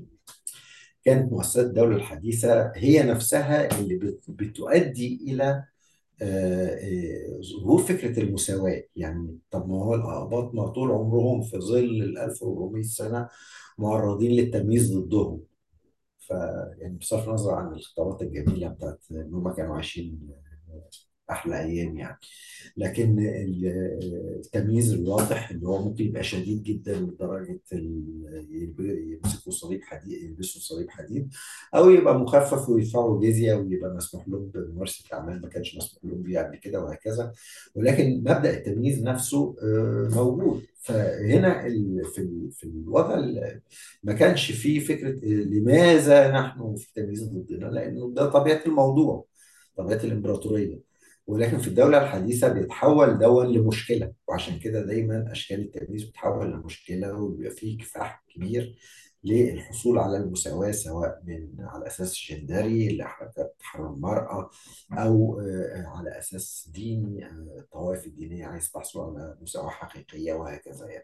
كانت مؤسسات الدولة الحديثة هي نفسها اللي بت- بتؤدي إلى آه، آه، ظهور فكرة المساواة. يعني طب ما هو الأقباط ما طول عمرهم في ظل ال ألف وأربعمائة سنة معرضين للتمييز ضدهم. ف يعني بصرف النظر عن الخطابات الجميلة بتاعت إن هم كانوا عايشين أحلى أيام يعني، لكن ال- التمييز الواضح اللي هو ممكن يبقى شديد جدا لدرجة ال- يلب- يمسكوا صليب حديد، يلبسوا صليب حديد، أو يبقى مخفف ويدفعوا جزية ويبقى مسموح لهم بممارسة أعمال ما كانش مسموح لهم بيها قبل كده وهكذا. ولكن مبدأ التمييز نفسه آه، موجود. فهنا ال- في ال- في الوضع ال- ما كانش فيه فكرة آه، لماذا نحن في تمييز ضدنا، لأنه ده طبيعة الموضوع، طبيعة الإمبراطورية. ولكن في الدولة الحديثة بيتحول دون لمشكلة، وعشان كده دايما أشكال التمييز بتتحول لمشكلة، وبيبقى فيه كفاح كبير للحصول على المساواة، سواء من على أساس جندري لحركات تحرر المرأة، أو آه، على أساس ديني، آه، الطوائف الدينية عايز تحصل على مساواة حقيقية وهكذا يعني.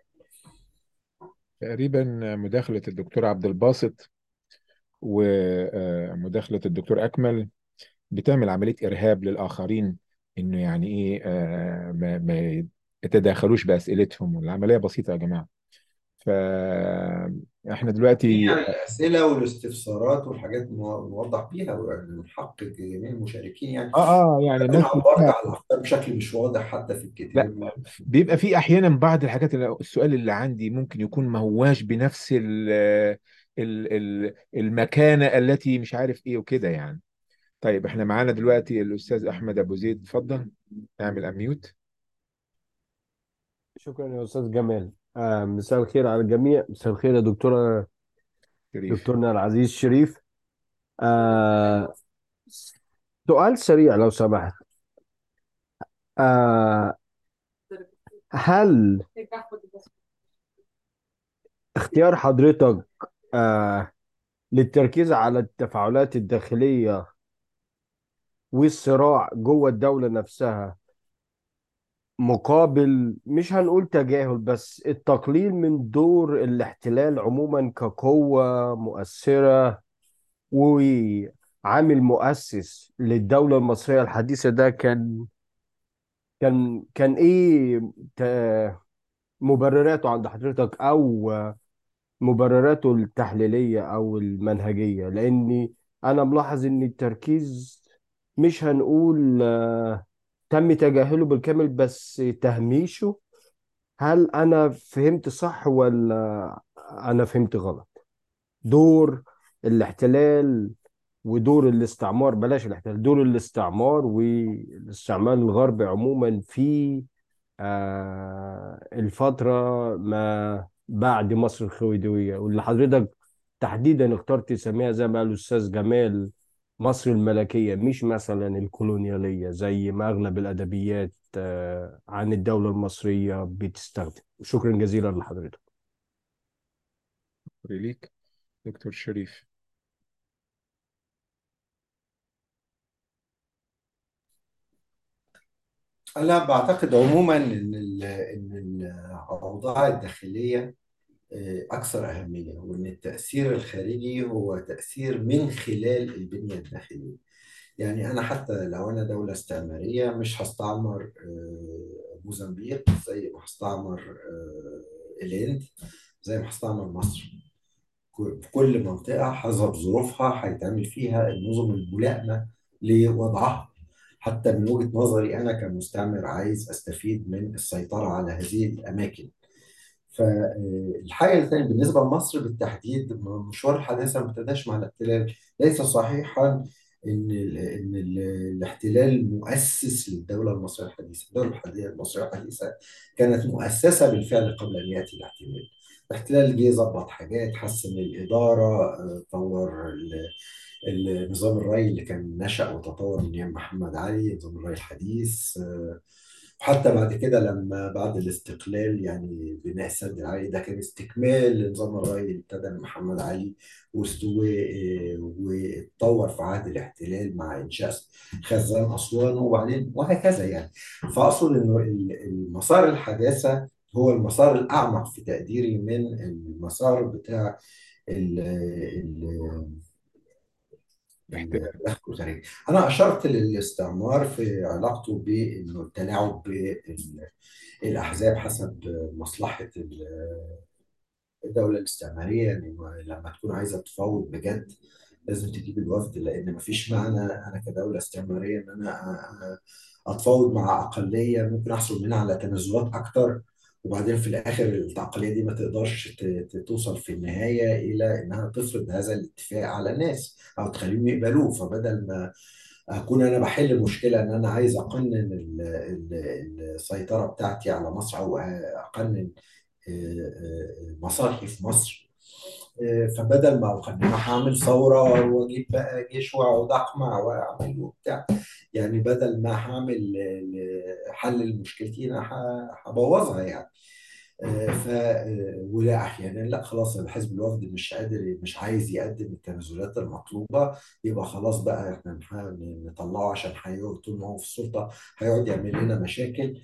تقريبا مداخلة الدكتور عبد الباسط ومداخلة الدكتور أكمل بتعمل عملية إرهاب للآخرين، إنه يعني إيه آه، ما ما يتداخلوش بأسئلتهم، والعملية بسيطة يا جماعة. فإحنا دلوقتي يعني الأسئلة والاستفسارات والحاجات نو- نوضح بيها، يعني من حق جميع المشاركين يعني. آه آه يعني أكون الناس عبرت كلها. عن الأفكار بشكل مش واضح حتى في لا، الكتاب. بيبقى في أحيانا بعض الحاجات اللي السؤال اللي عندي ممكن يكون ما هواش بنفس ال ال ال المكانة التي مش عارف إيه وكده يعني. طيب إحنا معانا دلوقتي الأستاذ أحمد أبو زيد، اتفضل اعمل أميوت. شكرا يا أستاذ جمال. آه مساء الخير على الجميع. مساء الخير يا دكتورة، شريف. دكتورنا العزيز شريف. آه سؤال سريع لو سمحت. آه هل اختيار حضرتك آه للتركيز على التفاعلات الداخلية والصراع جوه الدولة نفسها، مقابل مش هنقول تجاهل بس التقليل من دور الاحتلال عموما كقوة مؤثرة وعامل مؤسس للدولة المصرية الحديثة، ده كان كان كان ايه ت- مبرراته عند حضرتك، او مبرراته التحليلية او المنهجية؟ لاني انا ملاحظ ان التركيز مش هنقول آه، تم تجاهله بالكامل بس تهميشه. هل انا فهمت صح ولا انا فهمت غلط؟ دور الاحتلال ودور الاستعمار، بلاش الاحتلال، دور الاستعمار والاستعمار الغربي عموما في آه، الفترة ما بعد مصر الخويدوية، واللي حضرتك تحديدا اخترت تسميها زي ما قال الأستاذ جمال مصر الملكية، مش مثلا الكولونيالية زي ما أغلب الأدبيات آه، عن الدولة المصرية بتستخدم. شكرا جزيلا لحضرتك. شكرا ليك دكتور شريف. أنا بعتقد عموما إن ال- إن الأوضاع الداخلية آه، أكثر أهمية، وإن التأثير الخارجي هو تأثير من خلال البنية الداخلية. يعني أنا حتى لو أنا دولة استعمارية مش هستعمر آه، موزمبيق زي ما هستعمر آه، الهند، زي ما هستعمر مصر. ك- في كل منطقة حسب ظروفها هيتعمل فيها النظم الملائمة لوضعها. حتى من وجهة نظري أنا كمستعمر عايز أستفيد من السيطرة على هذه الأماكن. فالحاجة الثانية بالنسبة لمصر بالتحديد، مشوار الحداثة ما ابتداش مع الاحتلال. ليس صحيحا إن ال إن ال الاحتلال مؤسس للدولة المصرية الحديثة. الدولة الحديثة المصرية الحديثة كانت مؤسسة بالفعل قبل أن يأتي الاحتلال. الاحتلال جه ظبط حاجات، حسن الإدارة، آه، طور ال- النظام الري اللي كان نشأ وتطور من أيام محمد علي، نظام الري الحديث. آه، وحتى بعد كده لما بعد الاستقلال يعني بناء السد العالي ده كان استكمال لنظام الري اللي ابتدى من محمد علي واستوى واتطور في عهد الاحتلال مع انشاء خزان اسوان وبعدين وهكذا يعني. فاقصد انه ال- المسار الحداثه هو المسار الاعمق في تقديري من المسار بتاع ال ال احتلال. الدخل الخارجي. انا اشرت للاستعمار في علاقته بانه التلاعب الأحزاب حسب مصلحة الدولة الاستعمارية. يعني لما تكون عايزة تفاوض بجد لازم تجيب الوفد، لأن مفيش معنى أنا كدولة استعمارية إن أنا أ- أ- أتفاوض مع أقلية ممكن أحصل منها على تنازلات أكتر، وبعدين في الآخر الأقلية دي ما تقدرش ت- ت- توصل في النهاية إلى إنها تفرض هذا الاتفاق على الناس أو تخليهم يقبلوه. فبدل ما اكون انا بحل مشكله ان انا عايز اقنن ال- ال- السيطره بتاعتي على مصر، او اقنن آه، آه، مصالحي في مصر، آه، فبدل ما اقننها هعمل ثوره واجيب بقى جيش واقعد اقمع واعمل وبتاع. يعني بدل ما هعمل آه، حل لمشكلتي انا ه- هبوظها يعني. آه، ف آه، ولا احيانا لا خلاص الحزب الوفد مش قادر مش عايز يقدم التنازلات المطلوبه، يبقى خلاص بقى احنا نحاول نطلعه عشان هيقعد طول ما هو في السلطه هيقعد يعمل لنا مشاكل.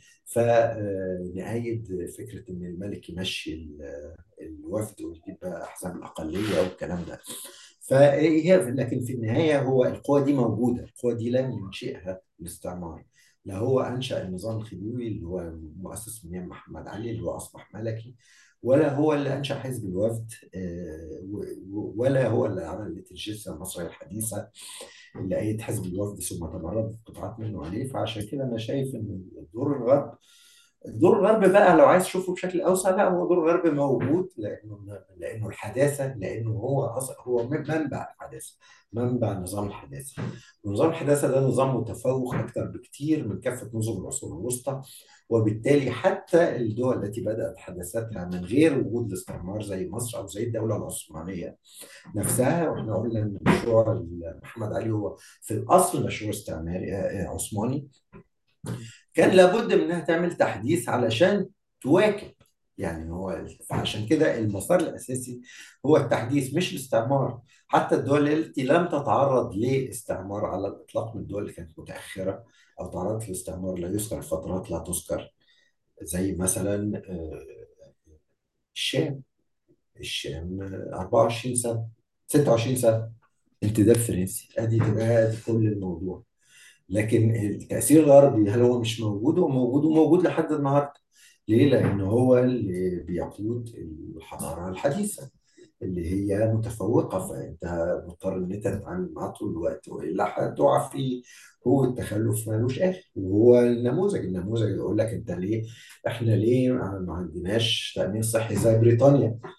فنأيد فكره ان الملك يمشي ال- الوفد ويجيب بقى احزاب الاقليه والكلام ده. فهي لكن في النهايه هو القوى دي موجوده، القوى دي لم ينشئها الاستعمار. لا هو أنشأ النظام الخديوي اللي هو مؤسس من أيام محمد علي اللي هو أصبح ملكي، ولا هو اللي أنشأ حزب الوفد، آه، و- و- ولا هو اللي عمل الجيش المصرية الحديثة اللي أيد حزب الوفد ثم تمردت قطاعات منه عليه. فعشان كده أنا شايف إن دور الغرب، دور الغرب بقى لو عايز تشوفه بشكل اوسع، لا هو دور الغرب موجود، لانه لانه الحداثه، لانه هو أص- هو منبع الحداثه، منبع النظام الحداثي. ونظام الحداثه ده نظام متفوق اكثر بكثير من كافه نظم العصور الوسطى. وبالتالي حتى الدول التي بدات حداثتها من غير وجود الاستعمار زي مصر او زي الدوله العثمانيه نفسها، واحنا قلنا ان مشروع محمد علي هو في الاصل مشروع استعماري آه، آه، عثماني، كان لابد من انها تعمل تحديث علشان تواكب. يعني هو فعشان كده المسار الاساسي هو التحديث مش الاستعمار. حتى الدول التي لم تتعرض لاستعمار على الاطلاق من الدول اللي كانت متاخره او تعرضت للاستعمار لا يذكر فترات لا تذكر، زي مثلا آه، الشام. الشام آه، أربعة وعشرين سنه، ستة وعشرين سنه امتداد فرنسي، ادي ادي كل الموضوع. لكن التأثير الغربي هل هو مش موجود؟ هو موجود وموجود لحد النهارده. ليه؟ لأن هو اللي بيقود الحضارة الحديثة اللي هي متفوقة، فأنت مضطر إن أنت تتعامل معاه طول الوقت وإلا هتقع فيه. هو التخلف ملوش آخر، وهو النموذج النموذج يقول لك أنت ليه، إحنا ليه ما عندناش تأمين صحي زي بريطانيا؟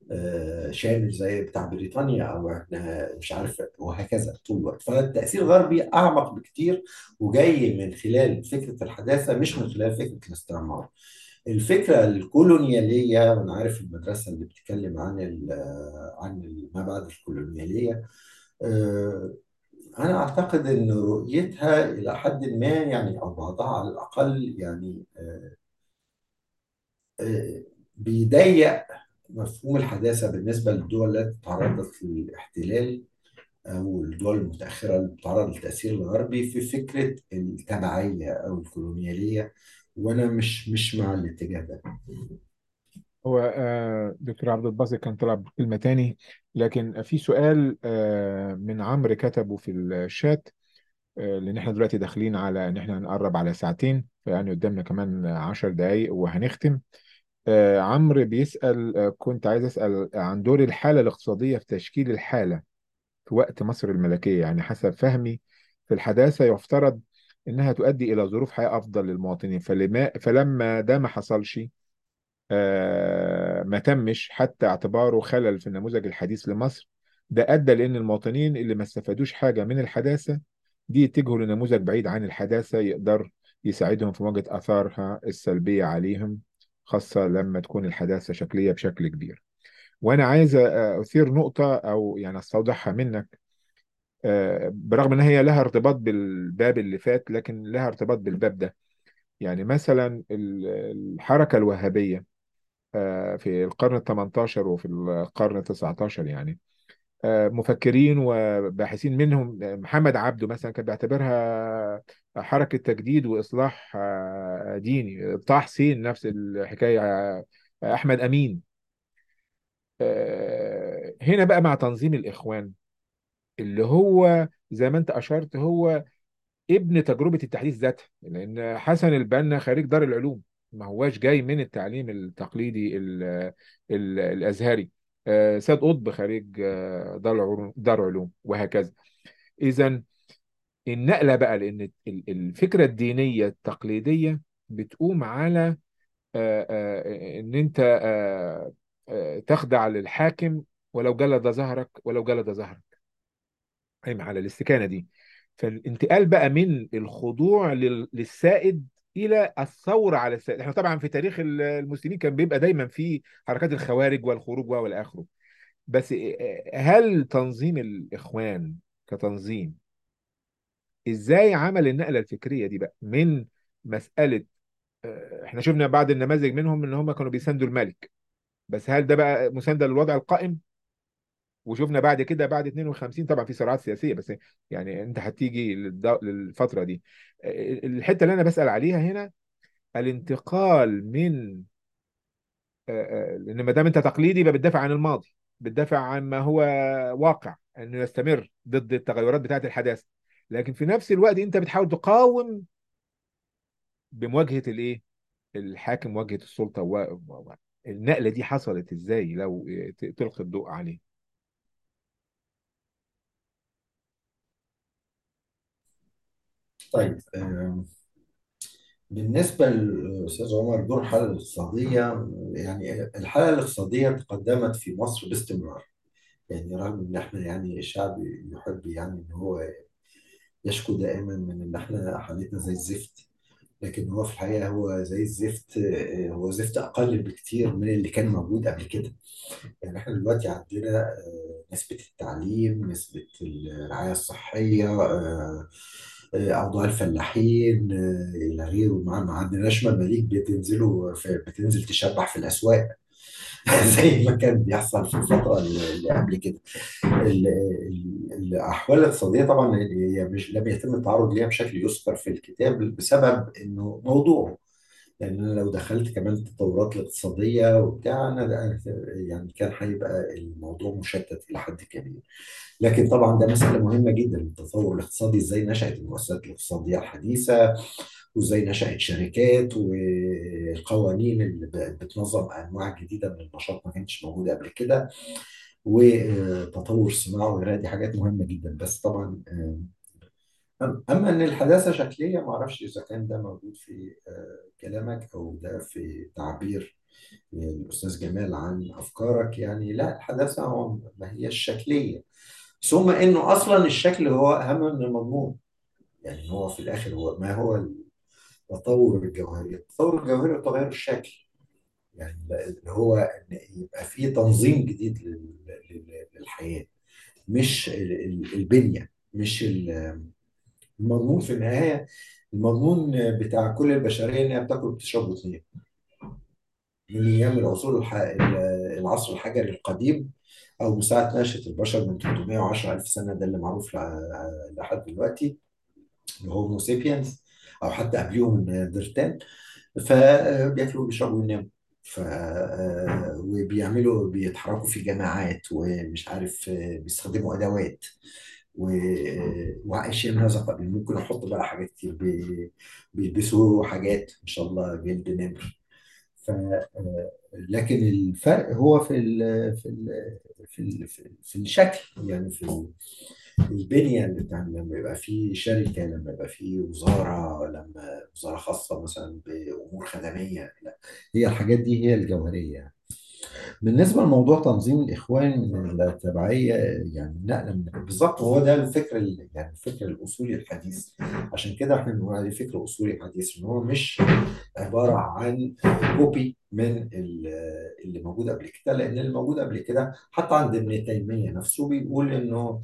آه، شامل زي بتاع بريطانيا، او احنا مش عارف، وهكذا طول الوقت. فالتأثير الغربي اعمق بكتير، وجاي من خلال فكرة الحداثة مش من خلال فكرة الاستعمار. الفكرة الكولونيالية، وانا عارف المدرسة اللي بتتكلم عن ال عن ال- ما بعد الكولونيالية، آه، انا اعتقد ان رؤيتها الى حد ما، يعني او بعضها على الاقل، يعني آه، آه، بيضيق مفهوم الحداثة بالنسبة للدول التي تعرضت للاحتلال، أو الدول المتأخرة اللي بتتعرض للتأثير الغربي، في فكرة التبعية أو الكولونيالية. وأنا مش مش مع الاتجاه ده. هو آه، دكتور عبد الباسط كان طلب كلمة تاني، لكن في سؤال آه، من عمرو كتبه في الشات. آه، لأن احنا دلوقتي داخلين على إن احنا هنقرب على ساعتين، فيعني قدامنا كمان عشر دقايق وهنختم. آه، عمرو بيسأل، آه، كنت عايز أسأل عن دور الحالة الاقتصادية في تشكيل الحالة في وقت مصر الملكية. يعني حسب فهمي في الحداثة يفترض إنها تؤدي إلى ظروف حياة أفضل للمواطنين، فلما فلما ده ما حصلش، آه، ما تمش حتى اعتباره خلل في النموذج الحديث لمصر، ده أدى لأن المواطنين اللي ما استفادوش حاجة من الحداثة دي يتجهوا لنموذج بعيد عن الحداثة يقدر يساعدهم في مواجهة آثارها السلبية عليهم، خاصة لما تكون الحداثة شكلية بشكل كبير. وأنا عايز آه، أثير نقطة أو يعني أستوضحها منك، آه، برغم ان هي لها ارتباط بالباب اللي فات لكن لها ارتباط بالباب ده. يعني مثلا ال- الحركة الوهابية آه، في القرن ال تمنتاشر وفي القرن ال تسعتاشر، يعني آه، مفكرين وباحثين منهم آه، محمد عبده مثلا كان بيعتبرها حركة تجديد وإصلاح آه، ديني. طه حسين نفس الحكاية، آه، أحمد أمين. آه، هنا بقى مع تنظيم الإخوان اللي هو زي ما أنت أشرت هو ابن تجربة التحديث ذاتها، لأن حسن البنا خريج دار العلوم، ما هواش جاي من التعليم التقليدي ال ال الأزهري. آه، سيد قطب خريج آه، دار علوم دار علوم وهكذا. إذا النقلة بقى، لأن ال- الفكرة الدينية التقليدية بتقوم على آه، آه، إن أنت آه، آه، تخضع للحاكم ولو جلد ظهرك ولو جلد ظهرك، قايمة على الاستكانة دي. فالانتقال بقى من الخضوع لل- للسائد إلى الثورة على السائد. احنا طبعا في تاريخ ال- المسلمين كان بيبقى دايما في حركات الخوارج والخروج والى آخره. بس هل تنظيم الإخوان كتنظيم ازاي عمل النقلة الفكرية دي بقى من مسألة آه، احنا شفنا بعض النماذج منهم ان هم كانوا بيساندوا الملك، بس هل ده بقى مساندة للوضع القائم؟ وشفنا بعد كده بعد اتنين وخمسين طبعا في صراعات سياسيه، بس يعني انت هتيجي للد- للفتره دي. الحته اللي انا بسال عليها هنا الانتقال من آه، آه، لان ما دام انت تقليدي يبقى بتدافع عن الماضي، بتدافع عن ما هو واقع انه يستمر ضد التغيرات بتاعه الحداثه، لكن في نفس الوقت انت بتحاول تقاوم بمواجهه الايه، الحاكم، مواجهه السلطه و... و... النقله دي حصلت ازاي لو ت- تلقي الضوء عليه؟ طيب، آه، بالنسبة للأستاذ عمر، دور الحالة الاقتصادية، يعني الحالة الاقتصادية تقدمت في مصر باستمرار. يعني رغم إن إحنا يعني شعب يحب يعني إن هو يشكو دائما من إن إحنا حالتنا زي الزفت، لكن هو في الحقيقة هو زي الزفت، آه، هو زفت أقل بكتير من اللي كان موجود قبل كده. يعني إحنا دلوقتي عندنا آه، نسبة التعليم، نسبة الرعاية الصحية، آه، آه، أوضاع الفلاحين، آه، إلى غيره. ما ما عندناش مماليك بتنزلوا في بتنزل تشبح في الأسواق زي ما كان بيحصل في الفترة اللي اللي قبل كده. ال- ال- الأحوال الاقتصادية طبعا هي مش لم يتم التعرض ليها بشكل يذكر في الكتاب بسبب إنه موضوع، لان انا لو دخلت كمان التطورات الاقتصاديه وبتاع، انا ده- يعني كان هيبقى الموضوع مشتت الى حد كبير. لكن طبعا ده مساله مهمه جدا، التطور الاقتصادي، ازاي نشات المؤسسات الاقتصاديه الحديثه، وازاي نشات شركات، والقوانين اللي بقت بتنظم انواع جديده من النشاط ما كانتش موجوده قبل كده، وتطور الصناعه وغيرها. دي حاجات مهمه جدا. بس طبعا أم- أما إن الحداثة شكلية، ما أعرفش إذا كان ده موجود في آه، كلامك أو ده في تعبير الأستاذ جمال عن أفكارك. يعني لا، الحداثة هو ما هي الشكلية، ثم إنه أصلا الشكل هو أهم من المضمون. يعني هو في الآخر هو ما هو التطور الجوهري؟ التطور الجوهري هو تغير الشكل، يعني اللي هو إن يبقى في تنظيم جديد لل- لل- للحياة، مش ال- ال- البنية، مش ال- المضمون في النهاية. المضمون بتاع كل البشرية إنها بتاكل وبتشرب وتنام من أيام العصور الح... العصر الحجري القديم، أو من ساعة نشأة البشر من ثلاثمائة وعشرة ألف سنة، ده اللي معروف ل- لحد دلوقتي، اللي هو هومو سيبينز، أو حتى قبليهم النياندرتال. فبياكلوا وبيشربوا ويناموا، ف وبيعملوا بيتحركوا في جماعات، ومش عارف بيستخدموا أدوات و... وعايشين من هذا القبيل. ممكن احط بقى حاجات كتير، بي... بيلبسوا حاجات ان شاء الله جلد نمر. ف آه، لكن الفرق هو في ال... في ال... في ال... في في الشكل، يعني في ال- البنية اللي بتعمل، لما يبقى في شركة، لما يبقى في وزارة، لما وزارة خاصة مثلا بأمور خدمية. لا، هي الحاجات دي هي الجوهرية. بالنسبة لموضوع تنظيم الإخوان التبعية، يعني نقلة من بالظبط، هو ده الفكر ال- يعني الفكر الأصولي الحديث. عشان كده احنا بنقول عليه فكر أصولي حديث، إن هو مش عبارة عن كوبي من ال- اللي موجود قبل كده، لأن اللي موجود قبل كده حتى عند ابن تيمية نفسه بيقول إنه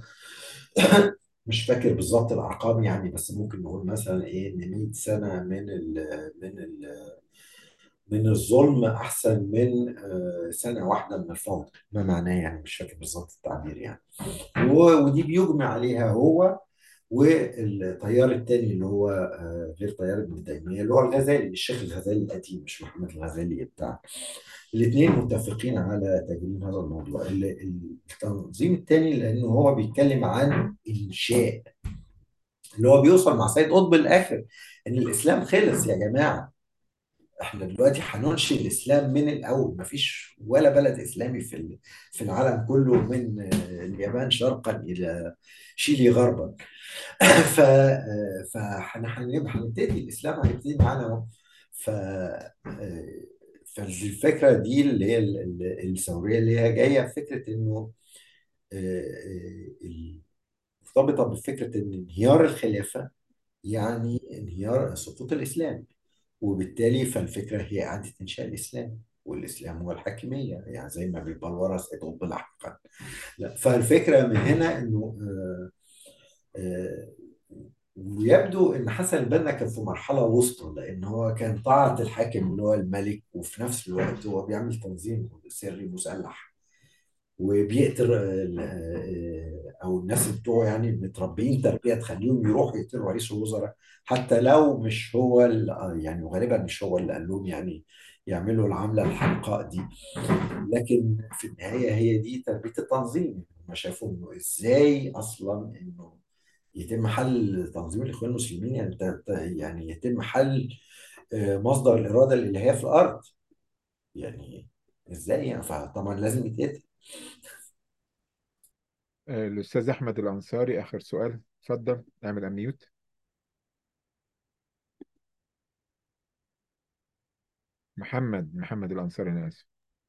مش فاكر بالظبط الأرقام يعني، بس ممكن نقول مثلا إيه، إن مية سنة من ال من ال من الظلم أحسن من آه، سنة واحدة من الفوضى. ما معناه يعني، مش فاكر بالظبط التعبير يعني. و- ودي بيجمع عليها هو والتيار التاني، اللي هو آه، غير تيار ابن تيمية، اللي هو الغزالي، الشيخ الغزالي القديم، مش محمد الغزالي بتاع. الاثنين متفقين على تجريم هذا الموضوع. ال- التنظيم التاني لأنه هو بيتكلم عن إنشاء، اللي هو بيوصل مع سيد قطب الآخر إن الإسلام خلص يا جماعة. احنا دلوقتي هننشئ الاسلام من الاول. مفيش ولا بلد اسلامي في ال- في العالم كله، من آه، اليابان شرقا الى شيلي غربا. ف آه، فاحنا هنبقى هنبتدي الاسلام هيبتدي معانا اهو. ف آه، فالفكره دي اللي هي ال- ال- الثوريه، اللي هي جايه فكره انه آه، آه، ال- مرتبطه بفكره ان انهيار الخلافه يعني انهيار سقوط الاسلام، وبالتالي فالفكرة هي إعادة إنشاء الإسلام، والإسلام هو الحاكمية، يعني زي ما بيبلورها سيد قطب لاحقا. لا، فالفكرة من هنا إنه آه، آه، ويبدو إن حسن البنا كان في مرحلة وسطى، لأن هو كان طاعة الحاكم اللي هو الملك، وفي نفس الوقت هو بيعمل تنظيم سري مسلح، وبيقتل ال- آه، او الناس بتوعه، يعني متربيين تربيه تخليهم يروحوا يقتلوا رئيس الوزراء، حتى لو مش هو ال- آه، يعني وغالبا مش هو اللي قال لهم يعني يعملوا العمله الحمقاء دي. لكن في النهايه هي دي تربيه التنظيم. هم شافوا انه ازاي اصلا انه يتم حل تنظيم الاخوان المسلمين، يعني ت- ت- يعني يتم حل آه، مصدر الاراده الالهيه في الارض. يعني ازاي يعني؟ فطبعا لازم يتقتل. آه، الأستاذ أحمد الأنصاري آخر سؤال، اتفضل اعمل أميوت. محمد محمد الأنصاري، أنا آسف.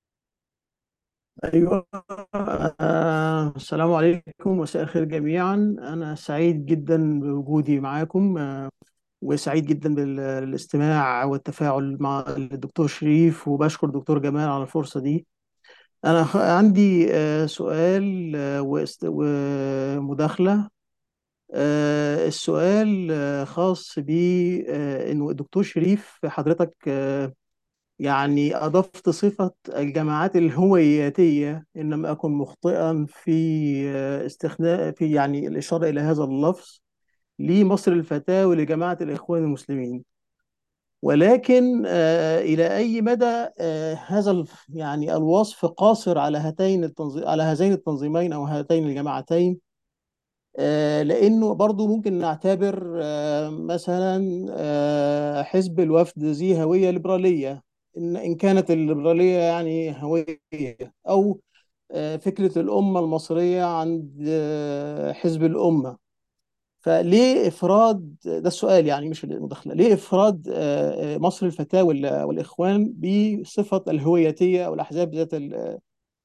أيوة. آه، السلام عليكم، مساء الخير جميعا. أنا سعيد جدا بوجودي معاكم، آه، وسعيد جدا بالاستماع والتفاعل مع الدكتور شريف، وبشكر دكتور جمال على الفرصة دي. أنا خ- عندي آه، سؤال آه، واست- ومداخلة. آه، السؤال آه، خاص ب آه، إنه الدكتور شريف حضرتك آه، يعني أضفت صفة الجماعات الهوياتية، إن لم أكن مخطئا في آه، استخدام في يعني الإشارة إلى هذا اللفظ لمصر الفتاة ولجماعة الإخوان المسلمين. ولكن آه، إلى أي مدى آه، هذا الف- يعني الوصف قاصر على هاتين التنظيم على هذين التنظيمين أو هاتين الجماعتين؟ آه، لأنه برضو ممكن نعتبر آه، مثلا آه، حزب الوفد ذي هوية ليبرالية، إن إن كانت الليبرالية يعني هوية، أو آه، فكرة الأمة المصرية عند آه، حزب الأمة. فليه افراد، ده السؤال يعني مش المداخله، ليه افراد آه، آه، مصر الفتاه وال- والاخوان بصفه الهويتيه او الاحزاب ذات ال-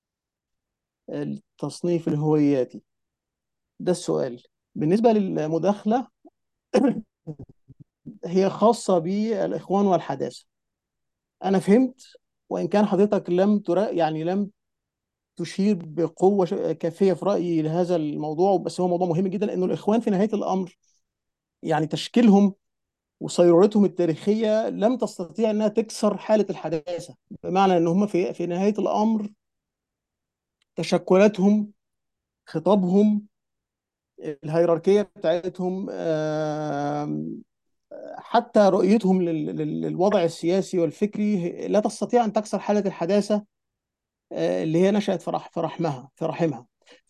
التصنيف الهوياتي؟ ده السؤال. بالنسبه للمداخله، هي خاصه بالاخوان والحداثه. انا فهمت، وان كان حضرتك لم ترا يعني لم تشير بقوه ش- كافيه في رايي لهذا الموضوع، بس هو موضوع مهم جدا، لانه الاخوان في نهايه الامر يعني تشكيلهم وصيرورتهم التاريخيه لم تستطيع انها تكسر حاله الحداثه، بمعنى ان هم في في نهايه الامر تشكلاتهم، خطابهم، الهيراركيه بتاعتهم، آم، حتى رؤيتهم لل- لل- للوضع السياسي والفكري لا تستطيع ان تكسر حاله الحداثه آه، اللي هي نشأت في رح- في رحمها في رحمها.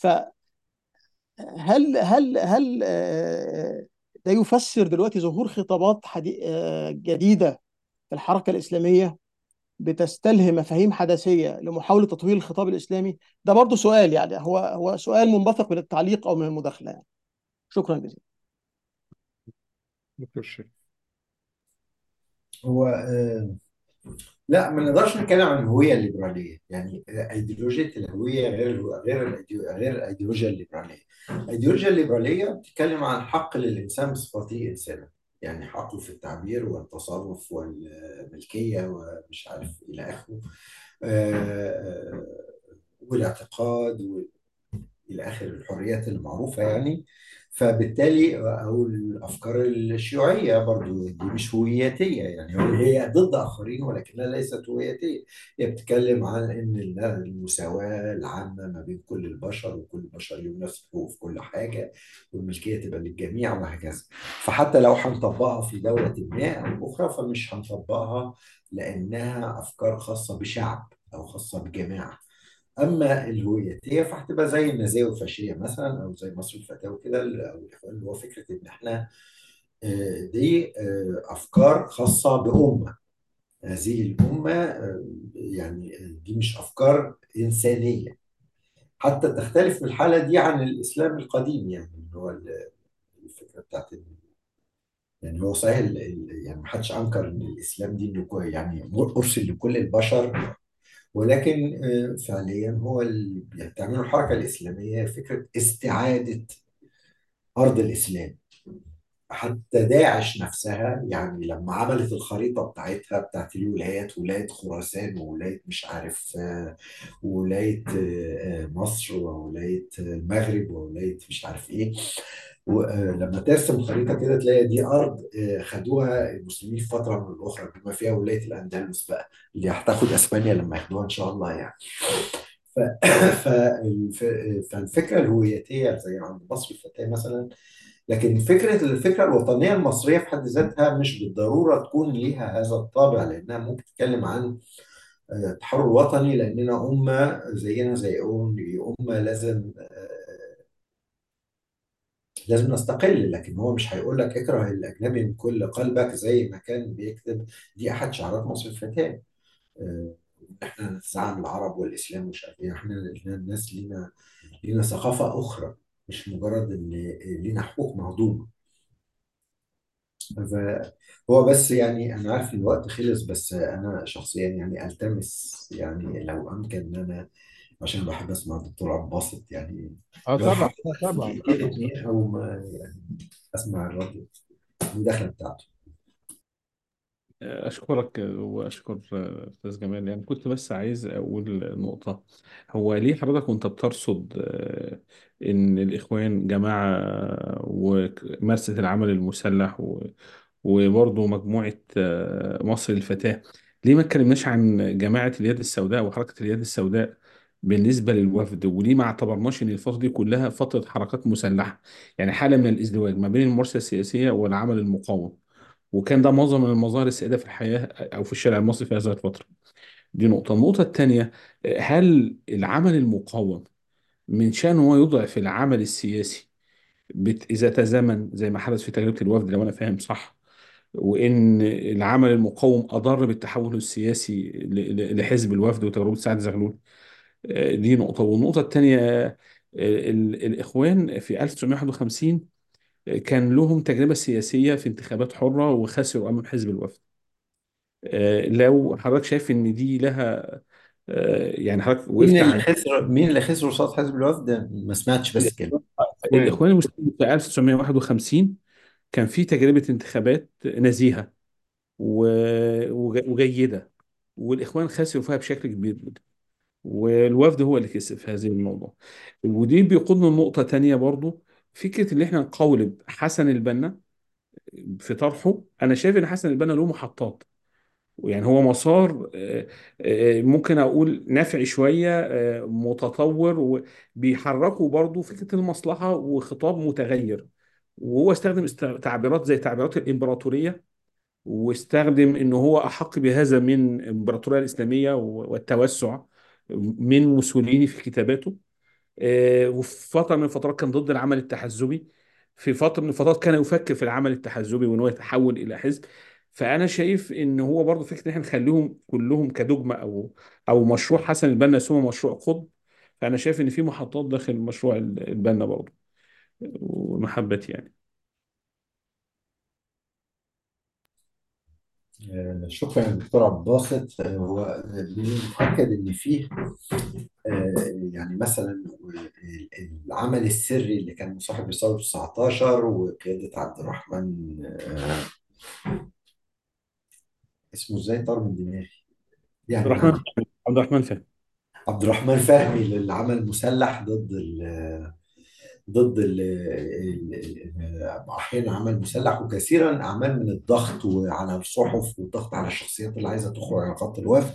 فهل هل هل آه، ده يفسر دلوقتي ظهور خطابات حدي- آه، جديده في الحركه الاسلاميه بتستلهم مفاهيم حداثيه لمحاوله تطوير الخطاب الاسلامي؟ ده برضو سؤال، يعني هو هو سؤال منبثق من التعليق او من المداخله يعني. شكرا جزيلا. دكتور شريف. هو آه، لا، ما نقدرش نتكلم عن الهويه الليبراليه. يعني ايديولوجيه الهويه غير غير الأيديو- غير الايديولوجيا الليبراليه. الايديولوجيا الليبراليه بتتكلم عن حق للانسان بصفته انسانا، يعني حقه في التعبير والتصرف والملكيه ومش عارف الى اخره، آه، آه، والاعتقاد الى اخر الحريات المعروفه يعني. فبالتالي او الافكار الشيوعيه برضو دي مش هوياتيه، يعني هي ضد اخرين ولكنها ليست هوياتيه. هي بتتكلم عن ان المساواه العامه ما بين كل البشر، وكل البشر لهم نفس الحقوق في كل حاجه، والملكيه تبقى للجميع وهكذا. فحتى لو هنطبقها في دوله ما او اخرى فمش هنطبقها لانها افكار خاصه بشعب او خاصه بجماعه. اما الهويتيه فهتبقى زي النازيه والفاشيه مثلا، او زي مصر الفتاه وكده، او الاخوان، اللي هو فكره ان احنا آه، دي آه، افكار خاصه بامه. هذه الامه آه، يعني دي مش افكار انسانيه. حتى تختلف من الحاله دي عن الاسلام القديم، يعني اللي هو الفكره بتاعت ال- يعني هو صحيح ال- ال- يعني ما حدش انكر ان الاسلام دين لكل، يعني ارسل لكل البشر. ولكن آه، فعليا هو اللي بتعمله الحركة الإسلامية فكرة استعادة أرض الإسلام. حتى داعش نفسها يعني لما عملت الخريطة بتاعتها بتاعت الولايات، ولاية خراسان وولاية مش عارف آه، وولاية آه، آه، مصر وولاية المغرب وولاية مش عارف إيه، ولما ترسم خريطة كده تلاقي دي أرض آه، خدوها المسلمين في فترة من الأخرى، بما فيها ولاية الأندلس بقى اللي هتاخد أسبانيا لما ياخدوها إن شاء الله يعني. ف... فالف... فالفكره الهويتيه زي عند مصر الفتاه مثلا. لكن فكره الفكره الوطنيه المصريه في حد ذاتها مش بالضروره تكون ليها هذا الطابع، لانها ممكن تتكلم عن آه، تحرر وطني، لاننا امه زينا زي أم- امه لازم آه، لازم نستقل. لكن هو مش هيقول لك اكره الاجنبي من كل قلبك زي ما كان بيكتب. دي احد شعارات مصر الفتاه، آه، احنا نتزعم العرب والاسلام ومش عارف ايه. احنا إحنا الناس لينا لينا ثقافة أخرى، مش مجرد إن لينا حقوق مهضومة. فهو بس يعني أنا عارف إن الوقت خلص، بس أنا شخصيا يعني ألتمس يعني لو أمكن إن أنا، عشان بحب أسمع الدكتور عباسط يعني، اه لو طبعا، حابب آه طبعا دقيقتين طبعا. اتنين أو ما يعني أسمع الراديو المداخلة بتاعته. أشكرك وأشكر أستاذ جمال. يعني كنت بس عايز أقول نقطة. هو ليه حضرتك وأنت بترصد آه، إن الإخوان جماعة ومارست العمل المسلح و- وبرضه مجموعة آه، مصر الفتاة، ليه ما اتكلمناش عن جماعة اليد السوداء وحركة اليد السوداء بالنسبة للوفد؟ وليه ما اعتبرناش إن الفترة دي كلها فترة حركات مسلحة، يعني حالة من الازدواج ما بين الممارسة السياسية والعمل المقاوم؟ وكان ده معظم من المظاهر السائدة في الحياة أو في الشارع المصري في هذه الفترة. دي نقطة. النقطة الثانية، هل العمل المقاوم من شأنه هو يضعف العمل السياسي بت- إذا تزامن زي ما حدث في تجربة الوفد، لو أنا فاهم صح، وإن العمل المقاوم أضر بالتحول السياسي ل- ل- لحزب الوفد وتجربة سعد زغلول؟ آه، دي نقطة. والنقطة الثانية، آه، ال- الإخوان في ألف وتسعمية وواحد وخمسين كان لهم تجربة سياسية في انتخابات حرة وخسروا أمام حزب الوفد. آه، لو حضرتك شايف إن دي لها آه، يعني حضرتك مين وقفت اللي عن خسر مين اللي خسر قصاد حزب الوفد؟ ما سمعتش بس كده. مم. الإخوان المسلمين في ألف وتسعمية واحد وخمسين كان في تجربة انتخابات نزيهة و- وج- وجيدة، والإخوان خسروا فيها بشكل كبير جدا، والوفد هو اللي كسب في هذه الموضوع. ودي بيقودنا لنقطة تانية برضو، فكرة إن إحنا نقولب حسن البنا في طرحه. أنا شايف إن حسن البنا له محطات، يعني هو مسار آه، آه، ممكن أقول نافع شوية، آه، متطور، وبيحركوا برضو فكرة المصلحة وخطاب متغير. وهو استخدم است- تعبيرات زي تعبيرات الإمبراطورية، واستخدم انه هو احق بهذا من الامبراطوريه الاسلاميه والتوسع من موسوليني في كتاباته. آه، وفي فتره من الفترات كان ضد العمل التحزبي، في فتره من الفترات كان يفكر في العمل التحزبي وان هو يتحول الى حزب. فانا شايف ان هو برضه فكره ان احنا نخليهم كلهم كدogma او او مشروع حسن البنا ثم مشروع قطب. فانا شايف ان في محطات داخل مشروع البنا برضه، ومحبتي يعني. آه، شكرا دكتور عبد الباسط. آه، هو متأكد إن فيه آه، يعني مثلا ال- العمل السري اللي كان مصاحب لثورة تسعتاشر وقيادة عبد الرحمن، آه، اسمه ازاي طار من دماغي، عبد يعني الرحمن عبد عبد الرحمن فهمي. عبد الرحمن فهمي، للعمل مسلح ضد ال ضد ال ال- ال- احيانا عمل مسلح، وكثيرا اعمال من الضغط وعلى الصحف والضغط على الشخصيات اللي عايزه تخرج عن خط الوفد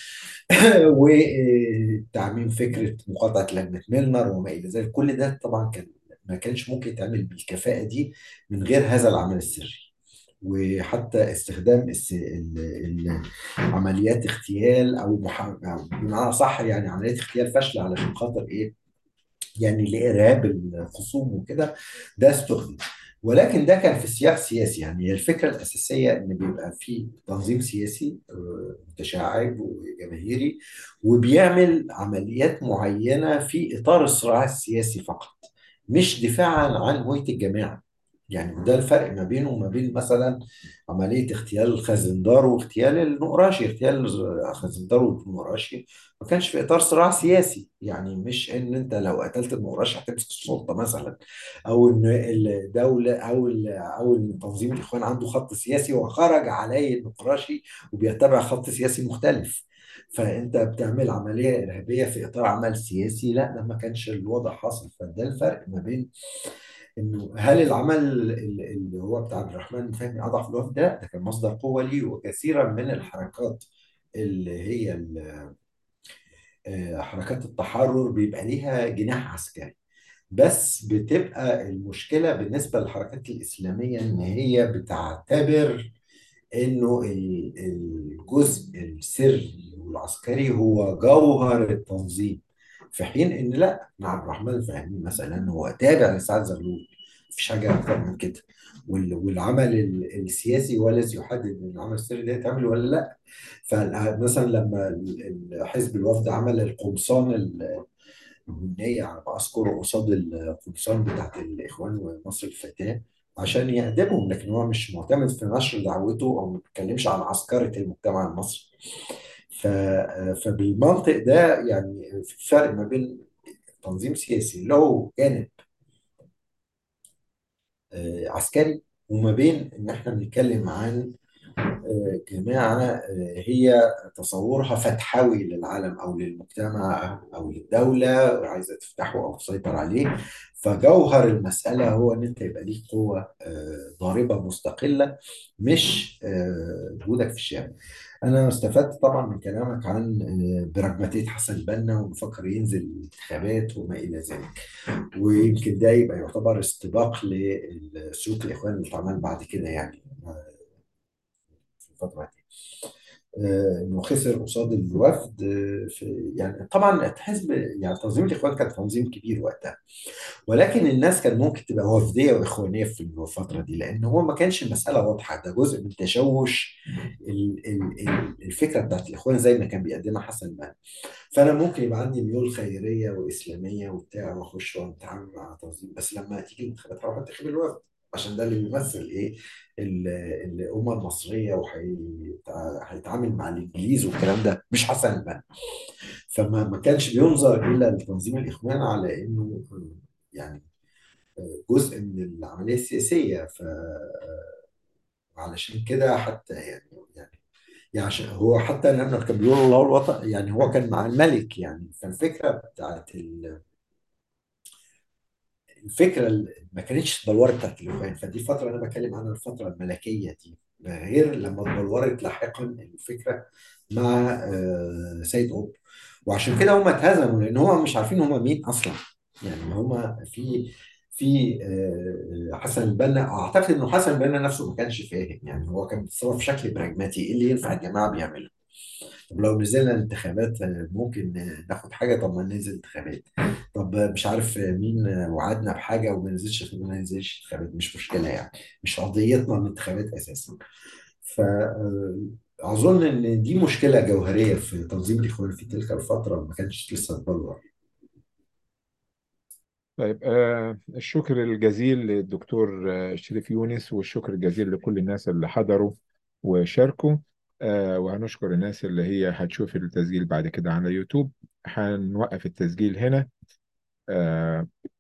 وتعميم فكره مقاطعه لجنه ميلنر وما الى ذلك. كل ده طبعا كان ما كانش ممكن يتعمل بالكفاءه دي من غير هذا العمل السري. وحتى استخدام الس- ال- ال- عمليات اغتيال او مح- أو بمعنى صح يعني عمليات اغتيال فاشله علشان خاطر ايه، يعني لإرهاب الخصوم وكده، ده استخدم. ولكن ده كان في سياق سياسي. يعني هي الفكرة الأساسية إن بيبقى في تنظيم سياسي آه، متشعب وجماهيري، وبيعمل عمليات معينة في إطار الصراع السياسي فقط، مش دفاعا عن هوية الجماعة. يعني ده الفرق ما بينه وما بين مثلا عملية اغتيال خزندار واغتيال النقراشي. اغتيال خزندار والنقراشي ما كانش في اطار صراع سياسي، يعني مش ان انت لو قتلت المقرش هتمسك السلطه مثلا، او ان الدوله او ال- او ان تنظيم الاخوان عنده خط سياسي وخرج عليه المقرشي وبيتبع خط سياسي مختلف، فانت بتعمل عمليه ارهابيه في اطار عمل سياسي. لا، ده ما كانش الوضع حاصل. فده الفرق ما بين انه هل العمل ال- اللي هو بتاع عبد الرحمن فهمي اضعف الوفد، ده ده كان مصدر قوه ليه. وكثيرا من الحركات اللي هي آه، حركات التحرر بيبقى ليها جناح عسكري، بس بتبقى المشكلة بالنسبة للحركات الإسلامية إن هي بتعتبر إنه ال- الجزء السري والعسكري هو جوهر التنظيم، في حين إن لا، إن عبد الرحمن الفهمي مثلا هو تابع لسعد زغلول، مفيش حاجة أكتر من كده. وال- والعمل ال- السياسي هو الذي يحدد إن العمل السري ده يتعمل ولا لا. فمثلا لما ال- ال- حزب الوفد عمل القمصان البنية على ما أذكر قصاد القمصان بتاعت الإخوان ومصر الفتاة عشان يقدمهم، لكن هو مش معتمد في نشر دعوته أو ما بيتكلمش عن عسكرة المجتمع المصري. ف... فبالمنطق ده يعني في فرق ما بين تنظيم سياسي له جانب آه، عسكري، وما بين ان احنا بنتكلم عن آه، جماعة آه، هي تصورها فتحوي للعالم أو للمجتمع أو للدولة، عايزة تفتحه أو تسيطر عليه. فجوهر المسألة هو إن أنت يبقى ليك قوة آه، ضاربة مستقلة، مش آه، وجودك في الشارع. أنا استفدت طبعا من كلامك عن آه، براجماتية حسن البنا وبفكر ينزل الانتخابات وما إلى ذلك. ويمكن ده يبقى يعتبر استباق لسلوك الإخوان اللي اتعمل بعد كده، يعني في الفترة دي آه، انه خسر قصاد الوفد. آه، في يعني طبعا حزب يعني تنظيم الاخوان كان تنظيم كبير وقتها، ولكن الناس كان ممكن تبقى وفديه واخوانيه في الفتره دي، لان هو ما كانش المساله واضحه. ده جزء من تشوش ال- ال- ال- الفكره بتاعت الاخوان زي ما كان بيقدمها حسن بنا. فانا ممكن يبقى عندي ميول خيريه واسلاميه وبتاع واخش واتعامل مع تنظيم، بس لما تيجي الانتخابات هروح انتخب الوفد. عشان ده اللي بيمثل ايه ال- الامه المصريه، وهيتعامل مع الانجليز والكلام ده، مش حسن البنا. فما ما كانش بينظر الى تنظيم الاخوان على انه يعني جزء من العمليه السياسيه. ف علشان كده حتى يعني يعني يعني عشان هو حتى لما كان بيقول الله الوطن، يعني هو كان مع الملك. يعني فالفكره بتاعت ال- الفكره اللي ما كانتش اتبلورت بتاعت الاخوان، فدي فتره انا بتكلم عنها، الفتره الملكيه دي، غير لما اتبلورت لاحقا الفكره مع آه، سيد قطب. وعشان كده هم اتهزموا، لان هم مش عارفين هم مين اصلا. يعني هم في في آه، حسن البنا، اعتقد انه حسن البنا نفسه ما كانش فاهم. يعني هو كان بيتصرف بشكل براجماتي، ايه اللي ينفع الجماعه بيعمله. طب لو نزلنا الانتخابات آه، ممكن آه، ناخد حاجه، طب ما ننزل انتخابات. طب آه، مش عارف آه، مين آه، وعدنا بحاجه وما ننزلش ما ننزلش انتخابات، مش مشكله يعني، مش قضيتنا الانتخابات اساسا. فأظن إن دي مشكلة جوهرية في تنظيم الإخوان في تلك الفترة، ما كانش لسه اتبلور. طيب، آه الشكر الجزيل للدكتور آه، شريف يونس، والشكر الجزيل لكل الناس اللي حضروا وشاركوا. آه وهنشكر الناس اللي هي هتشوف التسجيل بعد كده على يوتيوب. هنوقف التسجيل هنا. آه